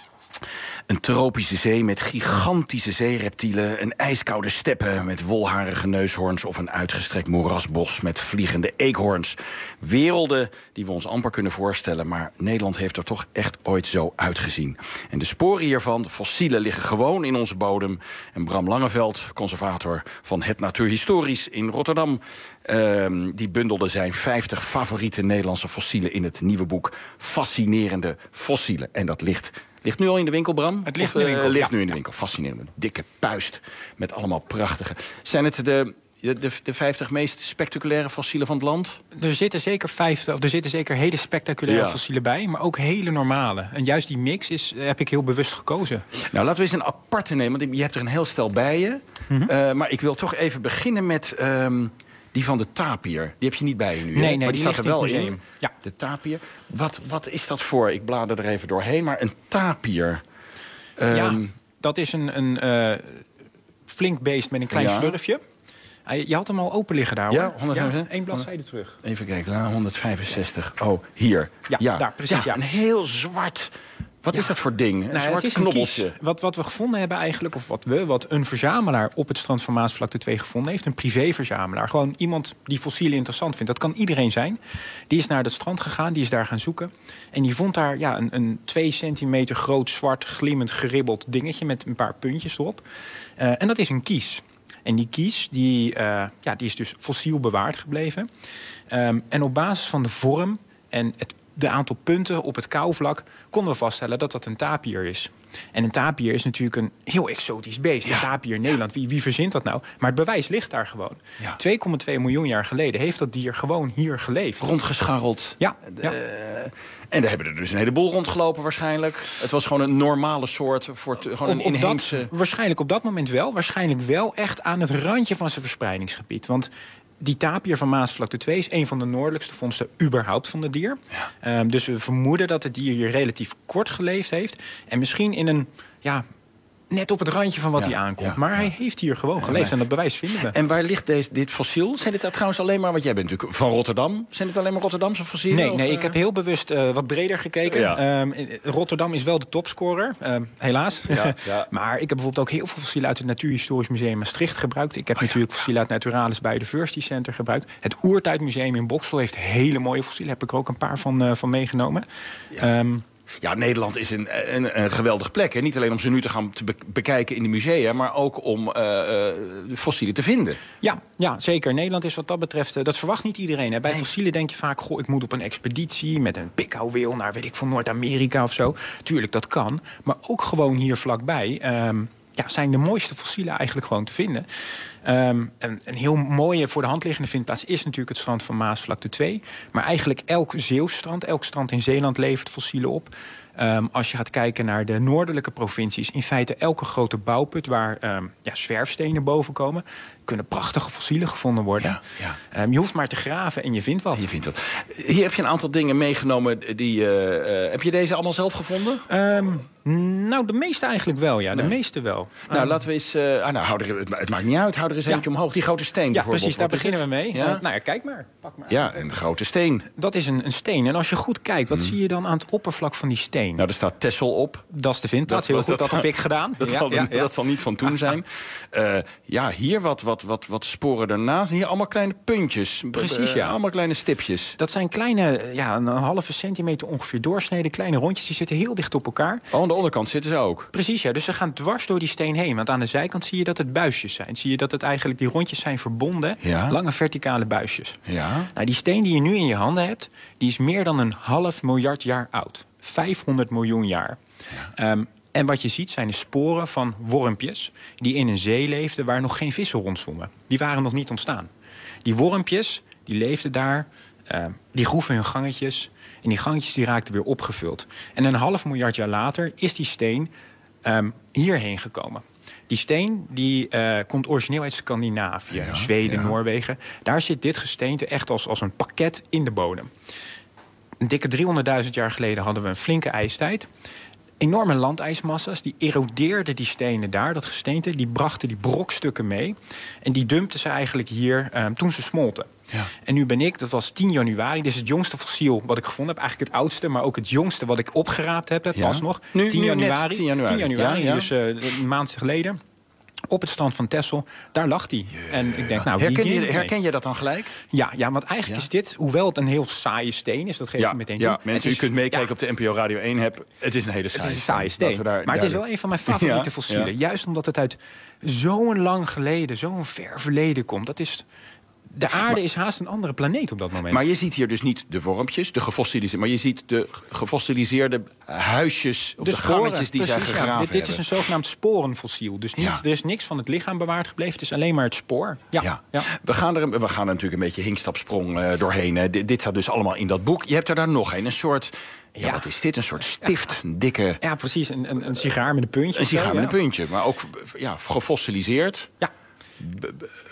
Een tropische zee met gigantische zeereptielen, een ijskoude steppe met wolharige neushoorns of een uitgestrekt moerasbos met vliegende eekhoorns. Werelden die we ons amper kunnen voorstellen, maar Nederland heeft er toch echt ooit zo uitgezien. En de sporen hiervan, de fossielen, liggen gewoon in onze bodem. En Bram Langeveld, conservator van het Natuurhistorisch in Rotterdam, Uh, die bundelde zijn vijftig favoriete Nederlandse fossielen in het nieuwe boek Fascinerende Fossielen. En dat ligt, ligt nu al in de winkel, Bram? Het ligt of, in de winkel, uh, ligt ja. nu in de winkel. Fascinerend, een dikke puist met allemaal prachtige. Zijn het de, de, de vijftig meest spectaculaire fossielen van het land? Er zitten zeker vijftig, of er zitten zeker hele spectaculaire Ja. fossielen bij, maar ook hele normale. En juist die mix is, heb ik heel bewust gekozen. Nou, laten we eens een aparte nemen, want je hebt er een heel stel bij je. Mm-hmm. uh, maar ik wil toch even beginnen met Um, die van de tapir. Die heb je niet bij je nu, Nee, nee, maar die, die staat er wel ligt in het in. museum. Ja. De tapir. Wat, wat is dat voor? Ik blader er even doorheen, maar een tapir. Um, Ja, dat is een, een uh, flink beest met een klein Ja. slurfje. Uh, je had hem al open liggen daar, hoor. Ja, honderdvijfenzestig. Ja, één bladzijde terug. Even kijken, nou, honderdvijfenzestig. Oh, hier. Ja, daar, precies, ja. Een heel zwart. Wat Ja. is dat voor ding? Een Nou, zwart het is een knobbeltje. kies. Wat, wat we gevonden hebben eigenlijk, of wat we, wat een verzamelaar op het strand van Maasvlakte twee gevonden heeft. Een privéverzamelaar. Gewoon iemand die fossielen interessant vindt. Dat kan iedereen zijn. Die is naar het strand gegaan, die is daar gaan zoeken. En die vond daar ja, een, een twee centimeter groot, zwart, glimmend, geribbeld dingetje met een paar puntjes erop. Uh, en dat is een kies. En die kies die, uh, ja, die is dus fossiel bewaard gebleven. Um, en op basis van de vorm en het de aantal punten op het kauwvlak konden we vaststellen dat dat een tapir is. En een tapir is natuurlijk een heel exotisch beest. Ja. Een tapir in Nederland, wie, wie verzint dat nou? Maar het bewijs ligt daar gewoon. Ja. twee komma twee miljoen jaar geleden heeft dat dier gewoon hier geleefd. Rondgescharreld. Ja. ja. Uh, en daar hebben er dus een heleboel rondgelopen waarschijnlijk. Het was gewoon een normale soort, voor te, gewoon op, een op inheemse... Dat, waarschijnlijk op dat moment wel. Waarschijnlijk wel echt aan het randje van zijn verspreidingsgebied. Want die tapir van Maasvlakte twee is een van de noordelijkste vondsten überhaupt van het dier. Ja. Um, dus we vermoeden dat het dier hier relatief kort geleefd heeft. En misschien in een, ja, net op het randje van wat ja, hij aankomt. Ja, maar ja. hij heeft hier gewoon geleefd ja, en dat bewijs vinden we. En waar ligt deze, dit fossiel? Zijn dit trouwens alleen maar, want jij bent natuurlijk van Rotterdam. Zijn dit alleen maar Rotterdamse fossielen? Nee, of, nee uh... ik heb heel bewust uh, wat breder gekeken. Ja. Um, Rotterdam is wel de topscorer, um, helaas. Ja, ja. Maar ik heb bijvoorbeeld ook heel veel fossielen uit het Natuurhistorisch Museum Maastricht gebruikt. Ik heb oh, natuurlijk ja. fossielen uit Naturalis Biodiversity Center gebruikt. Het Oertijdmuseum in Boxtel heeft hele mooie fossielen. Heb ik er ook een paar van, uh, van meegenomen. Ja. Um, Ja, Nederland is een, een, een geweldige plek. Hè? Niet alleen om ze nu te gaan te be- bekijken in de musea, maar ook om uh, uh, fossielen te vinden. Ja, ja, zeker. Nederland is wat dat betreft, uh, dat verwacht niet iedereen. Hè? Bij nee. fossielen denk je vaak, goh, ik moet op een expeditie met een pikhouweel naar, weet ik, van Noord-Amerika of zo. Tuurlijk, dat kan. Maar ook gewoon hier vlakbij um, ja, zijn de mooiste fossielen eigenlijk gewoon te vinden. Um, een, een heel mooie voor de hand liggende vindplaats is natuurlijk het strand van Maasvlakte twee. Maar eigenlijk elk Zeeuws strand, elk strand in Zeeland levert fossielen op. Um, als je gaat kijken naar de noordelijke provincies, in feite elke grote bouwput waar um, ja, zwerfstenen boven komen, kunnen prachtige fossielen gevonden worden. Ja, ja. Um, je hoeft maar te graven en je vindt wat. Je vindt wat. Hier heb je een aantal dingen meegenomen. Die, uh, uh, heb je deze allemaal zelf gevonden? Um, nou, de meeste eigenlijk wel, ja. De nee. meeste wel. Nou, um, laten we eens... Uh, ah, nou, hou er, het, het maakt niet uit. Hou er eens ja. eentje omhoog. Die grote steen Ja, precies. Daar beginnen we mee. Ja? Uh, nou ja, kijk maar. Pak maar. Ja, een grote steen. Dat is een, een steen. En als je goed kijkt, wat hmm. zie je dan aan het oppervlak van die steen? Nou, er staat Texel op. Dat is de vindplaats. Heel goed, dat, dat heb ik gedaan. Dat, ja, zal, ja, ja. dat zal niet van toen zijn. Uh, ja, hier wat, wat, wat, wat sporen ernaast. Hier allemaal kleine puntjes. Precies, ja. Uh, allemaal kleine stipjes. Dat zijn kleine, ja, een halve centimeter ongeveer doorsneden. Kleine rondjes, die zitten heel dicht op elkaar. Oh, aan de onderkant zitten ze ook. Precies, ja. Dus ze gaan dwars door die steen heen. Want aan de zijkant zie je dat het buisjes zijn. Zie je dat het eigenlijk, die rondjes zijn verbonden. Ja. Lange verticale buisjes. Ja. Nou, die steen die je nu in je handen hebt, die is meer dan een half miljard jaar oud. vijfhonderd miljoen jaar. Ja. Um, En wat je ziet zijn de sporen van wormpjes die in een zee leefden waar nog geen vissen rondzwommen. Die waren nog niet ontstaan. Die wormpjes die leefden daar, uh, die groeven hun gangetjes. En die gangetjes die raakten weer opgevuld. En een half miljard jaar later is die steen um, hierheen gekomen. Die steen die, uh, komt origineel uit Scandinavië, ja, Zweden, ja. Noorwegen. Daar zit dit gesteente echt als, als een pakket in de bodem. Een dikke driehonderdduizend jaar geleden hadden we een flinke ijstijd. Enorme landijsmassa's, die erodeerden die stenen daar, dat gesteente. Die brachten die brokstukken mee. En die dumpten ze eigenlijk hier um, toen ze smolten. Ja. En nu ben ik, dat was tien januari, dit is het jongste fossiel wat ik gevonden heb. Eigenlijk het oudste, maar ook het jongste wat ik opgeraapt heb, ja. pas nog. Nu, tien nu januari, net tien januari. tien januari, Ja, ja. dus uh, een maand geleden. Op het strand van Texel, daar lag hij. En ik denk, nou, herken, je, herken je dat dan gelijk? Ja, ja, want eigenlijk ja. is dit, hoewel het een heel saaie steen is, dat geef ja, je meteen ja, toe. mensen, is, u kunt meekijken ja, op de N P O Radio één heb. Het is een hele saaie, het is een saaie steen. steen. Daar, maar het is wel een van mijn favoriete ja, fossielen. Ja. Juist omdat het uit zo'n lang geleden, zo'n ver verleden komt. Dat is... De aarde maar, is haast een andere planeet op dat moment. Maar je ziet hier dus niet de wormpjes, de gefossiliseerde, maar je ziet de gefossiliseerde huisjes, of de, de gangetjes die precies, zijn gegraven ja. dit, dit hebben. is een zogenaamd sporenfossiel. Dus niet, ja. er is niks van het lichaam bewaard gebleven, het is alleen maar het spoor. Ja. Ja. Ja. We, gaan er, we gaan er natuurlijk een beetje hinkstapsprong uh, doorheen. Hè. D- dit staat dus allemaal in dat boek. Je hebt er daar nog een, een soort... Ja, ja, wat is dit? Een soort stift, een dikke... Ja, precies, een, een, een sigaar met een puntje. Een sigaar zo, met ja. een puntje, maar ook ja, gefossiliseerd. Ja. Be-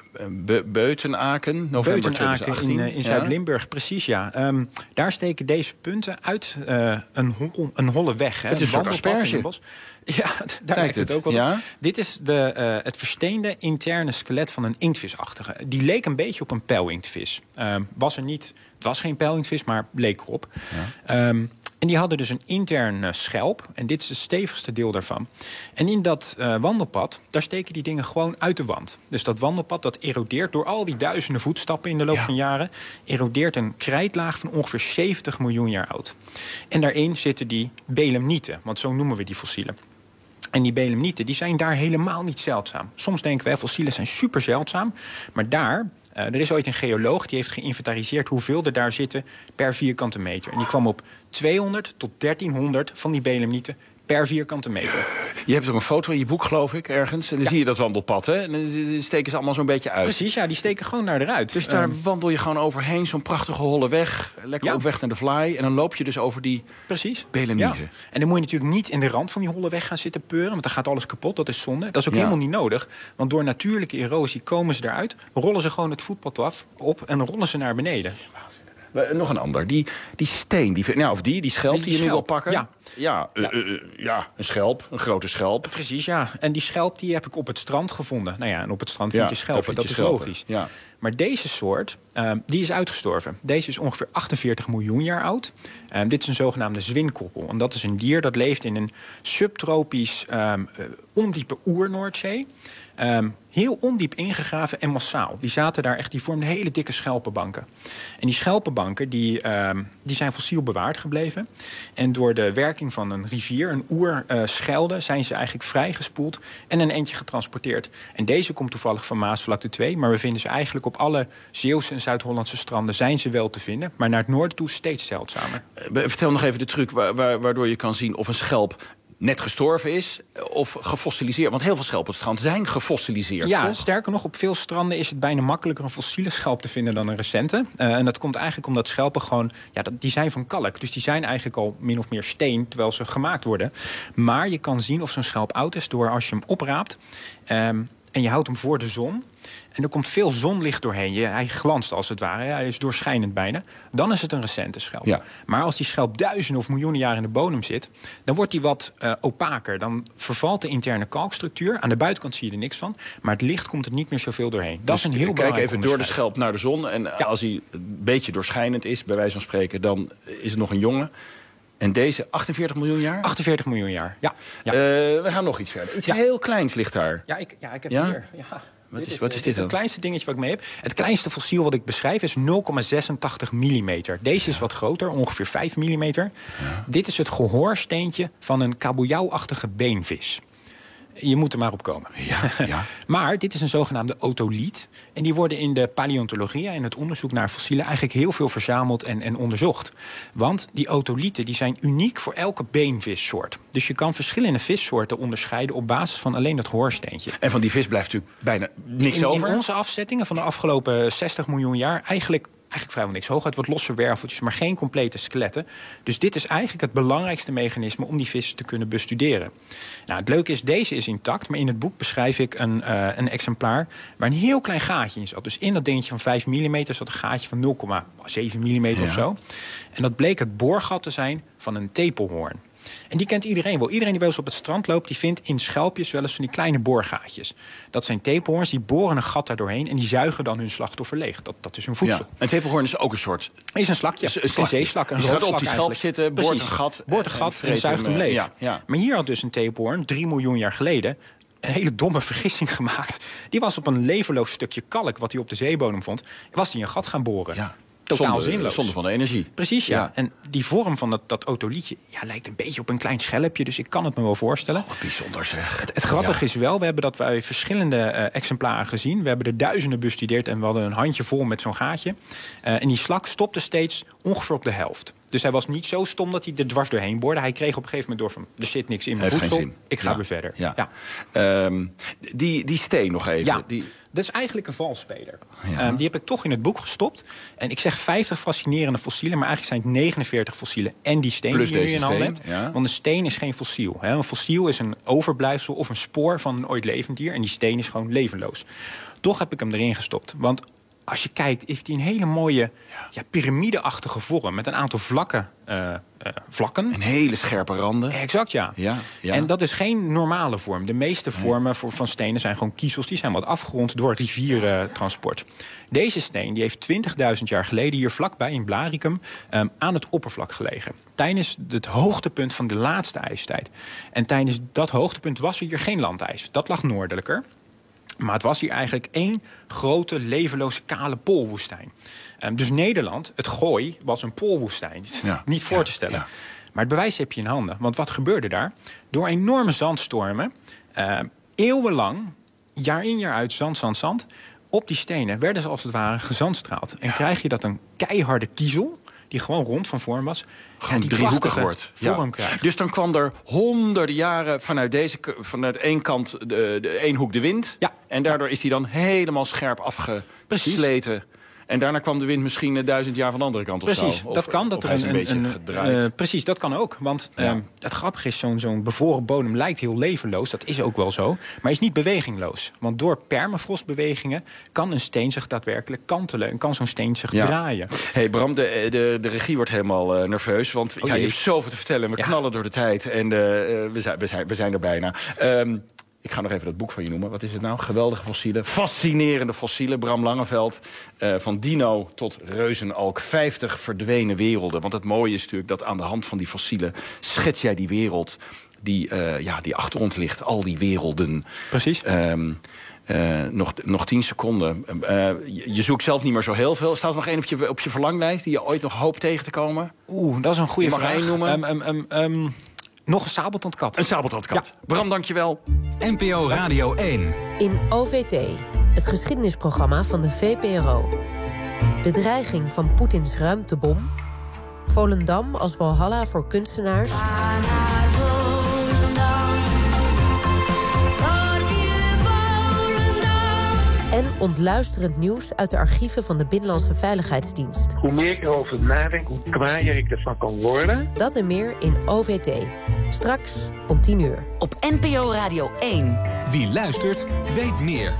Be- Beutenaken, november Beutenaken twintig achttien. in, in Zuid-Limburg, ja. precies, ja. Um, daar steken deze punten uit uh, een, hol, een holle weg. Hè. Het is een soort asperge. Ja, daar lijkt het, het ook wel ja? op. Dit is de, uh, het versteende interne skelet van een inktvisachtige. Die leek een beetje op een pijlinktvis. Um, was er niet, het was geen pijlinktvis, maar leek erop. Ja. Um, en die hadden dus een intern uh, schelp. En dit is het stevigste deel daarvan. En in dat uh, wandelpad, daar steken die dingen gewoon uit de wand. Dus dat wandelpad, dat erodeert door al die duizenden voetstappen in de loop ja. van jaren. Erodeert een krijtlaag van ongeveer zeventig miljoen jaar oud. En daarin zitten die belemnieten, want zo noemen we die fossielen. En die belemnieten, die zijn daar helemaal niet zeldzaam. Soms denken wij, fossielen zijn super zeldzaam. Maar daar... Uh, er is ooit een geoloog die heeft geïnventariseerd hoeveel er daar zitten per vierkante meter. En die kwam op tweehonderd tot dertienhonderd van die belemnieten per vierkante meter. Je hebt er een foto in je boek, geloof ik, ergens. En dan ja. zie je dat wandelpad, hè? En dan steken ze allemaal zo'n beetje uit. Precies, ja, die steken gewoon naar eruit. Dus daar um, wandel je gewoon overheen, zo'n prachtige holle weg. Lekker ja. op weg naar de Vlaai. En dan loop je dus over die Precies. belemnieten. Ja. En dan moet je natuurlijk niet in de rand van die holle weg gaan zitten peuren. Want dan gaat alles kapot, dat is zonde. Dat is ook ja. helemaal niet nodig. Want door natuurlijke erosie komen ze eruit. Rollen ze gewoon het voetpad af, op en dan rollen ze naar beneden. Nog een ander. Die, die steen, die, nou, of die, die schelp die, die, die je nu wil pakken. Ja, ja, uh, uh, uh, ja, een schelp, een grote schelp. Precies, ja. En die schelp die heb ik op het strand gevonden. Nou ja, en op het strand vind ja, je schelpen, dat is schelpen. logisch. Ja. Maar deze soort, uh, die is uitgestorven. Deze is ongeveer achtenveertig miljoen jaar oud. Uh, dit is een zogenaamde zwinkokkel. En dat is een dier dat leeft in een subtropisch, um, uh, ondiepe oer-Noordzee. Um, heel ondiep ingegraven en massaal. Die zaten daar echt, die vormden hele dikke schelpenbanken. En die schelpenbanken die, um, die zijn fossiel bewaard gebleven. En door de werking van een rivier, een oerschelde, uh, zijn ze eigenlijk vrijgespoeld en een eindje getransporteerd. En deze komt toevallig van Maasvlakte twee, maar we vinden ze eigenlijk op alle Zeeuwse en Zuid-Hollandse stranden zijn ze wel te vinden, maar naar het noorden toe steeds zeldzamer. Uh, vertel nog even de truc wa- wa- waardoor je kan zien of een schelp net gestorven is of gefossiliseerd. Want heel veel schelpen op het strand zijn gefossiliseerd. Ja, toch? Sterker nog, op veel stranden is het bijna makkelijker een fossiele schelp te vinden dan een recente. Uh, en dat komt eigenlijk omdat schelpen gewoon, ja, dat, die zijn van kalk. Dus die zijn eigenlijk al min of meer steen terwijl ze gemaakt worden. Maar je kan zien of zo'n schelp oud is door als je hem opraapt um, en je houdt hem voor de zon. En er komt veel zonlicht doorheen. Je, hij glanst als het ware. Hij is doorschijnend bijna. Dan is het een recente schelp. Ja. Maar als die schelp duizenden of miljoenen jaren in de bodem zit, dan wordt die wat uh, opaker. Dan vervalt de interne kalkstructuur. Aan de buitenkant zie je er niks van. Maar het licht komt er niet meer zoveel doorheen. Dat dus is een heel kijk belangrijk even door de schelp naar de zon. En ja. als hij een beetje doorschijnend is, bij wijze van spreken, dan is het nog een jongen. En deze achtenveertig miljoen jaar? achtenveertig miljoen jaar, ja. ja. Uh, we gaan nog iets verder. Iets ja. heel kleins ligt daar. Ja, ik, ja, ik heb ja? hier... Ja. Wat is, dit is, wat is dit dan? Het kleinste dingetje wat ik mee heb. Het kleinste fossiel wat ik beschrijf is nul komma zesentachtig millimeter. Deze is wat groter, ongeveer vijf millimeter. Ja. Dit is het gehoorsteentje van een kabeljauwachtige beenvis. Je moet er maar op komen. Ja, ja. Maar dit is een zogenaamde otoliet. En die worden in de paleontologie en het onderzoek naar fossielen eigenlijk heel veel verzameld en, en onderzocht. Want die otolieten die zijn uniek voor elke beenvissoort. Dus je kan verschillende vissoorten onderscheiden op basis van alleen dat gehoorsteentje. En van die vis blijft natuurlijk bijna niks in, over? In onze afzettingen van de afgelopen zestig miljoen jaar eigenlijk... eigenlijk vrijwel niks. Hooguit wat losse werveltjes, maar geen complete skeletten. Dus dit is eigenlijk het belangrijkste mechanisme om die vissen te kunnen bestuderen. Nou, het leuke is, deze is intact, maar in het boek beschrijf ik een, uh, een exemplaar waar een heel klein gaatje in zat. Dus in dat dingetje van vijf millimeter zat een gaatje van nul komma zeven millimeter ja. of zo. En dat bleek het boorgat te zijn van een tepelhoorn. En die kent iedereen wel. Iedereen die wel eens op het strand loopt, die vindt in schelpjes wel eens van die kleine boorgaatjes. Dat zijn tepelhoorns, die boren een gat daar doorheen en die zuigen dan hun slachtoffer leeg. Dat, dat is hun voedsel. Ja. Een tepelhoorn is ook een soort... Is een slakje. Is een, slakje. een zeeslak. Een je gaat op die schelp eigenlijk. zitten, boort een gat. Boort een gat en, en zuigt hem leeg. Ja, ja. Maar hier had dus een tepelhoorn, drie miljoen jaar geleden, een hele domme vergissing gemaakt. Die was op een levenloos stukje kalk, wat hij op de zeebodem vond, was hij een gat gaan boren. Ja. Totaal zonde, zinloos. Zonde van de energie. Precies, ja. ja. En die vorm van dat, dat otolietje ja, lijkt een beetje op een klein schelpje. Dus ik kan het me wel voorstellen. Oh, wat bijzonder zeg. Het, het grappige ja. is wel, we hebben dat wij verschillende uh, exemplaren gezien. We hebben er duizenden bestudeerd en we hadden een handje vol met zo'n gaatje. Uh, en die slak stopte steeds ongeveer op de helft. Dus hij was niet zo stom dat hij er dwars doorheen boorde. Hij kreeg op een gegeven moment door van, er zit niks in mijn voedsel. Ik ga ja. weer verder. Ja. Ja. Um, die, die steen nog even. Ja. Die... Dat is eigenlijk een valspeler. Ja. Um, die heb ik toch in het boek gestopt. En ik zeg vijftig fascinerende fossielen, maar eigenlijk zijn het negenenveertig fossielen. En die steen plus die je nu deze in handen hebt. Ja. Want een steen is geen fossiel. Hè. Een fossiel is een overblijfsel of een spoor van een ooit levend dier. En die steen is gewoon levenloos. Toch heb ik hem erin gestopt. Want als je kijkt, heeft hij een hele mooie ja, piramideachtige vorm. Met een aantal vlakken, uh, uh, vlakken. En hele scherpe randen. Exact, ja. Ja, ja. En dat is geen normale vorm. De meeste vormen voor, van stenen zijn gewoon kiezels. Die zijn wat afgerond door rivierentransport. Deze steen die heeft twintigduizend jaar geleden hier vlakbij in Blaricum um, aan het oppervlak gelegen. Tijdens het hoogtepunt van de laatste ijstijd. En tijdens dat hoogtepunt was er hier geen landijs. Dat lag noordelijker. Maar het was hier eigenlijk één grote, levenloze, kale poolwoestijn. Um, dus Nederland, het Gooi, was een poolwoestijn. Ja, niet voor ja, te stellen. Ja. Maar het bewijs heb je in handen. Want wat gebeurde daar? Door enorme zandstormen, uh, eeuwenlang, jaar in jaar uit, zand, zand, zand, op die stenen werden ze als het ware gezandstraald. En ja. krijg je dat een keiharde kiezel, die gewoon rond van vorm was, gewoon die driehoekig wordt. Vorm ja. krijgt. Dus dan kwam er honderden jaren vanuit deze vanuit één kant de, de één hoek de wind. Ja. En daardoor is die dan helemaal scherp afgesleten. Precies. En daarna kwam de wind misschien een duizend jaar van de andere kant of precies, zo. Of, dat kan. Dat er een, een, een beetje een, gedraaid. Uh, precies, dat kan ook. Want ja. um, het grappige is, zo'n zo'n bevroren bodem lijkt heel levenloos. Dat is ook wel zo. Maar is niet bewegingloos. Want door permafrostbewegingen kan een steen zich daadwerkelijk kantelen. En kan zo'n steen zich ja. draaien. Hey Bram, de, de, de regie wordt helemaal uh, nerveus. Want oh, ja, je hebt zoveel te vertellen. We ja. knallen door de tijd. En uh, we, zijn, we, zijn, we zijn er bijna. Um, Ik ga nog even dat boek van je noemen. Wat is het nou? Geweldige fossielen. Fascinerende fossielen. Bram Langeveld. Uh, van dino tot reuzenalk. vijftig verdwenen werelden. Want het mooie is natuurlijk dat aan de hand van die fossielen schets jij die wereld die, uh, ja, die achter ons ligt. Al die werelden. Precies. Um, Uh, nog, nog tien seconden. Uh, je, je zoekt zelf niet meer zo heel veel. Staat er nog één op je, op je verlanglijst die je ooit nog hoopt tegen te komen? Oeh, dat is een goede vraag. Mag je één noemen? Um, um, um, um, nog een sabeltandkat. Een sabeltandkat. Ja. Bram, dankjewel. N P O Radio één. In O V T, het geschiedenisprogramma van de V P R O. De dreiging van Poetins ruimtebom. Volendam als Walhalla voor kunstenaars. En ontluisterend nieuws uit de archieven van de Binnenlandse Veiligheidsdienst. Hoe meer ik erover nadenk, hoe kwaaier ik ervan kan worden. Dat en meer in O V T. Straks om tien uur. Op N P O Radio één. Wie luistert, weet meer.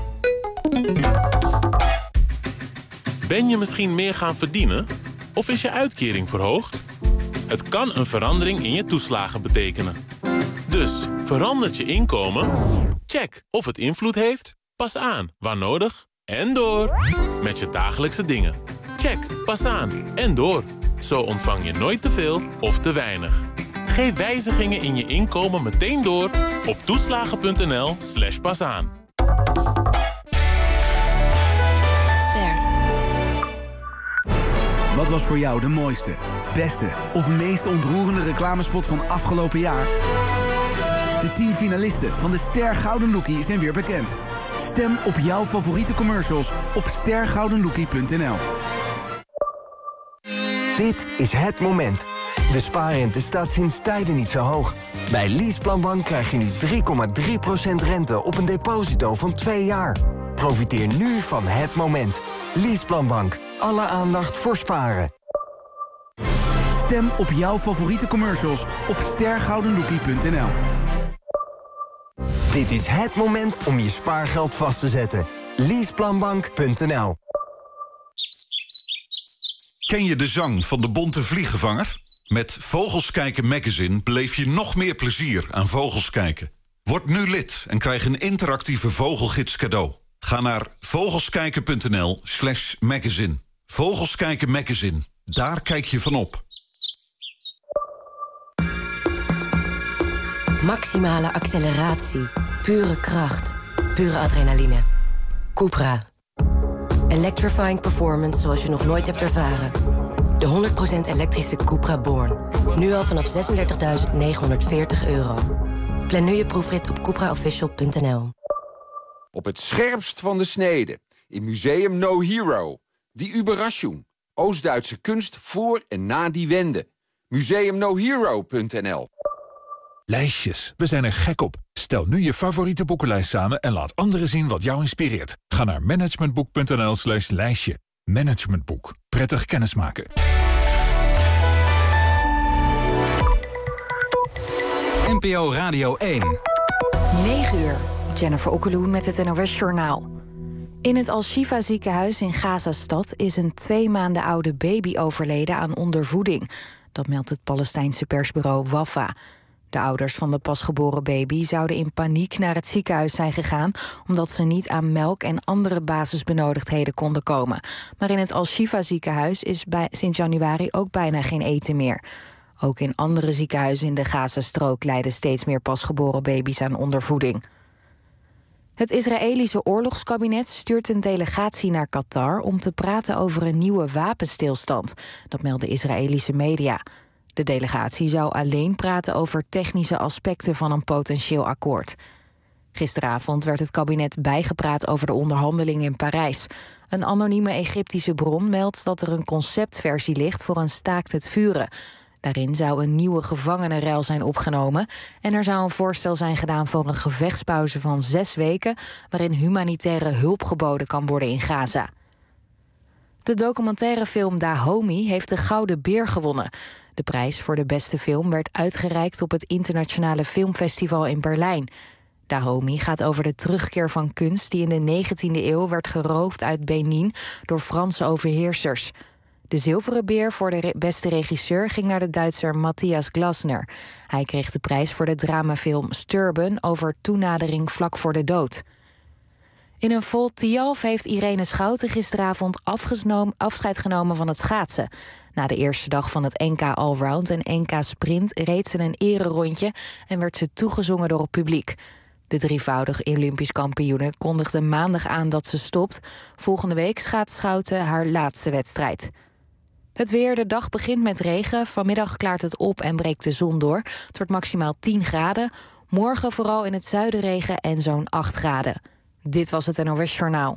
Ben je misschien meer gaan verdienen? Of is je uitkering verhoogd? Het kan een verandering in je toeslagen betekenen. Dus, verandert je inkomen? Check of het invloed heeft. Pas aan, waar nodig, en door. Met je dagelijkse dingen. Check, pas aan, en door. Zo ontvang je nooit te veel of te weinig. Geef wijzigingen in je inkomen meteen door op toeslagen.nl slash pas aan. Ster. Wat was voor jou de mooiste, beste of meest ontroerende reclamespot van afgelopen jaar? De tien finalisten van de Ster Gouden Lookie zijn weer bekend. Stem op jouw favoriete commercials op ster gouden lookie punt n l. Dit is het moment. De spaarrente staat sinds tijden niet zo hoog. Bij Leaseplanbank krijg je nu drie komma drie procent rente op een deposito van twee jaar. Profiteer nu van het moment. Leaseplanbank. Alle aandacht voor sparen. Stem op jouw favoriete commercials op ster gouden lookie punt n l. Dit is het moment om je spaargeld vast te zetten. leaseplanbank punt n l. Ken je de zang van de bonte vliegenvanger? Met Vogels Kijken magazine beleef je nog meer plezier aan vogels kijken. Word nu lid en krijg een interactieve vogelgids cadeau. Ga naar vogelskijken punt n l slash magazine. Vogels Kijken magazine. Daar kijk je van op. Maximale acceleratie. Pure kracht. Pure adrenaline. Cupra. Electrifying performance zoals je nog nooit hebt ervaren. De honderd procent elektrische Cupra Born. Nu al vanaf zesendertigduizend negenhonderdveertig euro. Plan nu je proefrit op cupra official punt n l. Op het scherpst van de snede. In Museum No Hero. Die Überraschung. Oost-Duitse kunst voor en na die wende. museum no hero punt n l. Lijstjes. We zijn er gek op. Stel nu je favoriete boekenlijst samen en laat anderen zien wat jou inspireert. Ga naar managementboek punt n l slash lijstje. Managementboek. Prettig kennismaken. N P O Radio één. negen uur. Jennifer Okkeloen met het N O S-journaal. In het Al-Shifa ziekenhuis in Gaza-stad is een twee maanden oude baby overleden aan ondervoeding. Dat meldt het Palestijnse persbureau Wafa. De ouders van de pasgeboren baby zouden in paniek naar het ziekenhuis zijn gegaan, omdat ze niet aan melk en andere basisbenodigdheden konden komen. Maar in het Al-Shifa ziekenhuis is bij, sinds januari ook bijna geen eten meer. Ook in andere ziekenhuizen in de Gazastrook lijden steeds meer pasgeboren baby's aan ondervoeding. Het Israëlische oorlogskabinet stuurt een delegatie naar Qatar om te praten over een nieuwe wapenstilstand. Dat melden Israëlische media. De delegatie zou alleen praten over technische aspecten van een potentieel akkoord. Gisteravond werd het kabinet bijgepraat over de onderhandelingen in Parijs. Een anonieme Egyptische bron meldt dat er een conceptversie ligt voor een staakt het vuren. Daarin zou een nieuwe gevangenenruil zijn opgenomen en er zou een voorstel zijn gedaan voor een gevechtspauze van zes weken waarin humanitaire hulp geboden kan worden in Gaza. De documentairefilm Dahomey heeft de Gouden Beer gewonnen. De prijs voor de beste film werd uitgereikt op het Internationale Filmfestival in Berlijn. Dahomey gaat over de terugkeer van kunst die in de negentiende eeuw werd geroofd uit Benin door Franse overheersers. De Zilveren Beer voor de beste regisseur ging naar de Duitser Matthias Glasner. Hij kreeg de prijs voor de dramafilm Sturban over toenadering vlak voor de dood. In een vol Tialf heeft Irene Schouten gisteravond afscheid genomen van het schaatsen. Na de eerste dag van het N K Allround en N K Sprint reed ze een ererondje en werd ze toegezongen door het publiek. De drievoudig Olympisch kampioene kondigde maandag aan dat ze stopt. Volgende week schaatst Schouten haar laatste wedstrijd. Het weer, de dag begint met regen. Vanmiddag klaart het op en breekt de zon door. Het wordt maximaal tien graden. Morgen vooral in het zuiden regen en zo'n acht graden. Dit was het N O S Journaal.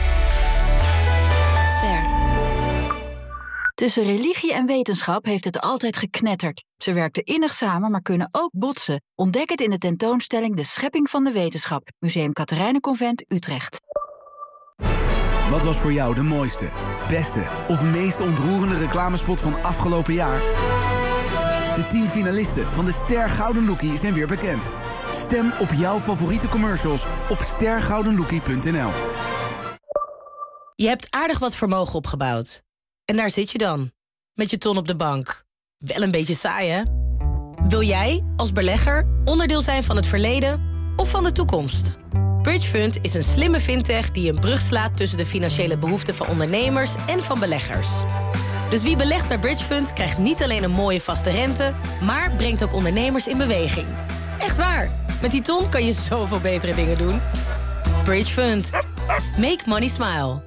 Ster. Tussen religie en wetenschap heeft het altijd geknetterd. Ze werkten innig samen, maar kunnen ook botsen. Ontdek het in de tentoonstelling De Schepping van de Wetenschap. Museum Katerijnenconvent, Utrecht. Wat was voor jou de mooiste, beste of meest ontroerende reclamespot van afgelopen jaar? De tien finalisten van de Ster Gouden Lookie zijn weer bekend. Stem op jouw favoriete commercials op ster gouden lookie punt n l. Je hebt aardig wat vermogen opgebouwd. En daar zit je dan, met je ton op de bank. Wel een beetje saai, hè? Wil jij, als belegger, onderdeel zijn van het verleden of van de toekomst? Bridgefund is een slimme fintech die een brug slaat tussen de financiële behoeften van ondernemers en van beleggers. Dus wie belegt bij Bridgefund krijgt niet alleen een mooie vaste rente, maar brengt ook ondernemers in beweging. Echt waar, met die ton kan je zoveel betere dingen doen. Bridgefund. Make money smile.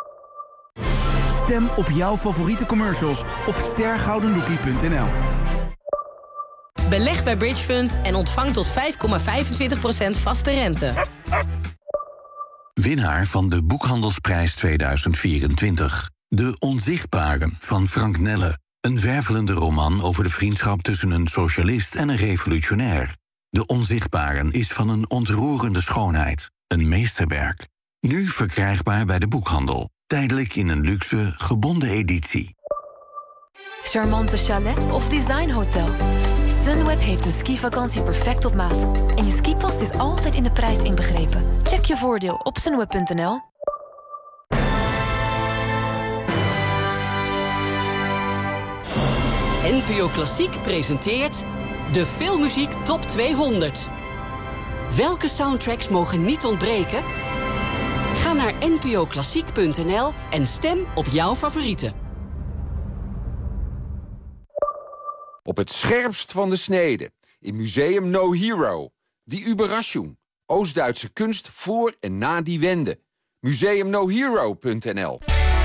Stem op jouw favoriete commercials op ster gouden lookie punt n l. Beleg bij Bridgefund en ontvang tot vijf komma vijfentwintig procent vaste rente. Winnaar van de Boekhandelsprijs tweeduizend vierentwintig. De Onzichtbaren van Frank Nelle. Een wervelende roman over de vriendschap tussen een socialist en een revolutionair. De Onzichtbaren is van een ontroerende schoonheid. Een meesterwerk. Nu verkrijgbaar bij de boekhandel. Tijdelijk in een luxe, gebonden editie. Charmante chalet of designhotel. Sunweb heeft een skivakantie perfect op maat. En je skipas is altijd in de prijs inbegrepen. Check je voordeel op sunweb punt n l. N P O Klassiek presenteert de Filmmuziek Top tweehonderd. Welke soundtracks mogen niet ontbreken? Ga naar n p o klassiek punt n l en stem op jouw favorieten. Op het scherpst van de snede. In Museum No Hero. Die Überraschung. Oost-Duitse kunst voor en na die wende. museum no hero punt n l.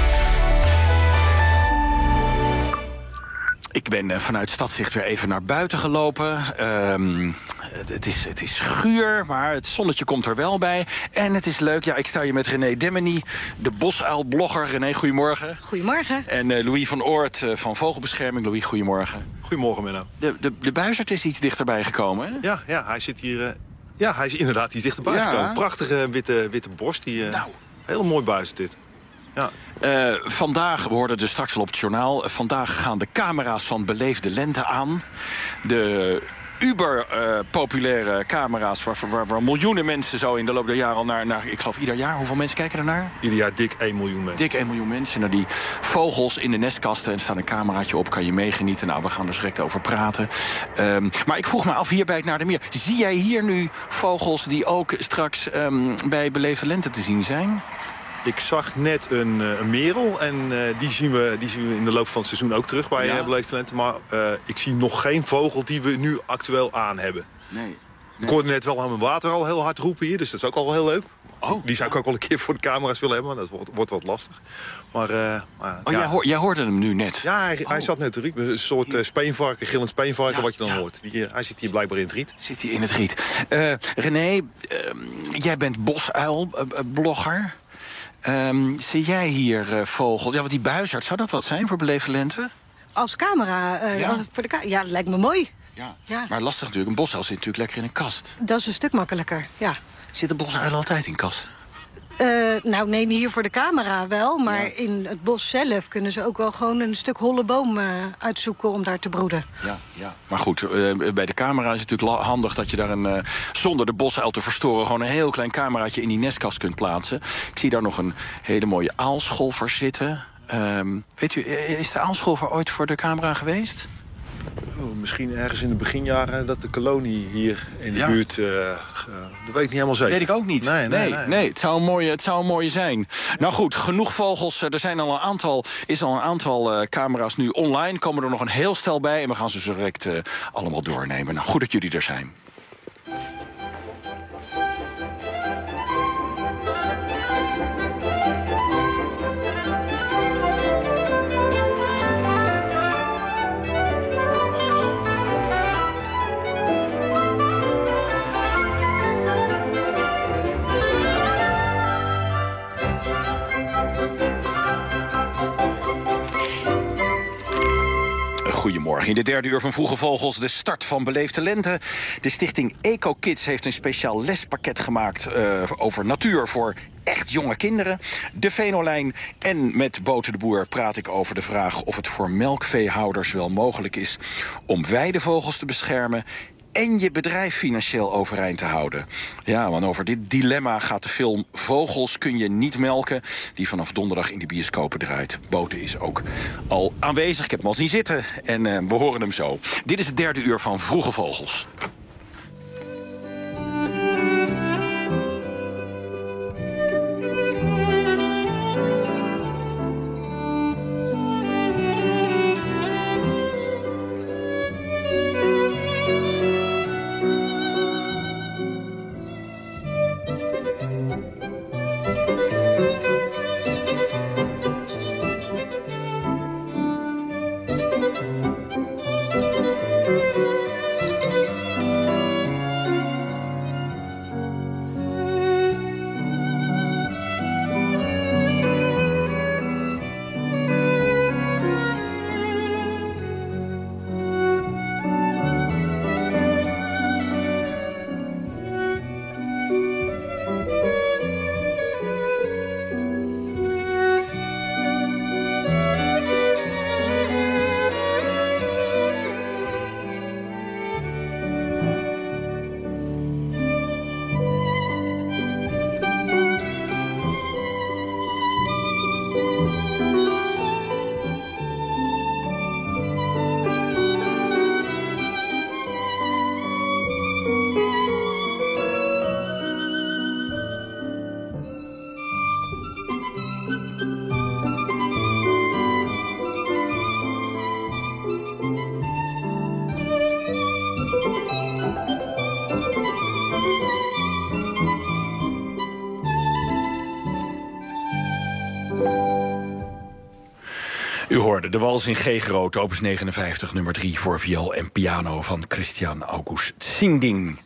Ik ben uh, vanuit Stadzicht weer even naar buiten gelopen. Um, het, is, het is guur, maar het zonnetje komt er wel bij. En het is leuk. Ja, ik sta hier met René Demmeny, de bosuil-blogger. René, goedemorgen. Goedemorgen. En uh, Louis van Oort uh, van Vogelbescherming. Louis, goedemorgen. Goedemorgen, Menno. De, de, de buizerd is iets dichterbij gekomen, hè? Ja, ja, hij zit hier... Uh, ja, hij is inderdaad iets dichterbij ja. gekomen. Prachtige witte, witte borst. Die, uh, nou. Heel mooi buizerd dit. Ja. Uh, vandaag, we hoorden dus straks al op het journaal... Uh, vandaag gaan de camera's van Beleefde Lente aan. De uber-populaire uh, camera's... Waar, waar, waar miljoenen mensen zo in de loop der jaren al naar, naar... Ik geloof ieder jaar, hoeveel mensen kijken er naar? Ieder jaar dik één miljoen mensen. Dik één miljoen mensen. Naar die vogels in de nestkasten en er staat een cameraatje op. Kan je meegenieten. Nou, we gaan er direct over praten. Um, maar ik vroeg me af, hier bij het Naardermeer... zie jij hier nu vogels die ook straks um, bij Beleefde Lente te zien zijn? Ik zag net een, een merel en uh, die, zien we, die zien we in de loop van het seizoen ook terug bij ja. uh, Beleefde Lente. Maar uh, ik zie nog geen vogel die we nu actueel aan hebben. Nee. nee. Ik hoorde net wel aan mijn water al heel hard roepen hier, dus dat is ook al heel leuk. Oh. Die zou ik ook wel een keer voor de camera's willen hebben, maar dat wordt, wordt wat lastig. Maar, uh, maar, oh, ja. jij, hoor, jij hoorde hem nu net? Ja, hij, oh. hij zat net te riet. Een soort uh, speenvarken, gillend speenvarken, ja, wat je dan ja. hoort. Die, uh, hij zit hier blijkbaar in het riet. Zit hij in het riet. Uh, René, uh, jij bent bosuil-blogger. Uh, Um, zie jij hier uh, vogel? Ja, want die buizerd, zou dat wat zijn voor Beleefde Lente? Als camera? Uh, ja. Voor de ka- ja, dat lijkt me mooi. Ja. ja. Maar lastig natuurlijk. Een bosuil zit natuurlijk lekker in een kast. Dat is een stuk makkelijker, ja. Zitten bosuilen altijd in kasten? Uh, nou, nee, hier voor de camera wel. Maar ja. in het bos zelf kunnen ze ook wel gewoon een stuk holle boom uh, uitzoeken om daar te broeden. Ja, ja. Maar goed, uh, bij de camera is het natuurlijk handig dat je daar een, uh, zonder de bosuil te verstoren, gewoon een heel klein cameraatje in die nestkast kunt plaatsen. Ik zie daar nog een hele mooie aalscholver zitten. Um, weet u, is de aalscholver ooit voor de camera geweest? Oh, misschien ergens in de beginjaren dat de kolonie hier in de ja. buurt... Uh, uh, dat weet ik niet helemaal zeker. Dat weet ik ook niet. Nee, nee, nee, nee. nee het, zou een mooie, het zou een mooie zijn. Nou goed, genoeg vogels. Er zijn al een aantal, is al een aantal uh, camera's nu online. Komen er nog een heel stel bij. En we gaan ze zo direct uh, allemaal doornemen. Nou, goed dat jullie er zijn. Goedemorgen. In de derde uur van Vroege Vogels de start van Beleefde Lente. De stichting EcoKids heeft een speciaal lespakket gemaakt uh, over natuur voor echt jonge kinderen. De Venolijn en met Bote de Boer praat ik over de vraag of het voor melkveehouders wel mogelijk is om weidevogels te beschermen en je bedrijf financieel overeind te houden. Ja, want over dit dilemma gaat de film Vogels kun je niet melken, die vanaf donderdag in de bioscopen draait. Bote is ook al aanwezig, ik heb hem al zien zitten en uh, we horen hem zo. Dit is het derde uur van Vroege Vogels. U hoorde de wals in G groot, opus negenenvijftig, nummer drie... voor viool en piano van Christian August Sinding.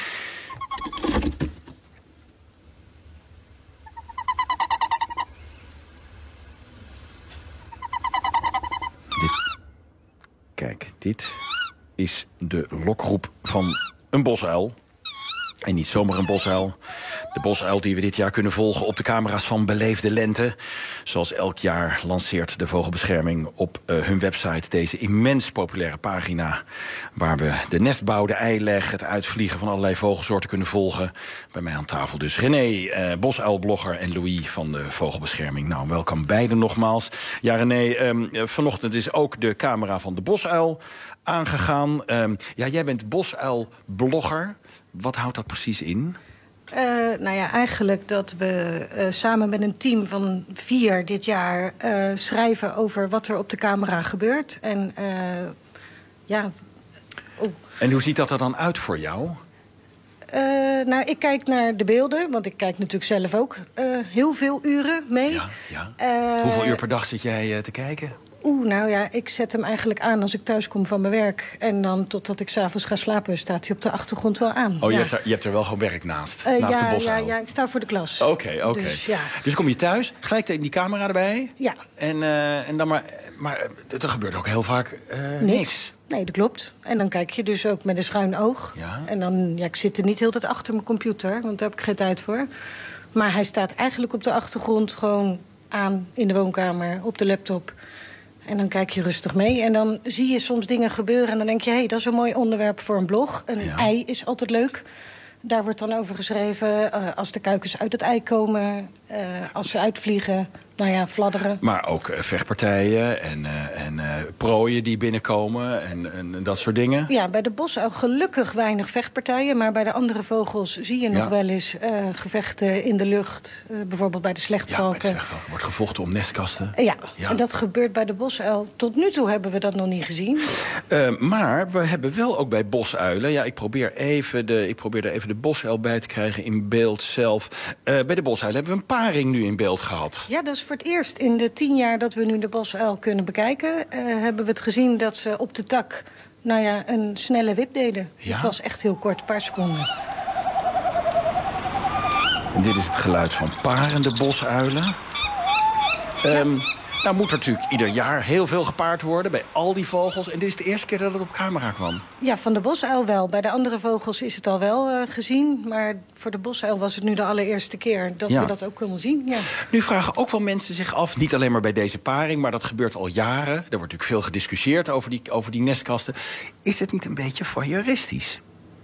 Dit. Kijk, dit is de lokroep van een bosuil. En niet zomaar een bosuil. De bosuil die we dit jaar kunnen volgen op de camera's van Beleefde Lente. Zoals elk jaar lanceert de Vogelbescherming op uh, hun website deze immens populaire pagina, waar we de nestbouw, de eileg, het uitvliegen van allerlei vogelsoorten kunnen volgen. Bij mij aan tafel dus René, uh, bosuilblogger, en Louis van de Vogelbescherming. Nou, welkom beiden nogmaals. Ja, René, um, vanochtend is ook de camera van de bosuil aangegaan. Um, ja, jij bent bosuilblogger. Wat houdt dat precies in? Uh, nou ja, eigenlijk dat we uh, samen met een team van vier dit jaar uh, schrijven over wat er op de camera gebeurt. En uh, ja. Oh. En hoe ziet dat er dan uit voor jou? Uh, nou, ik kijk naar de beelden, want ik kijk natuurlijk zelf ook uh, heel veel uren mee. Ja, ja. Uh, Hoeveel uur per dag zit jij uh, te kijken? Oeh, nou ja, ik zet hem eigenlijk aan als ik thuis kom van mijn werk. En dan totdat ik 's avonds ga slapen, staat hij op de achtergrond wel aan. Oh, ja. je, hebt er, je hebt er wel gewoon werk naast? Uh, naast ja, de bosuil? ja, ja, ik sta voor de klas. Oké, okay, oké. Okay. Dus, ja. Dus kom je thuis, gelijk in die camera erbij? Ja. En, uh, en dan maar, maar er gebeurt ook heel vaak uh, niks. niks. Nee, dat klopt. En dan kijk je dus ook met een schuin oog. Ja. En dan, ja, ik zit er niet heel de tijd achter mijn computer, want daar heb ik geen tijd voor. Maar hij staat eigenlijk op de achtergrond gewoon aan in de woonkamer, op de laptop. En dan kijk je rustig mee. En dan zie je soms dingen gebeuren. En dan denk je, hé, hey, dat is een mooi onderwerp voor een blog. Een ja. ei is altijd leuk. Daar wordt dan over geschreven. Uh, als de kuikens uit het ei komen. Uh, als ze uitvliegen. Nou ja, fladderen. Maar ook uh, vechtpartijen en, uh, en uh, prooien die binnenkomen en, en dat soort dingen. Ja, bij de bosuil gelukkig weinig vechtpartijen. Maar bij de andere vogels zie je nog ja. wel eens uh, gevechten in de lucht. Uh, bijvoorbeeld bij de slechtvalken. Ja, bij de slechtvalken wordt gevochten om nestkasten. Uh, ja. ja, en dat gebeurt bij de bosuil. Tot nu toe hebben we dat nog niet gezien. Uh, maar we hebben wel ook bij bosuilen. Ja, ik probeer, even de, ik probeer er even de bosuil bij te krijgen in beeld zelf. Uh, bij de bosuilen hebben we een paring nu in beeld gehad. Ja, dat is voor het eerst in de tien jaar dat we nu de bosuil kunnen bekijken, Uh, hebben we het gezien dat ze op de tak, nou ja, een snelle wip deden. Ja? Het was echt heel kort, een paar seconden. En dit is het geluid van parende bosuilen. Ja. Um, nou moet er natuurlijk ieder jaar heel veel gepaard worden bij al die vogels. En dit is de eerste keer dat het op camera kwam. Ja, van de bosuil wel. Bij de andere vogels is het al wel uh, gezien. Maar voor de bosuil was het nu de allereerste keer dat ja. we dat ook konden zien. Ja. Nu vragen ook wel mensen zich af, niet alleen maar bij deze paring, maar dat gebeurt al jaren. Er wordt natuurlijk veel gediscussieerd over die, over die nestkasten. Is het niet een beetje voyeuristisch?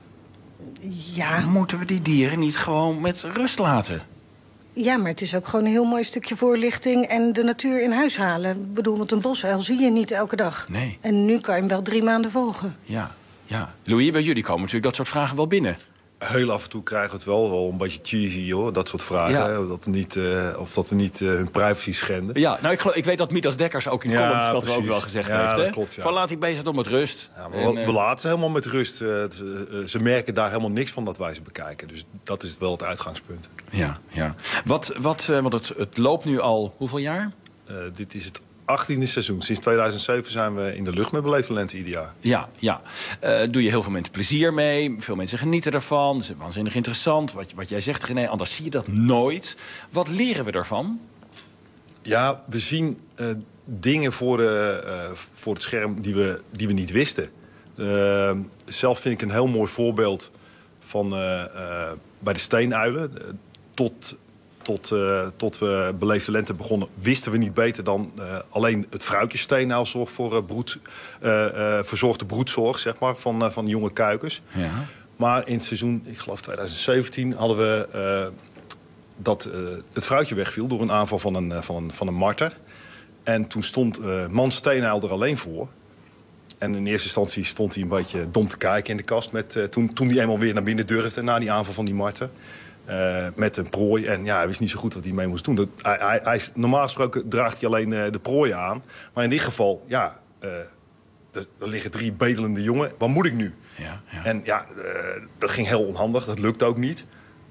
Ja. Moeten we die dieren niet gewoon met rust laten? Ja, maar het is ook gewoon een heel mooi stukje voorlichting en de natuur in huis halen. Ik bedoel, want een bosuil zie je niet elke dag. Nee. En nu kan je hem wel drie maanden volgen. Ja, ja. Louis, bij jullie komen natuurlijk dat soort vragen wel binnen. Heel af en toe krijgen we het wel, wel een beetje cheesy, hoor. Dat soort vragen. Ja. Hè? Dat we niet, uh, of dat we niet uh, hun privacy schenden. Ja, nou, ik, geloof, ik weet dat Midas Dekkers ook in ja, columns dat precies. ook wel gezegd ja, heeft. Hè? Dat klopt, ja. Van laat die bezig om met rust. Ja, maar en, we, we laten ze helemaal met rust. Uh, ze, uh, ze merken daar helemaal niks van dat wij ze bekijken. Dus dat is wel het uitgangspunt. Ja, ja. Wat, wat, uh, want het, het loopt nu al hoeveel jaar? Uh, dit is het achttiende seizoen. Sinds tweeduizend zeven zijn we in de lucht met Beleefde Lente ieder jaar. Ja, ja. Uh, doe je heel veel mensen plezier mee. Veel mensen genieten ervan. Het is waanzinnig interessant. Wat, wat jij zegt, René, anders zie je dat nooit. Wat leren we ervan? Ja, we zien uh, dingen voor, de, uh, voor het scherm die we, die we niet wisten. Uh, zelf vind ik een heel mooi voorbeeld van uh, uh, bij de steenuilen. Uh, tot... Tot, uh, tot we Beleefde Lente begonnen, wisten we niet beter dan uh, alleen het vrouwtje steenuil zorgt voor uh, broed, uh, uh, verzorgde broedzorg, zeg maar, van, uh, van jonge kuikens. Ja. Maar in het seizoen, ik geloof tweeduizend zeventien, hadden we uh, dat uh, het vrouwtje wegviel door een aanval van een, uh, van een, van een marter. En toen stond uh, man steenuil er alleen voor. En in eerste instantie stond hij een beetje dom te kijken in de kast. Met, uh, toen, toen hij eenmaal weer naar binnen durfde na die aanval van die marter. Uh, met een prooi. En ja, hij wist niet zo goed wat hij mee moest doen. Dat, hij, hij, hij, normaal gesproken draagt hij alleen uh, de prooi aan. Maar in dit geval, ja, uh, er, er liggen drie bedelende jongen. Wat moet ik nu? Ja, ja. En ja, uh, dat ging heel onhandig. Dat lukt ook niet.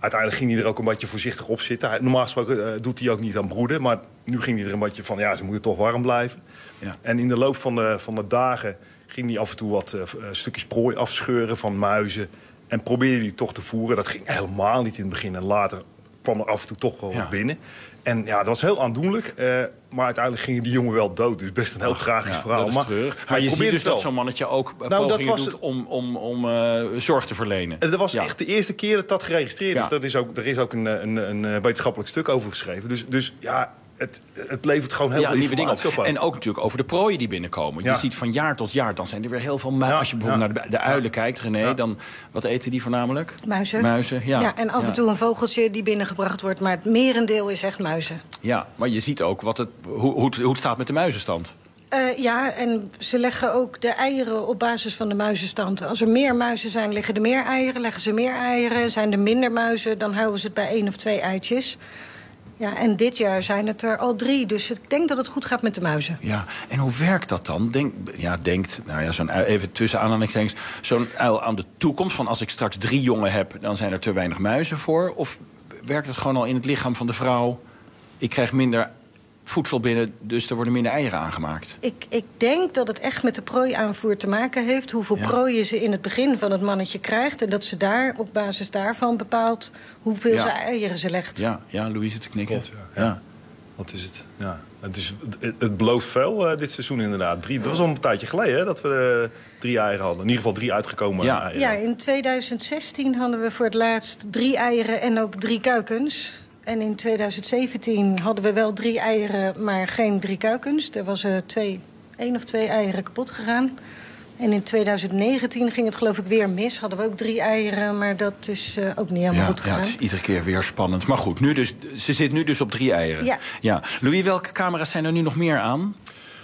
uiteindelijk ging hij er ook een beetje voorzichtig op zitten. Hij, normaal gesproken uh, doet hij ook niet aan broeden. Maar nu ging hij er een beetje van, ja, ze moeten toch warm blijven. Ja. En in de loop van de, van de dagen ging hij af en toe wat uh, stukjes prooi afscheuren van muizen. En probeerde hij toch te voeren. Dat ging helemaal niet in het begin. En later kwam er af en toe toch wel ja. binnen. En ja, dat was heel aandoenlijk. Uh, maar uiteindelijk gingen die jongen wel dood. Dus best een heel Ach, tragisch ja, verhaal. Dat is maar, maar, maar je ziet dus dat zo'n mannetje ook uh, nou, pogingen doet om, om, om uh, zorg te verlenen. En dat was ja. echt de eerste keer dat dat geregistreerd is. Ja. Dat is ook, er is ook een, een, een wetenschappelijk stuk over geschreven. Dus, dus ja... Het, het levert gewoon heel ja, veel nieuwe dingen op. op. En ook natuurlijk over de prooien die binnenkomen. Ja. Je ziet van jaar tot jaar, dan zijn er weer heel veel muizen. Ja, Als je bijvoorbeeld ja. naar de, de uilen kijkt, René, ja. dan wat eten die voornamelijk? Muizen. Muizen, ja. ja en af en ja. toe een vogeltje die binnengebracht wordt. Maar het merendeel is echt muizen. Ja, maar je ziet ook wat het, hoe, hoe, het, hoe het staat met de muizenstand. Uh, ja, en ze leggen ook de eieren op basis van de muizenstand. Als er meer muizen zijn, liggen er meer eieren. Leggen ze meer eieren, zijn er minder muizen... dan houden ze het bij één of twee eitjes. Ja, en dit jaar zijn het er al drie. Dus ik denk dat het goed gaat met de muizen. Ja, en hoe werkt dat dan? Denk, ja, denkt, nou ja, zo'n uil, even tussen aanhalingstekens, zo'n uil aan de toekomst van als ik straks drie jongen heb, dan zijn er te weinig muizen voor? Of werkt het gewoon al in het lichaam van de vrouw? Ik krijg minder voedsel binnen, dus er worden minder eieren aangemaakt. Ik, ik denk dat het echt met de prooiaanvoer te maken heeft. Hoeveel ja. prooien ze in het begin van het mannetje krijgt. En dat ze daar op basis daarvan bepaalt hoeveel ja. ze eieren ze legt. Ja, ja, Louise te knikken. Klopt, ja. Ja. Ja. Dat is het. Ja. Het, is, het, het belooft veel uh, dit seizoen inderdaad. Drie, dat was al een tijdje geleden hè, dat we uh, drie eieren hadden. In ieder geval drie uitgekomen ja. eieren. Ja, in tweeduizend zestien hadden we voor het laatst drie eieren en ook drie kuikens. En in tweeduizend zeventien hadden we wel drie eieren, maar geen drie kuikens. Er was er twee, één of twee eieren kapot gegaan. En in tweeduizend negentien ging het geloof ik weer mis. Hadden we ook drie eieren, maar dat is uh, ook niet helemaal ja, goed gegaan. Ja, het is iedere keer weer spannend. Maar goed, nu dus, ze zit nu dus op drie eieren. Ja. ja. Louis, welke camera's zijn er nu nog meer aan?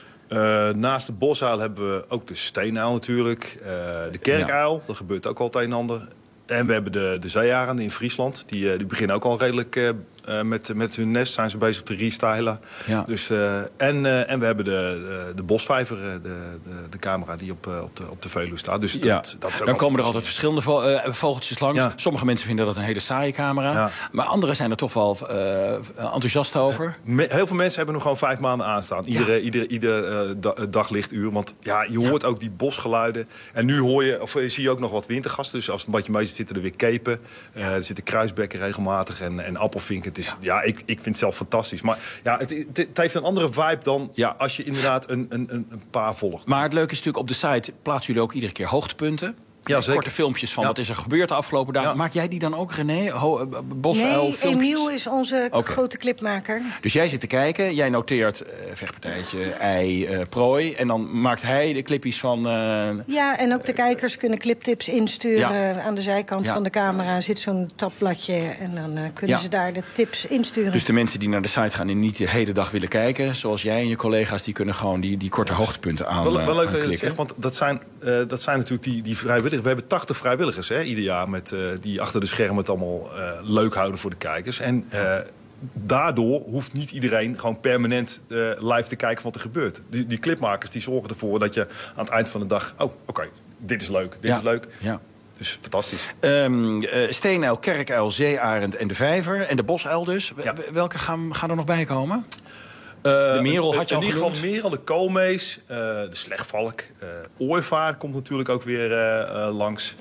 Uh, naast de bosuil hebben we ook de steenuil natuurlijk. Uh, de kerkuil, ja. dat gebeurt ook al het een en ander. En we hebben de, de zeearenden in Friesland. Die, die beginnen ook al redelijk uh, uh, met, met hun nest. Zijn ze bezig te restylen. Ja. Dus, uh, en, uh, en we hebben de, de, de bosvijver, de, de, de camera die op, uh, op, de, op de Veluwe staat. Dus ja. dat, dat is ook dan komen er altijd verschillende vo uh, vogeltjes langs. Ja. Sommige mensen vinden dat een hele saaie camera. Ja. Maar anderen zijn er toch wel uh, enthousiast over. Me, heel veel mensen hebben nog gewoon vijf maanden aanstaan. Iedere, ja. ieder, ieder uh, da, daglichtuur. Want ja, je hoort ja. ook die bosgeluiden. En nu hoor je, of zie je ook nog wat wintergasten. Dus als het een beetje mee zitten er weer kepen. Uh, er zitten kruisbekken regelmatig en, en appelvinken. Het is, ja, ja ik, ik vind het zelf fantastisch. Maar ja, het, het, het heeft een andere vibe dan ja. als je inderdaad een, een, een paar volgt. Maar het leuke is natuurlijk, op de site plaatsen jullie ook iedere keer hoogtepunten. Ja, korte filmpjes van ja. wat is er gebeurd de afgelopen dagen. Ja. Maak jij die dan ook, René? Ho, bosuil, nee, filmpjes? Emiel is onze okay. grote clipmaker. Dus jij zit te kijken, jij noteert uh, vechtpartijtje, ei, uh, prooi. En dan maakt hij de clipjes van... Uh, ja, en ook de kijkers kunnen cliptips insturen. Ja. Aan de zijkant ja. van de camera zit zo'n tabbladje. En dan uh, kunnen ja. ze daar de tips insturen. Dus de mensen die naar de site gaan en niet de hele dag willen kijken... zoals jij en je collega's, die kunnen gewoon die, die korte hoogtepunten aan Wel, wel leuk dat je dat zegt, want dat zijn, uh, dat zijn natuurlijk die, die vrijwilligers. We hebben tachtig vrijwilligers hè, ieder jaar met, uh, die achter de schermen het allemaal uh, leuk houden voor de kijkers. En uh, daardoor hoeft niet iedereen gewoon permanent uh, live te kijken wat er gebeurt. Die, die clipmakers die zorgen ervoor dat je aan het eind van de dag... oh, oké, okay, dit is leuk, dit ja. is leuk. Ja. Dus fantastisch. Um, uh, steenuil, kerkuil, zeearend en de vijver. En de bosuil dus. Ja. Welke gaan, gaan er nog bij komen? Uh, de merel had je in al ieder geval genoemd. de merel, de koolmees, uh, de slechtvalk. Uh, ooievaar komt natuurlijk ook weer uh, uh, langs.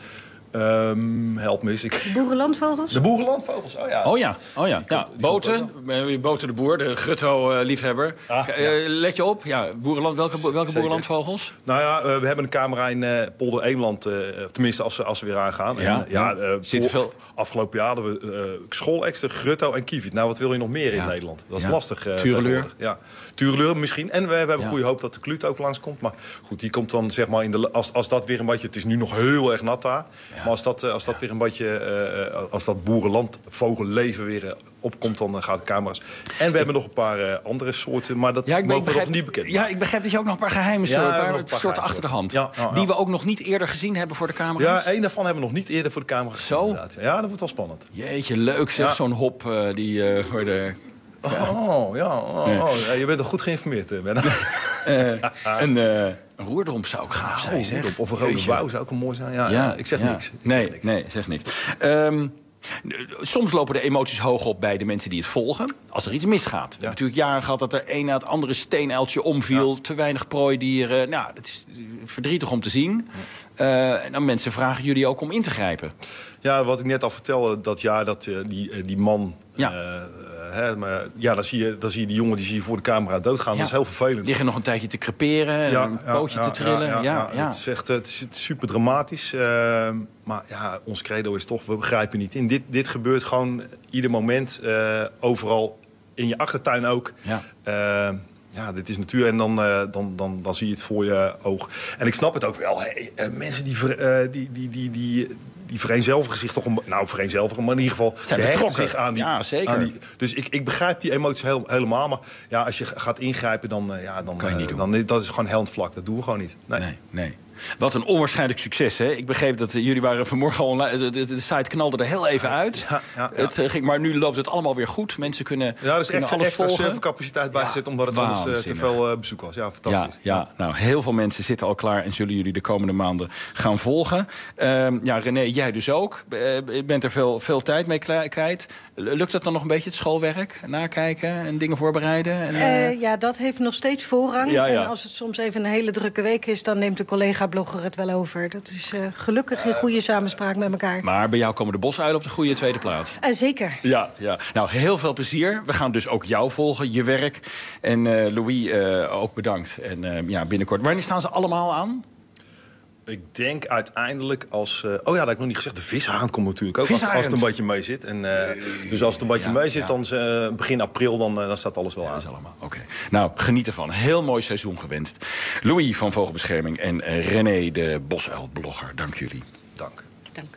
Um, help me eens. Ik... De boerenlandvogels? De boerenlandvogels, oh ja. Oh ja, oh ja. ja. Boten, Boten de Boer, de Grutto-liefhebber. Uh, ah, ja. uh, let je op, ja, boerenland, welke, welke boerenlandvogels? Nou ja, uh, we hebben een camera in uh, Polder Eemland, uh, tenminste als ze, als ze weer aangaan. Ja, en, ja, uh, Zit er veel... Afgelopen jaar hadden we uh, schoolekster, Grutto en Kieviet. Nou, wat wil je nog meer in ja. Nederland? Dat is ja. lastig. Uh, Tureleur. Ja, Tureleur misschien. En we, we hebben ja. goede hoop dat de Kluut ook langskomt. Maar goed, die komt dan zeg maar in de... Als, als dat weer een beetje... Het is nu nog heel erg nat daar. Ja. Maar als dat, als dat ja. weer een beetje... Uh, als dat boerenlandvogelleven weer uh, opkomt, dan uh, gaat de camera's. En we hebben nog een paar uh, andere soorten, maar dat ja, ik mogen begrijp, we nog niet bekend. Ja, ik begrijp dat je ook nog een paar geheime ja, soorten, een paar, paar soorten achter de hand. Ja, ja, ja. Die we ook nog niet eerder gezien hebben voor de camera's. Ja, één daarvan hebben we nog niet eerder voor de camera gezien. Zo? Inderdaad. Ja, dat wordt wel spannend. Jeetje, leuk zeg, ja. zo'n hop uh, die uh, voor de... Ja. Oh, ja, oh, nee. oh, ja, je bent er goed geïnformeerd, Ben. uh, een, uh, een roerdomp zou ook gaaf zijn, zeg. Of een rode wouw zou ook een mooi zijn. Ja, ja, ja, ik zeg ja. niks. Ik nee, zeg niks. nee, zeg niks. Um, Soms lopen de emoties hoog op bij de mensen die het volgen. Als er iets misgaat. We hebben natuurlijk jaren gehad dat er een na het andere steenuiltje omviel. Ja. Te weinig prooidieren. Nou, dat is verdrietig om te zien. Uh, en dan mensen vragen jullie ook om in te grijpen. Ja, wat ik net al vertelde, dat jaar dat uh, die, uh, die man... Ja. Uh, He, maar ja, dan zie, je, dan zie je die jongen die zie je voor de camera doodgaan. Ja. Dat is heel vervelend. Liggen nog een tijdje te creperen, ja, een pootje ja, te trillen. Ja, ja, ja, ja. Het is echt het is, het is super dramatisch. Uh, maar ja, ons credo is toch, we begrijpen niet in. Dit, dit gebeurt gewoon ieder moment, uh, overal in je achtertuin ook. Ja. Uh, Ja, dit is natuur en dan, uh, dan, dan, dan zie je het voor je oog. En ik snap het ook wel. Hey, uh, mensen die, ver, uh, die, die, die, die, die vereenzelvigen zich toch... Om, nou, vereenzelvigen, maar in ieder geval... Zijn ze hechten zich aan die... Ja, zeker. Aan die, dus ik, ik begrijp die emoties heel, helemaal. Maar ja, als je gaat ingrijpen, dan... Uh, ja, dan kan je niet uh, doen. Dan, dat is gewoon hellend vlak. Dat doen we gewoon niet. Nee, nee. nee. Wat een onwaarschijnlijk succes, hè? Ik begreep dat uh, jullie waren vanmorgen online... De, de, de site knalde er heel even uit. Ja, ja, ja. Het, uh, ging, maar nu loopt het allemaal weer goed. Mensen kunnen, ja, er is kunnen echt alles extra volgen. servercapaciteit bijgezet... Ja, omdat het anders uh, te veel uh, bezoek was. Ja, fantastisch. Ja, ja, nou, heel veel mensen zitten al klaar... en zullen jullie de komende maanden gaan volgen. Uh, ja, René, jij dus ook. Je uh, bent er veel, veel tijd mee kwijt. Lukt het dan nog een beetje, het schoolwerk? Nakijken en dingen voorbereiden? En, uh... Uh, ja, dat heeft nog steeds voorrang. Ja, ja. En als het soms even een hele drukke week is... dan neemt de collega-blogger het wel over. Dat is uh, gelukkig in goede samenspraak met elkaar. Maar bij jou komen de bosuilen op de goede tweede plaats. Uh, zeker. Ja, ja. Nou, heel veel plezier. We gaan dus ook jou volgen, je werk. En uh, Louis, uh, ook bedankt. En uh, ja, binnenkort. Wanneer staan ze allemaal aan? Ik denk uiteindelijk als... Uh, oh ja, dat heb ik nog niet gezegd. De visarend komt natuurlijk ook. Als, als het een beetje mee zit. En, uh, dus als het een beetje ja, mee zit, ja. dan uh, begin april, dan, uh, dan staat alles wel ja, aan. Allemaal. Oké. Okay. Nou, geniet ervan. Heel mooi seizoen gewenst. Louis van Vogelbescherming en uh, René, de bosuilblogger. Dank jullie. Dank. Dank.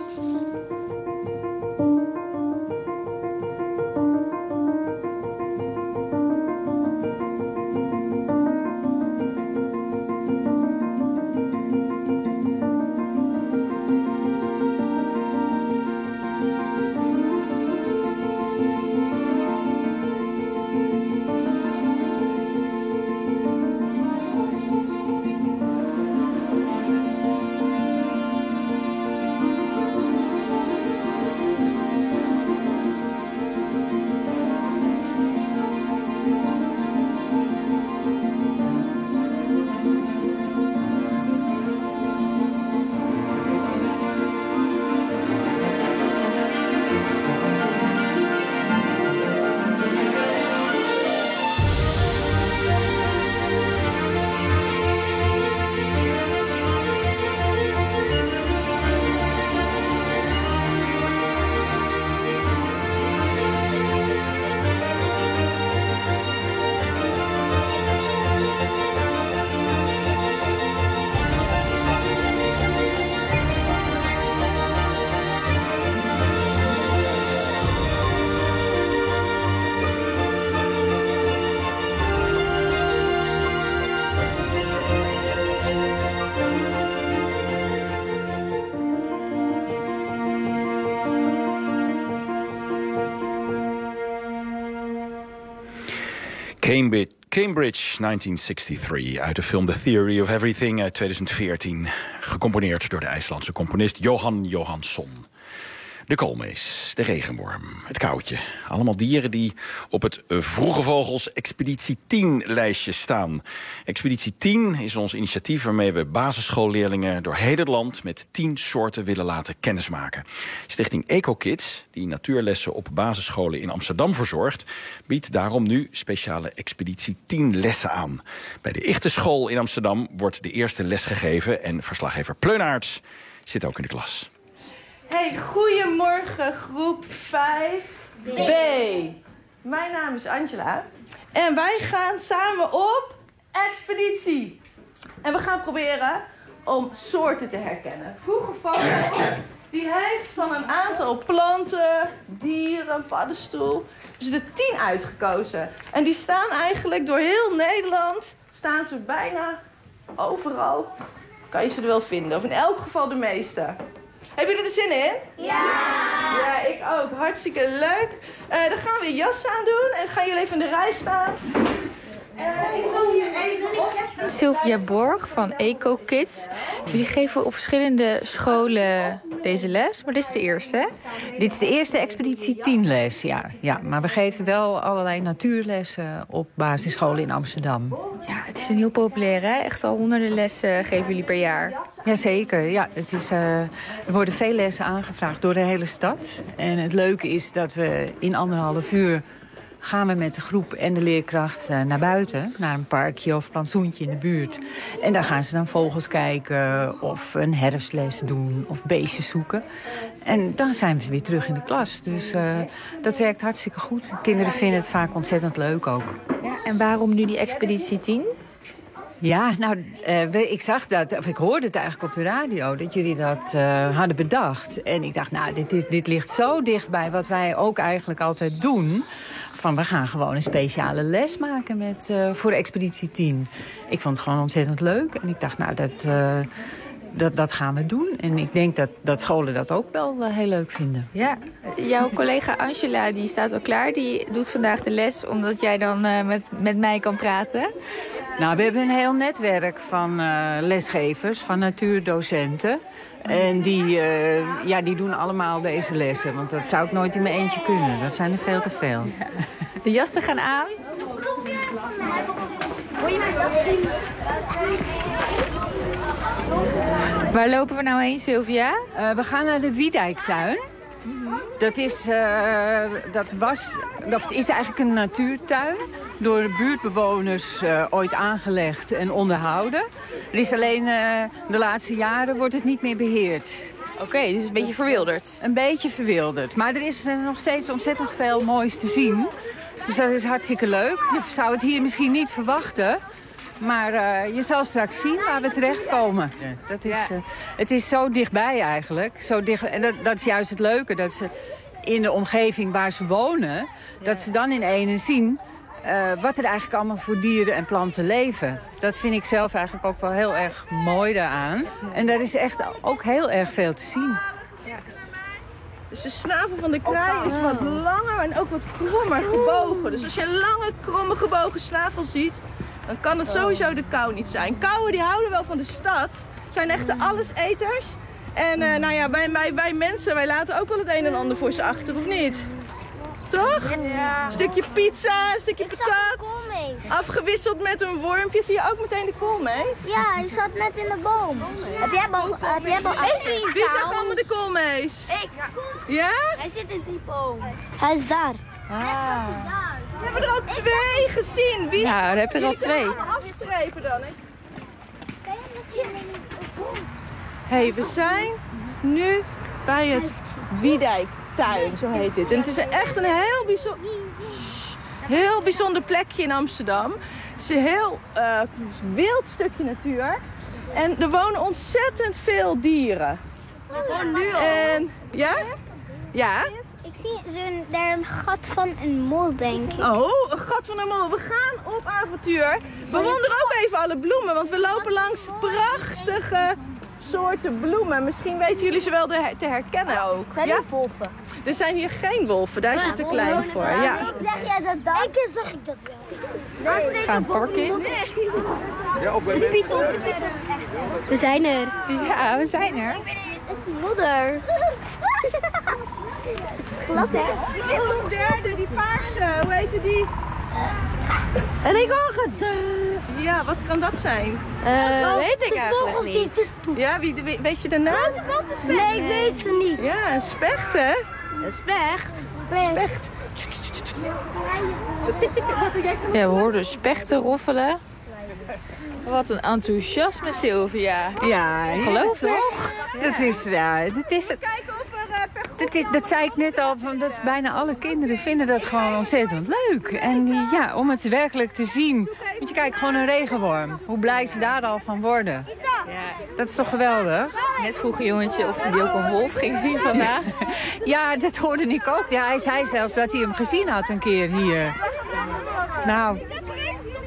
Cambridge, Cambridge negentien drieënzestig, uit de film The Theory of Everything uit tweeduizend veertien. Gecomponeerd door de IJslandse componist Jóhann Jóhannsson. De koolmees, de regenworm, het koudje. Allemaal dieren die op het Vroege Vogels Expeditie tien-lijstje staan. Expeditie tien is ons initiatief waarmee we basisschoolleerlingen door heel het land met tien soorten willen laten kennismaken. Stichting EcoKids, die natuurlessen op basisscholen in Amsterdam verzorgt, biedt daarom nu speciale Expeditie tien-lessen aan. Bij de Ichte School in Amsterdam wordt de eerste les gegeven en verslaggever Pleunaerts zit ook in de klas. Hey, goedemorgen groep vijf B. Mijn naam is Angela. En wij gaan samen op expeditie. En we gaan proberen om soorten te herkennen. Vroege Vogels, die heeft van een aantal planten, dieren, paddenstoel, dus er tien uitgekozen. En die staan eigenlijk door heel Nederland, staan ze bijna overal. Kan je ze er wel vinden, of in elk geval de meeste. Hebben jullie er zin in? Ja! Ja, ik ook. Hartstikke leuk. Uh, dan gaan we je jas aandoen en gaan jullie even in de rij staan. Sylvia Borg van Eco Kids. Jullie geven op verschillende scholen deze les, maar dit is de eerste, hè? Dit is de eerste expeditie tien les, ja. ja. Maar we geven wel allerlei natuurlessen op basisscholen in Amsterdam. Ja, het is een heel populair, hè? Echt al honderden lessen geven jullie per jaar. Jazeker, ja. Het is, uh, er worden veel lessen aangevraagd door de hele stad. En het leuke is dat we in anderhalf uur gaan we met de groep en de leerkracht uh, naar buiten. Naar een parkje of plantsoentje in de buurt. En daar gaan ze dan vogels kijken of een herfstles doen of beestjes zoeken. En dan zijn we weer terug in de klas. Dus uh, dat werkt hartstikke goed. Kinderen vinden het vaak ontzettend leuk ook. Ja, en waarom nu die expeditie tien? Ja, nou, uh, ik zag dat, of ik hoorde het eigenlijk op de radio, dat jullie dat uh, hadden bedacht. En ik dacht, nou, dit, dit, dit ligt zo dichtbij wat wij ook eigenlijk altijd doen. Van, we gaan gewoon een speciale les maken met, uh, voor Expeditie tien. Ik vond het gewoon ontzettend leuk. En ik dacht, nou, dat, uh, dat, dat gaan we doen. En ik denk dat, dat scholen dat ook wel uh, heel leuk vinden. Ja, jouw collega Angela, die staat al klaar. Die doet vandaag de les, omdat jij dan uh, met, met mij kan praten. Nou, we hebben een heel netwerk van uh, lesgevers, van natuurdocenten. En die, uh, ja, die doen allemaal deze lessen. Want dat zou ik nooit in mijn eentje kunnen. Dat zijn er veel te veel. Ja. De jassen gaan aan. Waar lopen we nou heen, Sylvia? Uh, we gaan naar de Wiedijktuin. Dat is, uh, dat was, dat is eigenlijk een natuurtuin. Door de buurtbewoners uh, ooit aangelegd en onderhouden. Er is alleen uh, de laatste jaren wordt het niet meer beheerd. Oké, okay, dus een beetje verwilderd. Een beetje verwilderd. Maar er is uh, nog steeds ontzettend veel moois te zien. Dus dat is hartstikke leuk. Je zou het hier misschien niet verwachten. Maar uh, je zal straks zien waar we terechtkomen. Dat is, uh, het is zo dichtbij eigenlijk. Zo dicht, en dat, dat is juist het leuke. Dat ze in de omgeving waar ze wonen, dat ze dan in ene zien Uh, wat er eigenlijk allemaal voor dieren en planten leven. Dat vind ik zelf eigenlijk ook wel heel erg mooi daaraan. En daar is echt ook heel erg veel te zien. Ja. Dus de snavel van de kraai is wat langer en ook wat krommer gebogen. Dus als je een lange, kromme, gebogen snavel ziet, dan kan het sowieso de kou niet zijn. Kauwen die houden wel van de stad. Zijn echte alleseters. En uh, nou ja, wij, wij, wij mensen, wij laten ook wel het een en ander voor ze achter, of niet? Toch? Ja. Een stukje pizza, een stukje patat. Afgewisseld met een wormpje. Zie je ook meteen de koolmees? Ja, hij zat net in de boom. Heb jij al heb jij al Wie, Wie zag allemaal de koolmees? Ik. Ja? Hij zit in die boom. Hij is daar. Ah. We hebben er al twee gezien. Wie ja, er heb je er al twee. Afstrepen dan. Hé, hey, we zijn nu bij het Wiedijk. Tuin, zo heet dit. En het is echt een heel bijzonder, heel bijzonder plekje in Amsterdam. Het is een heel uh, wild stukje natuur. En er wonen ontzettend veel dieren. Gewoon nu al. En, ja? Ja? Ik zie zo'n, daar een gat van een mol, denk ik. Oh, een gat van een mol. We gaan op avontuur. Bewonder ook even alle bloemen, want we lopen langs prachtige soorten bloemen. Misschien weten jullie ze wel te herkennen ook. Zijn ja? er wolven? Er zijn hier geen wolven, daar is het te klein voor. Ja. Zeg jij dat dan? Eén keer zag ik dat wel. We gaan het park in. Ja, op bij we zijn er. Ja, we zijn er. Het is modder. Het is glad, hè? Dit is een derde, die paarse. Hoe heette die? En ik hoor het. Ja, wat kan dat zijn? Uh, weet ik eigenlijk niet. Ja, wie, wie, weet je de naam? Nee, ik weet ze niet. Ja, een specht, hè? Een specht? Specht. Ja, we hoorden spechten roffelen. Wat een enthousiasme, Sylvia. Ja, geloof toch? Ja. Dat is, ja, dat is het. Kijken of er uh, dat, is, dat zei ik net al, van dat bijna alle kinderen vinden dat gewoon ontzettend leuk. En die, ja, om het werkelijk te zien. Want je kijkt gewoon een regenworm. Hoe blij ze daar al van worden. Ja. Dat is toch geweldig? Net vroeg een jongetje of hij ook een wolf ging zien vandaag. Ja, dat hoorde ik ook. Ja, hij zei zelfs dat hij hem gezien had een keer hier. Nou,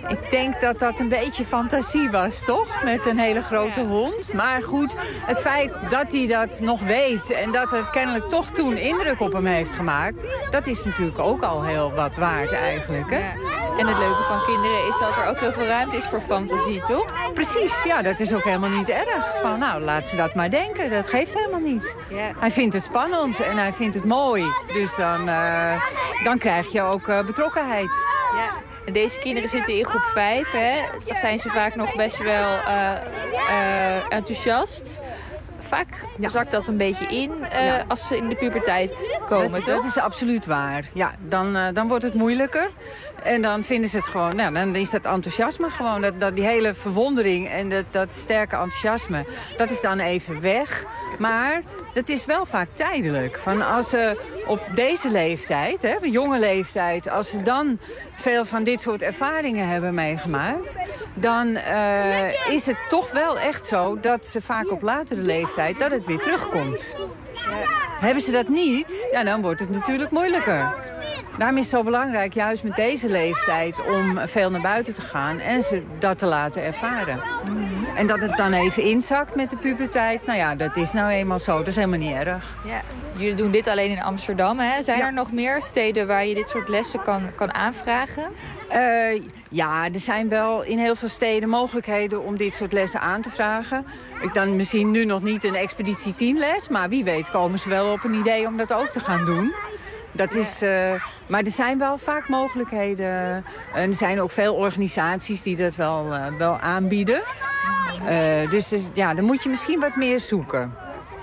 Ik denk dat dat een beetje fantasie was, toch? Met een hele grote ja. hond. Maar goed, het feit dat hij dat nog weet... en dat het kennelijk toch toen indruk op hem heeft gemaakt... dat is natuurlijk ook al heel wat waard eigenlijk, hè? Ja. En het leuke van kinderen is dat er ook heel veel ruimte is voor fantasie, toch? Precies, ja, dat is ook helemaal niet erg. Van, nou, laat ze dat maar denken. Dat geeft helemaal niet. Ja. Hij vindt het spannend en hij vindt het mooi. Dus dan, uh, dan krijg je ook uh, betrokkenheid. Ja. En deze kinderen zitten in groep vijf, hè. Dan zijn ze vaak nog best wel uh, uh, enthousiast. Vaak ja. zakt dat een beetje in uh, ja. als ze in de puberteit komen, dat, toch? Dat is absoluut waar. Ja, dan, uh, dan wordt het moeilijker. En dan vinden ze het gewoon, nou, dan is dat enthousiasme gewoon. Dat, dat, die hele verwondering en dat, dat sterke enthousiasme, dat is dan even weg. Maar dat is wel vaak tijdelijk. Van als ze op deze leeftijd, hè, jonge leeftijd, als ze dan veel van dit soort ervaringen hebben meegemaakt, dan uh, is het toch wel echt zo dat ze vaak op latere leeftijd, dat het weer terugkomt. Hebben ze dat niet, ja, dan wordt het natuurlijk moeilijker. Daarom is het zo belangrijk, juist met deze leeftijd, om veel naar buiten te gaan en ze dat te laten ervaren. Mm-hmm. En dat het dan even inzakt met de puberteit, nou ja, dat is nou eenmaal zo, dat is helemaal niet erg. Ja. Jullie doen dit alleen in Amsterdam, hè? Zijn ja. er nog meer steden waar je dit soort lessen kan, kan aanvragen? Uh, ja, er zijn wel in heel veel steden mogelijkheden om dit soort lessen aan te vragen. Ik dan misschien nu nog niet een expeditieteamles, maar wie weet komen ze wel op een idee om dat ook te gaan doen. Dat is, uh, maar er zijn wel vaak mogelijkheden. En er zijn ook veel organisaties die dat wel, uh, wel aanbieden. Uh, dus, dus ja, dan moet je misschien wat meer zoeken.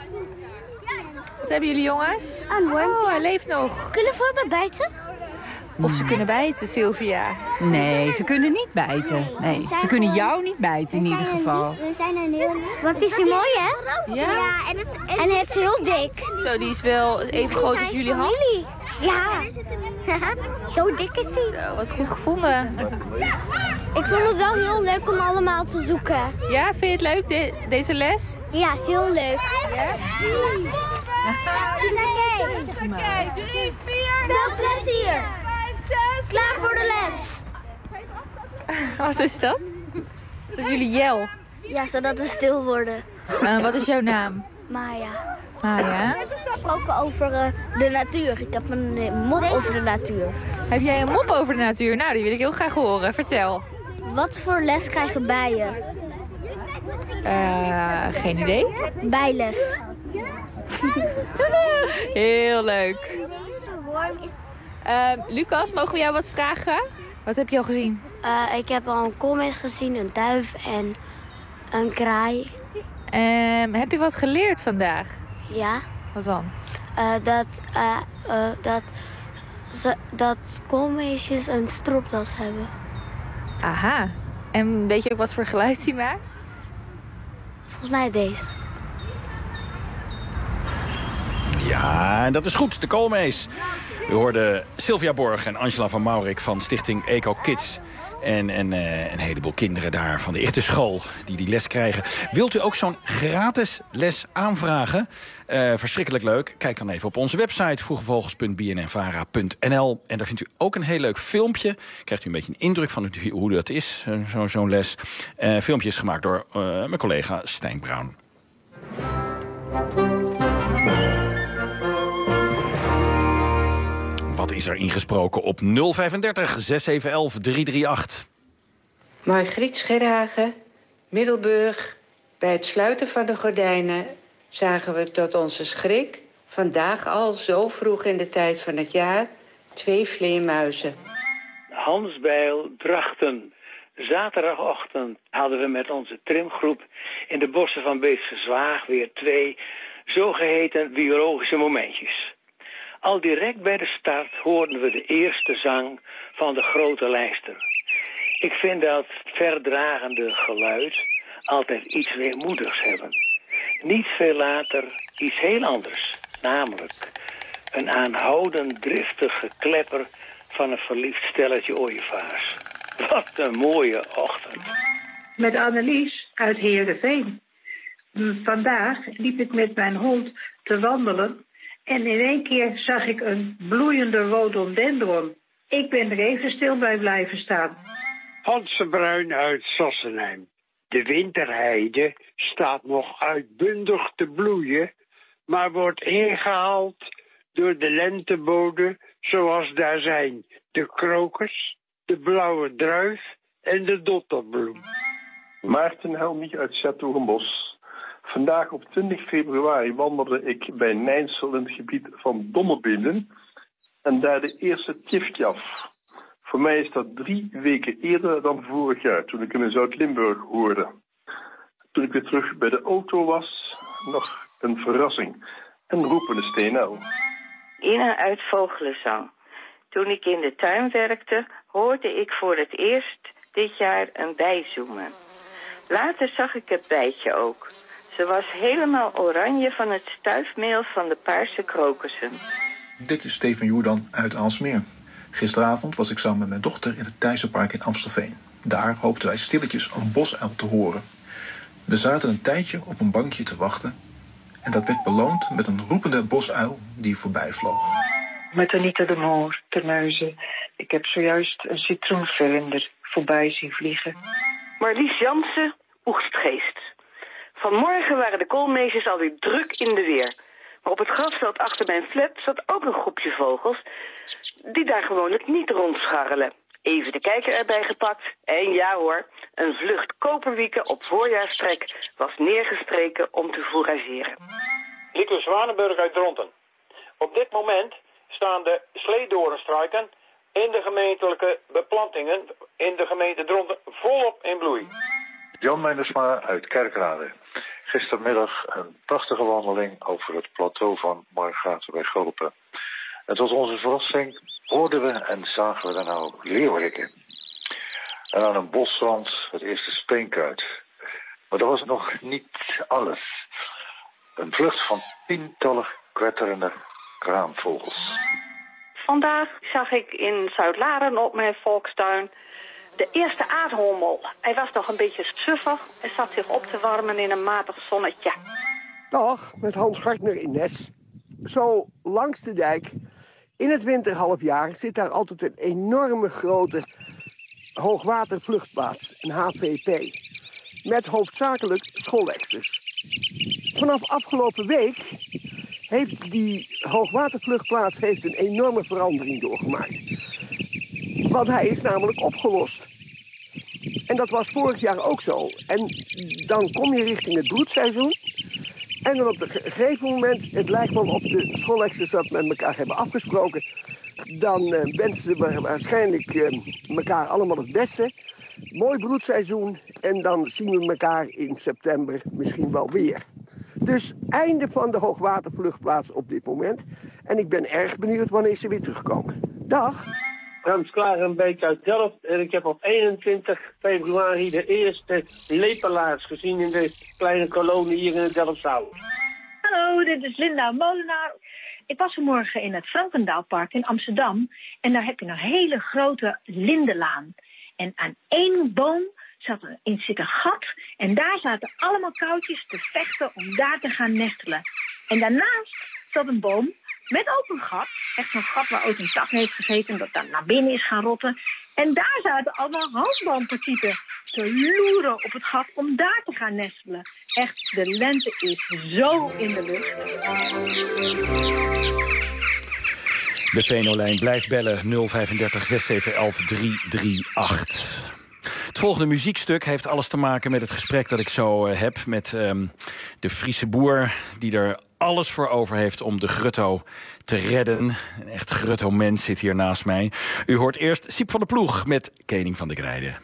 Wat hebben jullie jongens? Ah, oh, hij leeft nog. Kunnen we voor me bijten? Of ze kunnen bijten, Sylvia? Nee, ze kunnen niet bijten. Nee, ze kunnen jou niet bijten in ieder geval. We zijn een heel... Wat is die mooi, hè? Ja, ja en, het, en, en het is heel dik. Zo, die is wel even groot als jullie hand. Ja, zo dik is hij. Zo, wat goed gevonden. Ik vond het wel heel leuk om allemaal te zoeken. Ja, vind je het leuk, de, deze les? Ja, heel leuk. Ja? Oké, drie, vier. Veel plezier. Vijf, zes. Klaar voor de les. Wat is dat? Is dat jullie jel? Ja, zodat we stil worden. Uh, wat is jouw naam? Maya. Maya? We hebben gesproken over uh, de natuur. Ik heb een uh, mop over de natuur. Heb jij een mop over de natuur? Nou, die wil ik heel graag horen. Vertel. Wat voor les krijgen bijen? Uh, geen idee. Bijles. Heel leuk. Uh, Lucas, mogen we jou wat vragen? Wat heb je al gezien? Uh, ik heb al een koolmees gezien, een duif en een kraai. Um, heb je wat geleerd vandaag? Ja. Wat dan? Uh, dat, uh, uh, dat, ze, dat koolmeesjes een stropdas hebben. Aha. En weet je ook wat voor geluid die maakt? Volgens mij deze. Ja, en dat is goed, de koolmees. We hoorden Sylvia Borg en Angela van Maurik van Stichting Eco Kids. En, en uh, een heleboel kinderen daar van de echte school die die les krijgen. Wilt u ook zo'n gratis les aanvragen? Uh, verschrikkelijk leuk. Kijk dan even op onze website vroegevogels punt b n n vara punt n l. En daar vindt u ook een heel leuk filmpje. Krijgt u een beetje een indruk van hoe dat is, zo'n zo les. Uh, filmpje is gemaakt door uh, mijn collega Stijn Brown. Wat is er ingesproken op nul vijfendertig, zes zeven een een, drie drie acht? Margriet Scherhagen, Middelburg. Bij het sluiten van de gordijnen zagen we tot onze schrik vandaag al zo vroeg in de tijd van het jaar twee vleermuizen. Hans Bijl, Drachten. Zaterdagochtend hadden we met onze trimgroep in de bossen van Beetse Zwaag weer twee zogeheten biologische momentjes. Al direct bij de start hoorden we de eerste zang van de grote lijster. Ik vind dat verdragende geluid altijd iets weemoedigs hebben. Niet veel later iets heel anders, namelijk een aanhoudend driftig geklepper van een verliefd stelletje ooievaars. Wat een mooie ochtend. Met Annelies uit Heerenveen. Vandaag liep ik met mijn hond te wandelen en in één keer zag ik een bloeiende rhododendron. Ik ben er even stil bij blijven staan. Hanse Bruin uit Sassenheim. De winterheide staat nog uitbundig te bloeien, maar wordt ingehaald door de lenteboden zoals daar zijn de krokus, de blauwe druif en de dotterbloem. Maarten Helmich uit 's-Hertogenbosch. Vandaag op twintig februari wandelde ik bij Nijnsel in het gebied van Dommerbinden en daar de eerste Tjiftjaf. Voor mij is dat drie weken eerder dan vorig jaar, toen ik hem in Zuid-Limburg hoorde. Toen ik weer terug bij de auto was, nog een verrassing. En roepende steenuil. Ina uit Vogelenzang. Toen ik in de tuin werkte, hoorde ik voor het eerst dit jaar een bij zoemen. Later zag ik het bijtje ook. Ze was helemaal oranje van het stuifmeel van de paarse krokussen. Dit is Steven Joerdan uit Aalsmeer. Gisteravond was ik samen met mijn dochter in het Thijssenpark in Amstelveen. Daar hoopten wij stilletjes een bosuil te horen. We zaten een tijdje op een bankje te wachten en dat werd beloond met een roepende bosuil die voorbij vloog. Met Anita de Moor, Terneuzen. Ik heb zojuist een citroenvlinder voorbij zien vliegen. Marlies Jansen, Oegstgeest. Vanmorgen waren de koolmeesjes alweer druk in de weer. Maar op het grasveld achter mijn flat zat ook een groepje vogels die daar gewoonlijk niet rondscharrelen. Even de kijker erbij gepakt en ja hoor, een vlucht koperwieken op voorjaarstrek was neergestreken om te fourageren. Nico Zwanenburg uit Dronten. Op dit moment staan de sleedoornstruiken in de gemeentelijke beplantingen in de gemeente Dronten volop in bloei. Jan Meindersma uit Kerkrade. Gistermiddag een prachtige wandeling over het plateau van Margraten bij Gulpen. En tot onze verrassing hoorden we en zagen we daar nou leeuwrikken. En aan een bosrand het eerste speenkuit. Maar dat was nog niet alles. Een vlucht van tientallen kwetterende kraanvogels. Vandaag zag ik in Zuid-Laren op mijn volkstuin de eerste aardhommel. Hij was nog een beetje suffig en zat zich op te warmen in een matig zonnetje. Dag, met Hans Gartner in Nes. Zo langs de dijk, in het winterhalfjaar, zit daar altijd een enorme grote hoogwatervluchtplaats, een H V P. Met hoofdzakelijk schoolexters. Vanaf afgelopen week heeft die hoogwatervluchtplaats heeft een enorme verandering doorgemaakt. Want hij is namelijk opgelost. En dat was vorig jaar ook zo. En dan kom je richting het broedseizoen. En dan op een gegeven moment, het lijkt wel of de schoolexters dat met elkaar hebben afgesproken. Dan uh, wensen ze waarschijnlijk uh, elkaar allemaal het beste. Mooi broedseizoen. En dan zien we elkaar in september misschien wel weer. Dus einde van de hoogwatervluchtplaats op dit moment. En ik ben erg benieuwd wanneer ze weer terugkomen. Dag. Frans Klarenbeek uit Delft. En ik heb op eenentwintig februari de eerste lepelaars gezien in de kleine kolonie hier in het Delftshout. Hallo, dit is Linda Molenaar. Ik was vanmorgen in het Frankendaalpark in Amsterdam. En daar heb je een hele grote lindenlaan. En aan één boom zat een, in zit een gat. En daar zaten allemaal koutjes te vechten om daar te gaan nestelen. En daarnaast zat een boom met ook een gat. Echt zo'n gat waar ooit een tak heeft gezeten. Dat dan naar binnen is gaan rotten. En daar zaten allemaal halsboompartieten te loeren op het gat om daar te gaan nestelen. Echt, de lente is zo in de lucht. De Venolijn blijft bellen nul vijfendertig zes zeven elf drie drie acht. Het volgende muziekstuk heeft alles te maken met het gesprek dat ik zo uh, heb met um, de Friese boer die er alles voor over heeft om de grutto te redden. Een echt grutto-mens zit hier naast mij. U hoort eerst Siep van der Ploeg met Kening van de Grijde.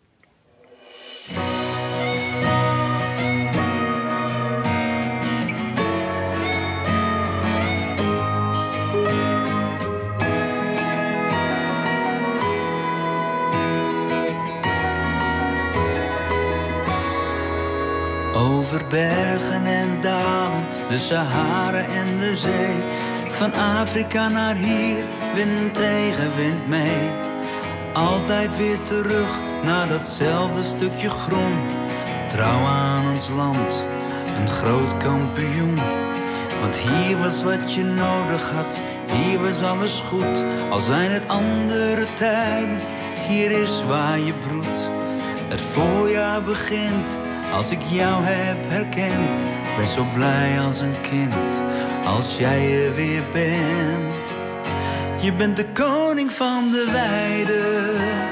Over bergen en dalen, de Sahara en de zee. Van Afrika naar hier, wind tegen wind mee. Altijd weer terug naar datzelfde stukje groen. Trouw aan ons land, een groot kampioen. Want hier was wat je nodig had, hier was alles goed. Al zijn het andere tijden, hier is waar je broedt. Het voorjaar begint als ik jou heb herkend. Ben zo blij als een kind als jij er weer bent. Je bent de koning van de weide,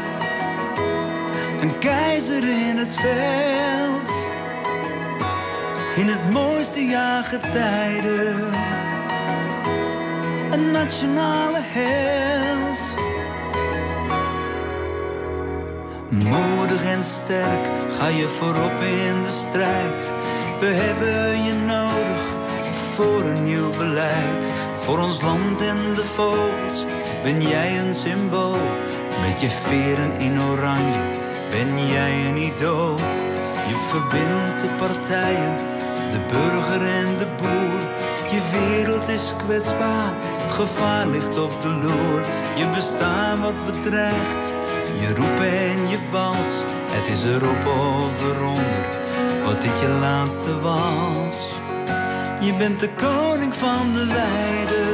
een keizer in het veld, in het mooiste jaargetijde, een nationale held. Moedig en sterk ga je voorop in de strijd. We hebben je nodig voor een nieuw beleid. Voor ons land en de vogels ben jij een symbool. Met je veren in oranje ben jij een idool. Je verbindt de partijen, de burger en de boer. Je wereld is kwetsbaar, het gevaar ligt op de loer. Je bestaan wordt bedreigd, je roep en je bals. Het is erop of eronder, wat dit je laatste wals. Je bent de koning van de weide,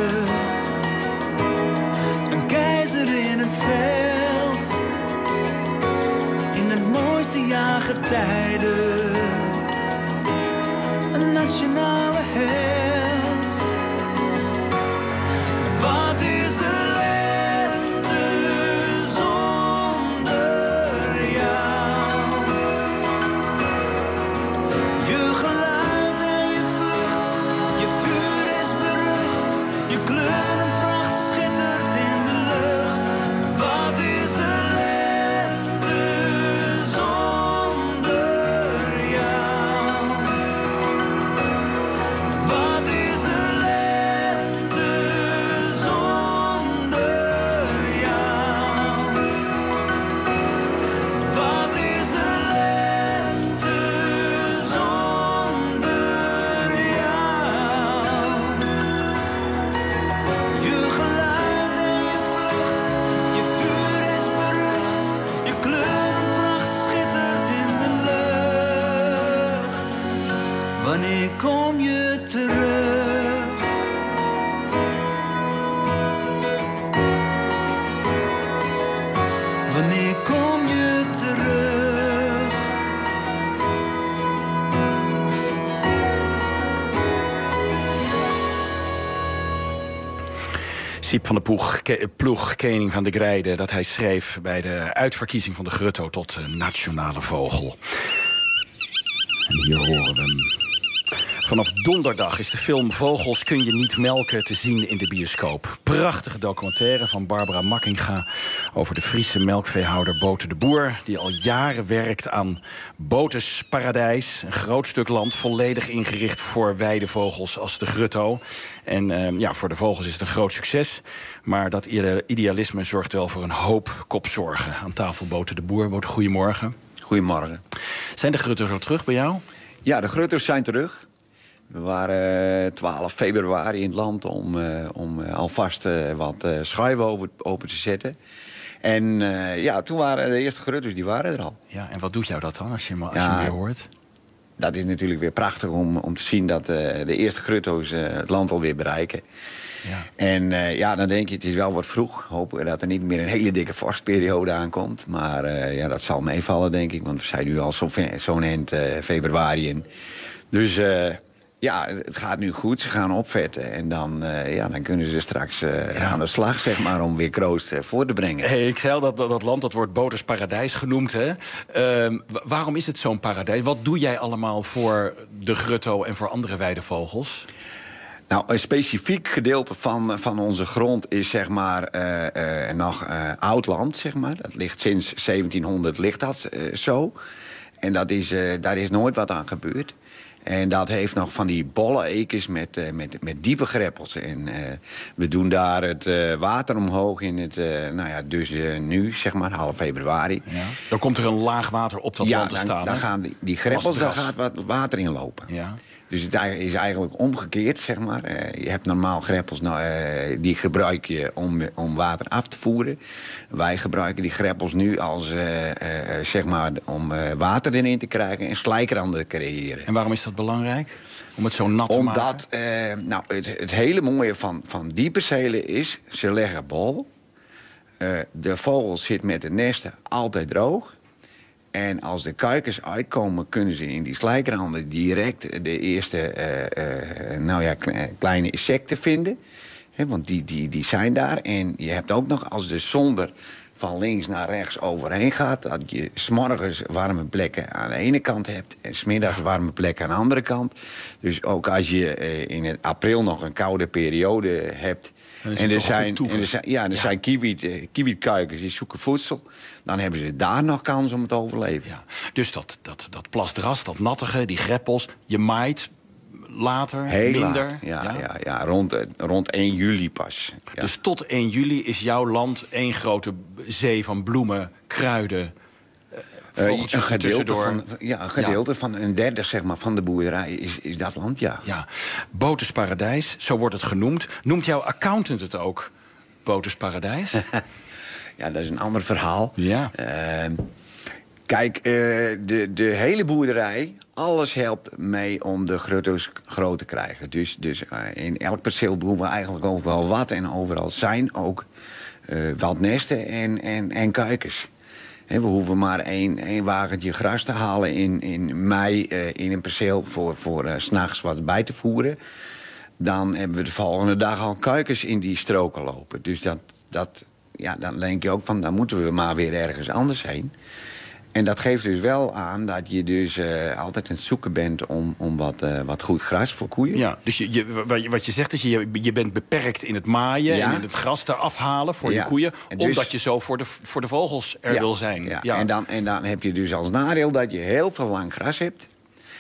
een keizer in het veld, in het mooiste jaargetijde, een nationale held. Wat is de lente zonder jou? Je geluid en je vlucht, je vuur is berucht, je kleurenpracht schittert in de lucht. Wat is de lente zonder jou? Wat is de lente zonder jou? Wat is de lente zonder jou? Je geluid en je vlucht, je vuur is berucht, je kleurenpracht schittert in de lucht. Wanneer kom je terug? Wanneer kom je terug? Siep van de Ploeg, ke, ploeg Koning van de Grijde, dat hij schreef bij de uitverkiezing van de Grutto tot uh, nationale vogel. En hier horen we hem. Vanaf donderdag is de film Vogels kun je niet melken te zien in de bioscoop. Prachtige documentaire van Barbara Makkinga over de Friese melkveehouder Bote de Boer, die al jaren werkt aan Botes Paradijs. Een groot stuk land volledig ingericht voor weidevogels als de Grutto. En uh, ja, voor de vogels is het een groot succes. Maar dat idealisme zorgt wel voor een hoop kopzorgen. Aan tafel Bote de Boer. Bote, goedemorgen. Goedemorgen. Zijn de Grutto's al terug bij jou? Ja, de Grutto's zijn terug. We waren twaalf februari in het land om, uh, om uh, alvast uh, wat uh, schuiven open, open te zetten. En uh, ja, toen waren de eerste Grutto's, die waren er al. Ja, en wat doet jou dat dan als je hem, als je ja, hem weer hoort? Dat is natuurlijk weer prachtig om, om te zien dat uh, de eerste Grutto's uh, het land alweer bereiken. Ja. En uh, ja, dan denk je, het is wel wat vroeg. Hopen we dat er niet meer een hele dikke vorstperiode aankomt. Maar uh, ja, dat zal meevallen, denk ik. Want we zijn nu al zo'n zo eind uh, februari in. Dus uh, ja, het gaat nu goed. Ze gaan opvetten. En dan, uh, ja, dan kunnen ze straks uh, ja. aan de slag, zeg maar, om weer kroost uh, voor te brengen. Hey, ik zei al dat, dat dat land, dat wordt Boters Paradijs genoemd. Hè? Uh, waarom is het zo'n paradijs? Wat doe jij allemaal voor de Grutto en voor andere weidevogels? Nou, een specifiek gedeelte van, van onze grond is, zeg maar, uh, uh, nog uh, oud land, zeg maar. Dat ligt sinds zeventienhonderd ligt dat uh, zo. En dat is, uh, daar is nooit wat aan gebeurd. En dat heeft nog van die bolle ekens met, uh, met, met diepe greppels. En uh, we doen daar het uh, water omhoog in het, uh, nou ja, dus uh, nu, zeg maar, half februari. Ja. Dan komt er een laag water op dat ja, land te dan, staan. dan gaan die, die greppels, daar gaat wat water in lopen. Ja. Dus het is eigenlijk omgekeerd, zeg maar. Uh, je hebt normaal greppels, nou, uh, die gebruik je om, om water af te voeren. Wij gebruiken die greppels nu als, uh, uh, zeg maar, om uh, water erin te krijgen en slijkranden te creëren. En waarom is dat belangrijk? Om het zo nat te Omdat, maken? Omdat, uh, nou, het, het hele mooie van, van die percelen is, ze leggen bol. Uh, de vogel zit met de nesten altijd droog. En als de kuikens uitkomen, kunnen ze in die slijkranden direct de eerste uh, uh, nou ja, kleine insecten vinden. He, want die, die, die zijn daar. En je hebt ook nog, als de zon er van links naar rechts overheen gaat, dat je 's morgens warme plekken aan de ene kant hebt en 's middags warme plekken aan de andere kant. Dus ook als je uh, in het april nog een koude periode hebt. En er zijn, en er zijn, ja, er ja. zijn kiwiet, uh, kiwietkuikens die zoeken voedsel. Dan hebben ze daar nog kans om het te overleven. Ja. Dus dat, dat, dat plasdras, dat nattige, die greppels, je maait later, Heel minder. Laat. Ja, ja? ja, ja rond, rond één juli pas. Ja. Dus tot één juli is jouw land één grote zee van bloemen, kruiden. Uh, een gedeelte, van, ja, een gedeelte ja. van een derde zeg maar, van de boerderij is, is dat land, ja. ja. Botersparadijs, zo wordt het genoemd. Noemt jouw accountant het ook Botersparadijs? Ja, dat is een ander verhaal. Ja. Uh, kijk, uh, de, de hele boerderij, alles helpt mee om de grutto's groot te krijgen. Dus, dus uh, in elk perceel doen we eigenlijk ook wel wat. En overal zijn ook uh, wildnesten en, en, en kuikens. He, we hoeven maar één, één wagentje gras te halen in, in mei uh, in een perceel voor, voor uh, 's nachts wat bij te voeren. Dan hebben we de volgende dag al kuikens in die stroken lopen. Dus dat, dat, ja, dan denk je ook van, dan moeten we maar weer ergens anders heen. En dat geeft dus wel aan dat je dus uh, altijd aan het zoeken bent om, om wat, uh, wat goed gras voor koeien. Ja, dus je, je, wat je zegt is, je, je bent beperkt in het maaien ja. en in het gras te afhalen voor ja. je koeien. Dus, omdat je zo voor de, voor de vogels er ja, wil zijn. Ja. Ja. En, dan, en dan heb je dus als nadeel dat je heel veel lang gras hebt.